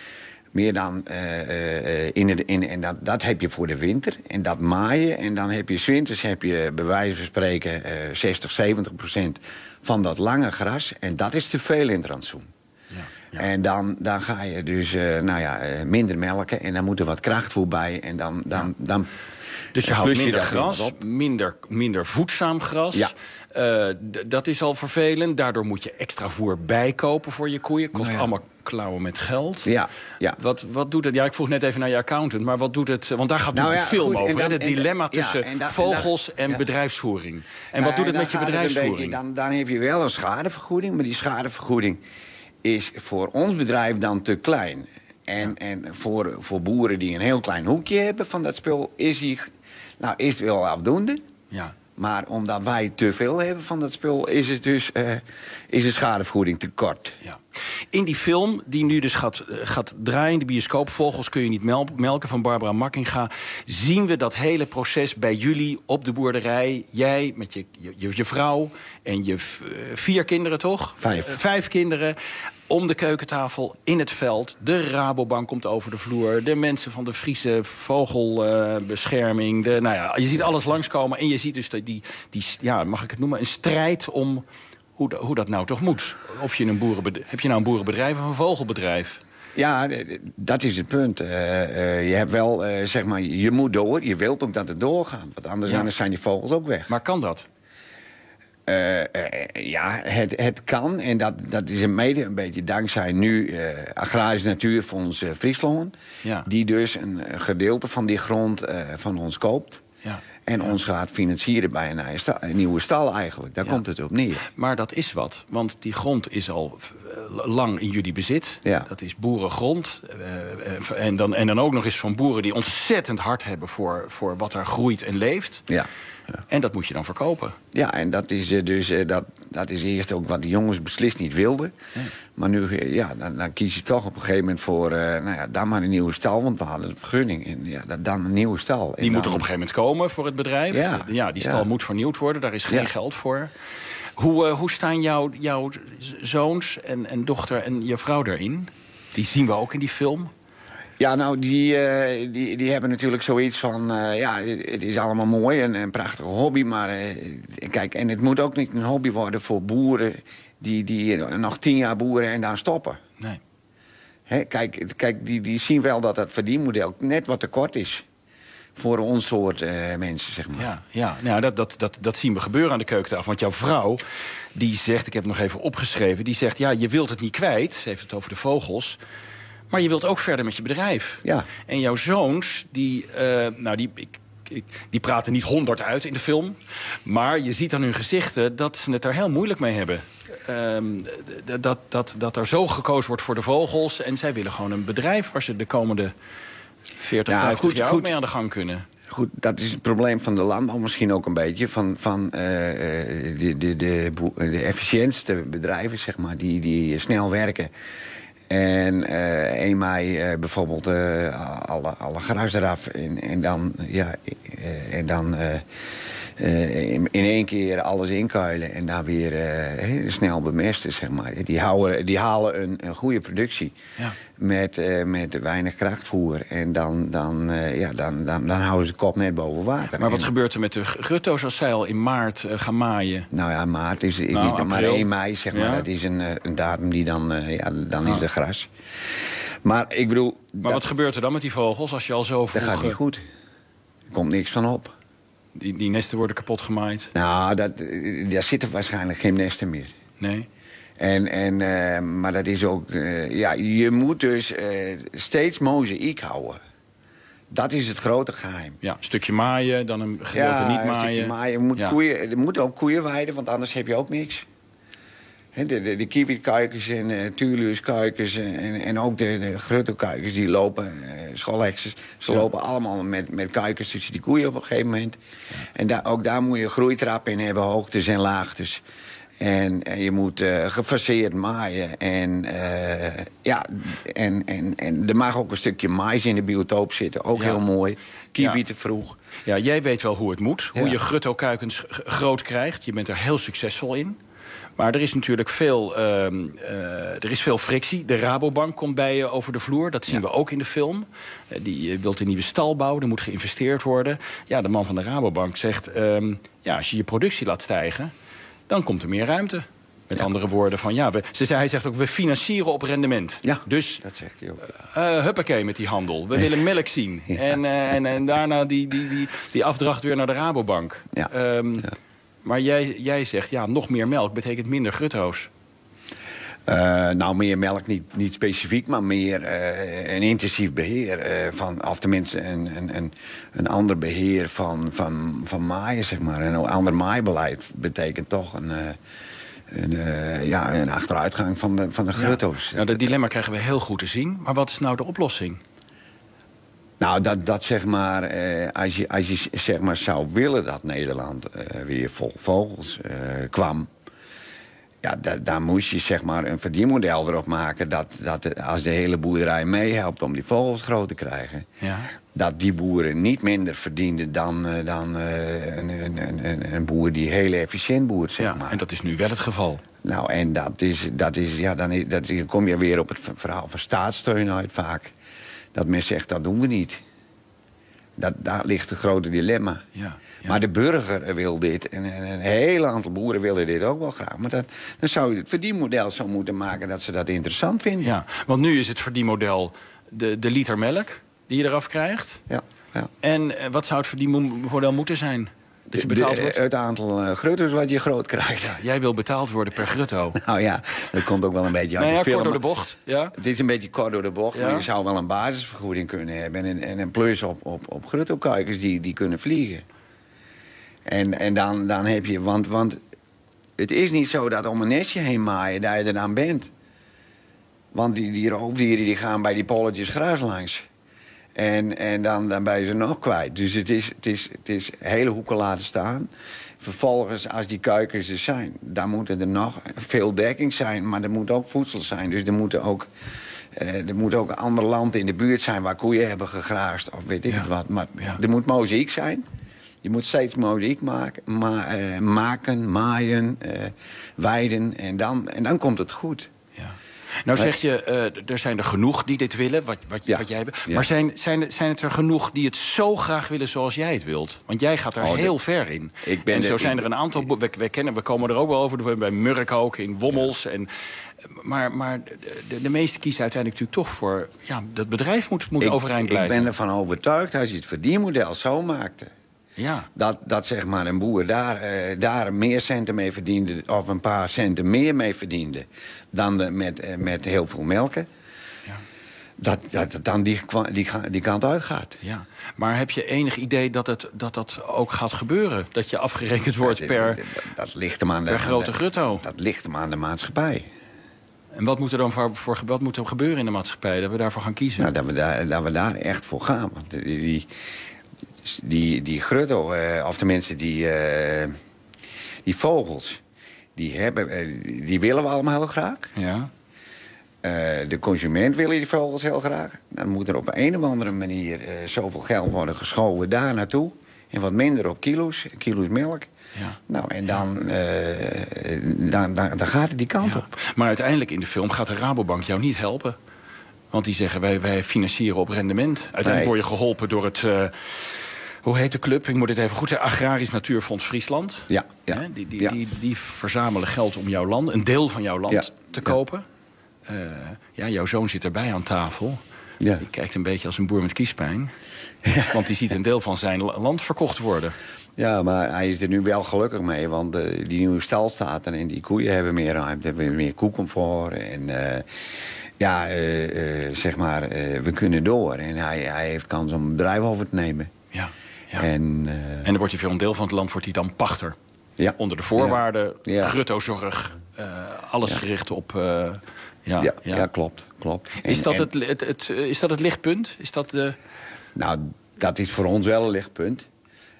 Meer dan uh, uh, in het... In, en dat, dat heb je voor de winter. En dat maaien. En dan heb je 's winters heb je bij wijze van spreken uh, zestig, zeventig procent van dat lange gras. En dat is te veel in het rantsoen. Ja, ja. En dan, dan ga je dus uh, nou ja, uh, minder melken. En dan moet er wat krachtvoer bij. En dan... dan, ja. dan dus je houdt minder gras, minder, minder voedzaam gras. Ja. Uh, d- dat is al vervelend. Daardoor moet je extra voer bijkopen voor je koeien. Kost nou ja. allemaal klauwen met geld. Ja, ja. Wat, wat doet het? Ja, ik vroeg net even naar je accountant. Maar wat doet het? Want daar gaat nou ja, de film goed, over. Dan, het dilemma en, tussen ja, en dat, vogels en, dat, en ja. bedrijfsvoering. En nou, wat doet het met je bedrijfsvoering? Beetje, dan, dan heb je wel een schadevergoeding. Maar die schadevergoeding is voor ons bedrijf dan te klein. En, ja. en voor, voor boeren die een heel klein hoekje hebben van dat spul... is, die, nou, is het wel afdoende. Ja. Maar omdat wij te veel hebben van dat spul, is het dus uh, is de schadevergoeding te kort. Ja. In die film, die nu dus gaat, uh, gaat draaien in de bioscoop... Vogels kun je niet mel- melken, van Barbara Makkinga... zien we dat hele proces bij jullie op de boerderij. Jij met je, je, je vrouw en je v- vier kinderen, toch? Vijf. Uh, vijf kinderen. Om de keukentafel, in het veld. De Rabobank komt over de vloer. De mensen van de Friese vogelbescherming. Uh, nou ja, je ziet alles langskomen. En je ziet dus die, die, die, ja, mag ik het noemen, een strijd om hoe, hoe dat nou toch moet. Of je een boerenbedrijf, heb je nou een boerenbedrijf of een vogelbedrijf? Ja, dat is het punt. Uh, uh, je hebt wel, uh, zeg maar, je moet door. Je wilt ook dat het doorgaat. Want anders, ja. anders zijn die vogels ook weg. Maar kan dat? Uh, uh, ja, het, het kan. En dat, dat is een mede een beetje dankzij nu uh, Agrarisch Natuurfonds uh, Friesland. Ja. Die dus een, een gedeelte van die grond uh, van ons koopt. Ja. En ja. ons gaat financieren bij een, een nieuwe stal eigenlijk. Daar ja. komt het op neer. Maar dat is wat. Want die grond is al uh, lang in jullie bezit. Ja. Dat is boerengrond. Uh, en, dan, en dan ook nog eens van boeren die ontzettend hard hebben voor, voor wat er groeit en leeft. Ja. Ja. En dat moet je dan verkopen. Ja, en dat is uh, dus uh, dat, dat is eerst ook wat de jongens beslist niet wilden. Ja. Maar nu, uh, ja, dan, dan kies je toch op een gegeven moment voor, uh, nou ja, dan maar een nieuwe stal, want we hadden een vergunning. En ja, dan een nieuwe stal. Die en moet dan... er op een gegeven moment komen voor het bedrijf. Ja, ja die stal ja. moet vernieuwd worden, daar is geen ja. geld voor. Hoe, uh, hoe staan jouw, jouw zoons en, en dochter en je vrouw erin? Die zien we ook in die film. Ja, nou, die, uh, die, die hebben natuurlijk zoiets van... Uh, ja, het is allemaal mooi en een prachtige hobby, maar... Uh, kijk, en het moet ook niet een hobby worden voor boeren... die, die nog tien jaar boeren en dan stoppen. Nee. Hè, kijk, kijk die, die zien wel dat het verdienmodel net wat te kort is... voor ons soort uh, mensen, zeg maar. Ja, ja. Nou, dat, dat, dat, dat zien we gebeuren aan de keukentafel. Want jouw vrouw, die zegt, ik heb het nog even opgeschreven... die zegt, ja, je wilt het niet kwijt. Ze heeft het over de vogels... Maar je wilt ook verder met je bedrijf. Ja. En jouw zoons, die, uh, nou die, ik ik, die praten niet honderd uit in de film. Maar je ziet aan hun gezichten dat ze het er heel moeilijk mee hebben. Um, dat, dat, dat er zo gekozen wordt voor de vogels. En zij willen gewoon een bedrijf waar ze de komende veertig, ja, vijftig goed, jaar goed. ook mee aan de gang kunnen. Goed, dat is het probleem van de landbouw misschien ook een beetje. Van, van uh, de, de, de, de efficiëntste bedrijven, zeg maar, die, die snel werken. En uh, één mei uh, bijvoorbeeld uh, alle, alle gras eraf. En, en dan, ja, uh, en dan uh, uh, in, in één keer alles inkuilen. En dan weer uh, snel bemesten, zeg maar. Die, houden, die halen een, een goede productie. Ja. Met, uh, met weinig krachtvoer. En dan, dan, uh, ja, dan, dan, dan houden ze de kop net boven water. Maar wat en, gebeurt er met de grutto's als zij al in maart uh, gaan maaien? Nou ja, maart is, is nou, niet maar één mei, zeg maar. Ja? Dat is een, een datum die dan, uh, ja, dan ah. is er gras. Maar ik bedoel... Maar dat, wat gebeurt er dan met die vogels als je al zo vroeg... Dat gaat niet goed. Er komt niks van op. Die, die nesten worden kapot gemaaid? Nou, dat, daar zitten waarschijnlijk geen nesten meer. Nee? En, en, uh, maar dat is ook... Uh, ja, je moet dus uh, steeds mozaïek houden. Dat is het grote geheim. Ja, een stukje maaien, dan een gedeelte ja, niet maaien. Een stukje maaien. Je moet, ja. koeien, je moet ook koeien weiden, want anders heb je ook niks. He, de de, de kiewitkuikens en uh, tuurluurskuikens en, en ook de, de gruttokuikens die lopen, uh, schoolheksers, ze ja. lopen allemaal met, met kuikens tussen die koeien op een gegeven moment. Ja. En da, ook daar moet je groeitrappen in hebben, hoogtes en laagtes. En, en je moet uh, gefaseerd maaien. En, uh, ja, en, en, en er mag ook een stukje mais in de biotoop zitten. Ook ja. heel mooi. Kiwi te ja. vroeg. Ja, jij weet wel hoe het moet. Hoe ja. je gruttokuikens groot krijgt. Je bent er heel succesvol in. Maar er is natuurlijk veel, uh, uh, er is veel frictie. De Rabobank komt bij je over de vloer. Dat zien ja. we ook in de film. Uh, die wilt een nieuwe stal bouwen. Er moet geïnvesteerd worden. Ja, de man van de Rabobank zegt... Uh, ja, als je je productie laat stijgen... dan komt er meer ruimte. Met ja. andere woorden van, ja, we, ze zei, hij zegt ook, we financieren op rendement. Ja, dus, dat zegt hij ook. Uh, huppakee met die handel. We willen melk zien. Ja. En, uh, en, en daarna die, die, die, die afdracht weer naar de Rabobank. Ja. Um, ja. Maar jij, jij zegt, ja, nog meer melk betekent minder grutto's. Uh, nou, meer melk niet, niet specifiek, maar meer uh, een intensief beheer. Uh, van, of tenminste een, een, een, een ander beheer van, van, van maaien, zeg maar. Een ander maaibeleid betekent toch een... Uh, Een, uh, ja, een achteruitgang van de, van de grutto's. Ja. Nou, dat dilemma krijgen we heel goed te zien. Maar wat is nou de oplossing? Nou, dat, dat zeg maar, uh, als je, als je zeg maar zou willen dat Nederland uh, weer vol vogels uh, kwam... Ja, da, daar moest je zeg maar een verdienmodel erop maken... dat, dat als de hele boerderij meehelpt om die vogels groot te krijgen... Ja. dat die boeren niet minder verdienden dan, uh, dan uh, een, een, een, een boer die heel efficiënt boert, zeg ja, maar. En dat is nu wel het geval. Nou, en dat is, dat is, ja, dan, is, dat, dan kom je weer op het verhaal van staatssteun uit vaak. Dat men zegt, dat doen we niet. Dat, daar ligt het grote dilemma. Ja, ja. Maar de burger wil dit. En, en een heel aantal boeren willen dit ook wel graag. Maar dat, dan zou je het verdienmodel zo moeten maken dat ze dat interessant vinden. Ja, want nu is het verdienmodel de, de liter melk die je eraf krijgt. Ja, ja. En wat zou het verdienmodel moeten zijn? Dat je betaald de, wordt? Het aantal uh, grutto's wat je groot krijgt. Ja, jij wil betaald worden per grutto. Nou ja, dat komt ook wel een beetje uit nou ja, de film. Kort door de bocht. Ja? Het is een beetje kort door de bocht, ja. Maar je zou wel een basisvergoeding kunnen hebben. En, en een plus op, op, op gruttokuikens die, die kunnen vliegen. En, en dan, dan heb je... Want, want het is niet zo dat om een nestje heen maaien dat je er dan bent. Want die, die roofdieren die gaan bij die polletjes gras langs. En, en dan, dan ben je ze nog kwijt. Dus het is, het, is, het is hele hoeken laten staan. Vervolgens, als die kuikens er zijn... dan moet er nog veel dekking zijn, maar er moet ook voedsel zijn. Dus er moet ook, uh, er moet ook een ander land in de buurt zijn... waar koeien hebben gegraasd, of weet ik ja. het wat. Maar ja. er moet mozaïek zijn. Je moet steeds mozaïek maken, ma uh, maken maaien, uh, weiden. En dan, en dan komt het goed. Ja. Nou zeg je, uh, er zijn er genoeg die dit willen, wat, wat, ja. wat jij hebt. Ja. Maar zijn, zijn, zijn het er genoeg die het zo graag willen zoals jij het wilt? Want jij gaat er oh, heel de, ver in. Ik ben en zo de, zijn ik, er een aantal... We, we, kennen, we komen er ook wel over, bij Murk ook, in Wommels. Ja. En, maar maar de, de meesten kiezen uiteindelijk natuurlijk toch voor... Ja, dat bedrijf moet, moet ik, overeind blijven. Ik ben ervan overtuigd, als je het verdienmodel zo maakte... Ja. Dat, dat zeg maar een boer daar, uh, daar meer centen mee verdiende... of een paar centen meer mee verdiende... dan de, met, uh, met heel veel melken. Ja. dat, dat dan die, die, die kant uitgaat. Ja. Maar heb je enig idee dat, het, dat dat ook gaat gebeuren? Dat je afgerekend wordt per, dat, dat, dat ligt hem aan de, per grote grutto? Dat ligt hem aan de maatschappij. En wat moet er dan voor, voor, wat moet er gebeuren in de maatschappij? Dat we daarvoor gaan kiezen? Nou, dat we daar, dat we daar echt voor gaan. Want die, die, die, die grutto, uh, of de mensen die, uh, die vogels... Die, hebben, uh, die willen we allemaal heel graag. Ja. Uh, de consument wil die vogels heel graag. Dan moet er op een of andere manier uh, zoveel geld worden geschoven daar naartoe. En wat minder op kilo's, kilo's melk. Ja. Nou, en dan, uh, dan, dan, dan gaat het die kant ja. op. Maar uiteindelijk in de film gaat de Rabobank jou niet helpen. Want die zeggen, wij, wij financieren op rendement. Uiteindelijk nee. word je geholpen door het... Uh, hoe heet de club? Ik moet het even goed zeggen. Agrarisch Natuurfonds Friesland. Ja. ja. He, die, die, ja. die, die verzamelen geld om jouw land, een deel van jouw land ja. te kopen. Ja. Uh, ja, jouw zoon zit erbij aan tafel. Ja. Die kijkt een beetje als een boer met kiespijn. Ja. Want die ziet een deel van zijn land verkocht worden. Ja, maar hij is er nu wel gelukkig mee. Want uh, die nieuwe stal staat er en die koeien hebben meer ruimte. Hebben meer koekomfort. En uh, ja, uh, uh, zeg maar, uh, we kunnen door. En hij, hij heeft kans om een bedrijf over te nemen. Ja. Ja. En, uh, en dan wordt hij voor een deel van het land wordt hij dan pachter. Ja. Onder de voorwaarden, ja. Ja. gruttozorg, uh, alles ja. gericht op... Uh, ja, ja. Ja, ja, klopt. klopt. Is, en, dat en, het, het, het, is dat het lichtpunt? Is dat de... Nou, dat is voor ons wel een lichtpunt.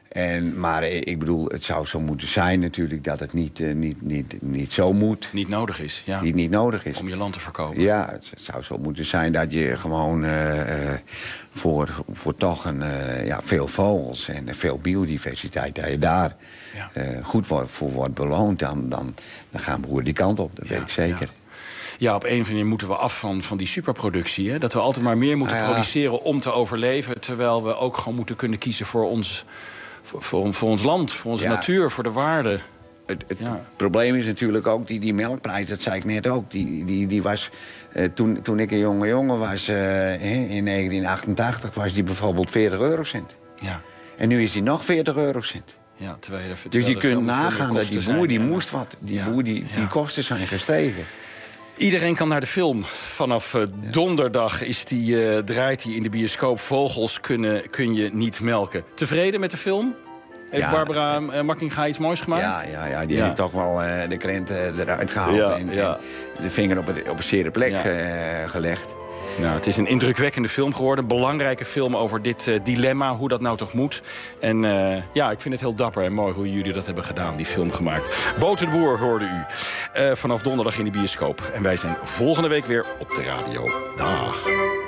En, maar ik bedoel, het zou zo moeten zijn natuurlijk dat het niet, uh, niet, niet, niet zo moet. Niet nodig is, ja. Niet, niet nodig is. Om je land te verkopen. Ja, het zou zo moeten zijn dat je gewoon uh, voor, voor toch een, uh, ja, veel vogels en veel biodiversiteit, dat je daar ja. uh, goed voor wordt beloond, dan, dan, dan gaan boeren die kant op, dat ja, weet ik zeker. Ja. Ja, op een of andere manier moeten we af van, van die superproductie. Hè? Dat we altijd maar meer moeten ah, ja. produceren om te overleven, terwijl we ook gewoon moeten kunnen kiezen voor ons... Voor, voor, voor ons land, voor onze ja. natuur, voor de waarden. Het, het ja. probleem is natuurlijk ook, die, die melkprijs, dat zei ik net ook... die, die, die was, uh, toen, toen ik een jonge jongen was, uh, in negentien achtentachtig... was die bijvoorbeeld veertig eurocent. Ja. En nu is die nog veertig eurocent. Ja, terwijl je er, dus je kunt nagaan dat die boer, die zijn, moest wat. Die, ja. boer, die, ja. die kosten zijn gestegen. Iedereen kan naar de film. Vanaf uh, donderdag is die, uh, draait hij in de bioscoop. Vogels kunnen, kun je niet melken. Tevreden met de film? Heeft ja. Barbara uh, Makkinga iets moois gemaakt? Ja, ja, ja die ja. heeft toch wel uh, de krent uh, eruit gehaald. Ja, en, ja. en de vinger op, het, op een zere plek ja. uh, gelegd. Nou, het is een indrukwekkende film geworden. Een belangrijke film over dit uh, dilemma, hoe dat nou toch moet. En uh, ja, ik vind het heel dapper en mooi hoe jullie dat hebben gedaan, die film gemaakt. Boter de Boer hoorde u. Uh, vanaf donderdag in de bioscoop. En wij zijn volgende week weer op de radio. Dag.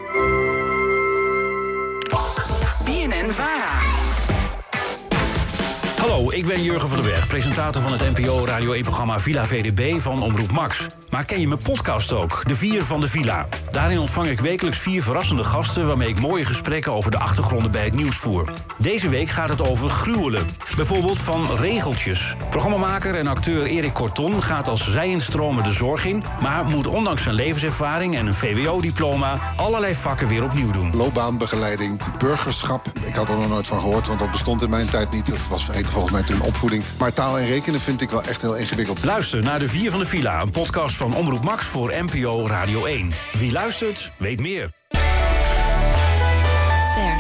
B N N Vara. Hallo, ik ben Jurgen van den Berg, presentator van het N P O Radio één-programma Villa V D B van Omroep Max. Maar ken je mijn podcast ook, De Vier van de Villa? Daarin ontvang ik wekelijks vier verrassende gasten waarmee ik mooie gesprekken over de achtergronden bij het nieuws voer. Deze week gaat het over gruwelen. Bijvoorbeeld van regeltjes. Programmamaker en acteur Erik Corton gaat als zijenstromer de zorg in, maar moet ondanks zijn levenservaring en een V W O-diploma allerlei vakken weer opnieuw doen. Loopbaanbegeleiding, burgerschap. Ik had er nog nooit van gehoord, want dat bestond in mijn tijd niet. Dat was vergeten volgens mij toen opvoeding. Maar taal en rekenen vind ik wel echt heel ingewikkeld. Luister naar De Vier van de Villa, een podcast van Omroep Max voor N P O Radio één. Wie luistert, weet meer. Ster.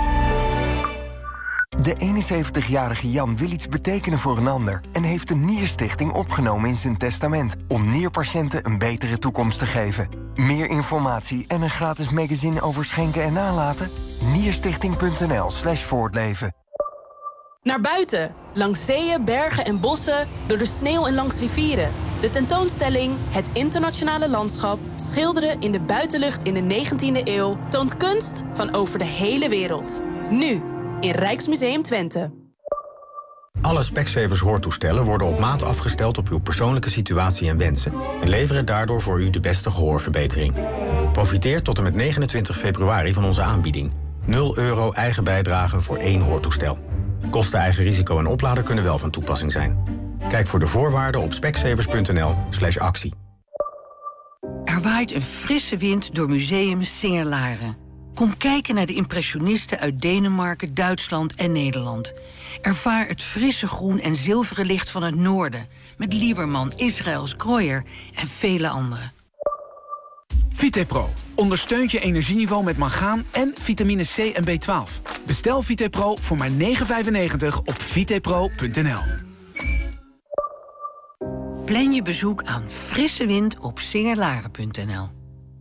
De eenenzeventigjarige Jan wil iets betekenen voor een ander en heeft een nierstichting opgenomen in zijn testament om nierpatiënten een betere toekomst te geven. Meer informatie en een gratis magazine over schenken en nalaten? nierstichting punt n l slash voortleven. Naar buiten, langs zeeën, bergen en bossen, door de sneeuw en langs rivieren. De tentoonstelling Het Internationale Landschap schilderen in de buitenlucht in de negentiende eeuw toont kunst van over de hele wereld. Nu in Rijksmuseum Twente. Alle Specsavers hoortoestellen worden op maat afgesteld op uw persoonlijke situatie en wensen en leveren daardoor voor u de beste gehoorverbetering. Profiteer tot en met negenentwintig februari van onze aanbieding. nul euro eigen bijdrage voor één hoortoestel. Kosten, eigen risico en oplader kunnen wel van toepassing zijn. Kijk voor de voorwaarden op specsavers punt n l slash actie. Er waait een frisse wind door museum Singer-Laren. Kom kijken naar de impressionisten uit Denemarken, Duitsland en Nederland. Ervaar het frisse groen en zilveren licht van het noorden met Lieberman, Israëls, Krooyer en vele anderen. VitePro ondersteunt je energieniveau met mangaan en vitamine C en B twaalf. Bestel VitePro voor maar negen euro vijfennegentig op vitepro punt n l. Plan je bezoek aan Frisse Wind op singerlaren punt n l.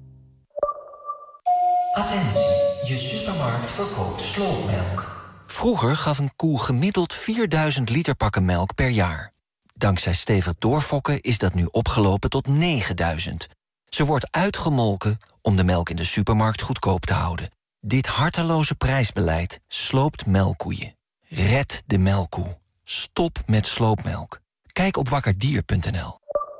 Attentie, je supermarkt verkoopt sloopmelk. Vroeger gaf een koe gemiddeld vierduizend liter pakken melk per jaar. Dankzij stevig doorfokken is dat nu opgelopen tot negenduizend. Ze wordt uitgemolken om de melk in de supermarkt goedkoop te houden. Dit harteloze prijsbeleid sloopt melkkoeien. Red de melkkoe. Stop met sloopmelk. Kijk op wakkerdier punt n l.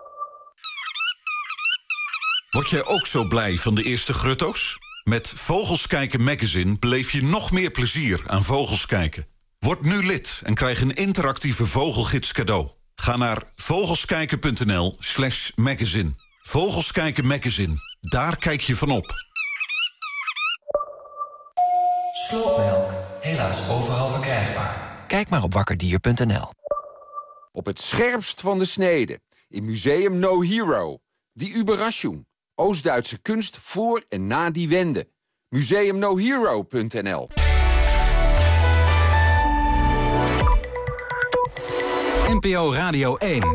Word jij ook zo blij van de eerste grutto's? Met Vogels Kijken magazine beleef je nog meer plezier aan vogels kijken. Word nu lid en krijg een interactieve vogelgids cadeau. Ga naar vogelskijken punt n l slash magazine. Vogels Kijken magazine. Daar kijk je van op. Sloopmelk. Helaas overal verkrijgbaar. Kijk maar op wakkerdier punt n l. Op het scherpst van de snede. In Museum No Hero. Die Überraschung. Oost-Duitse kunst voor en na die wende. museum no hero punt n l. N P O Radio één.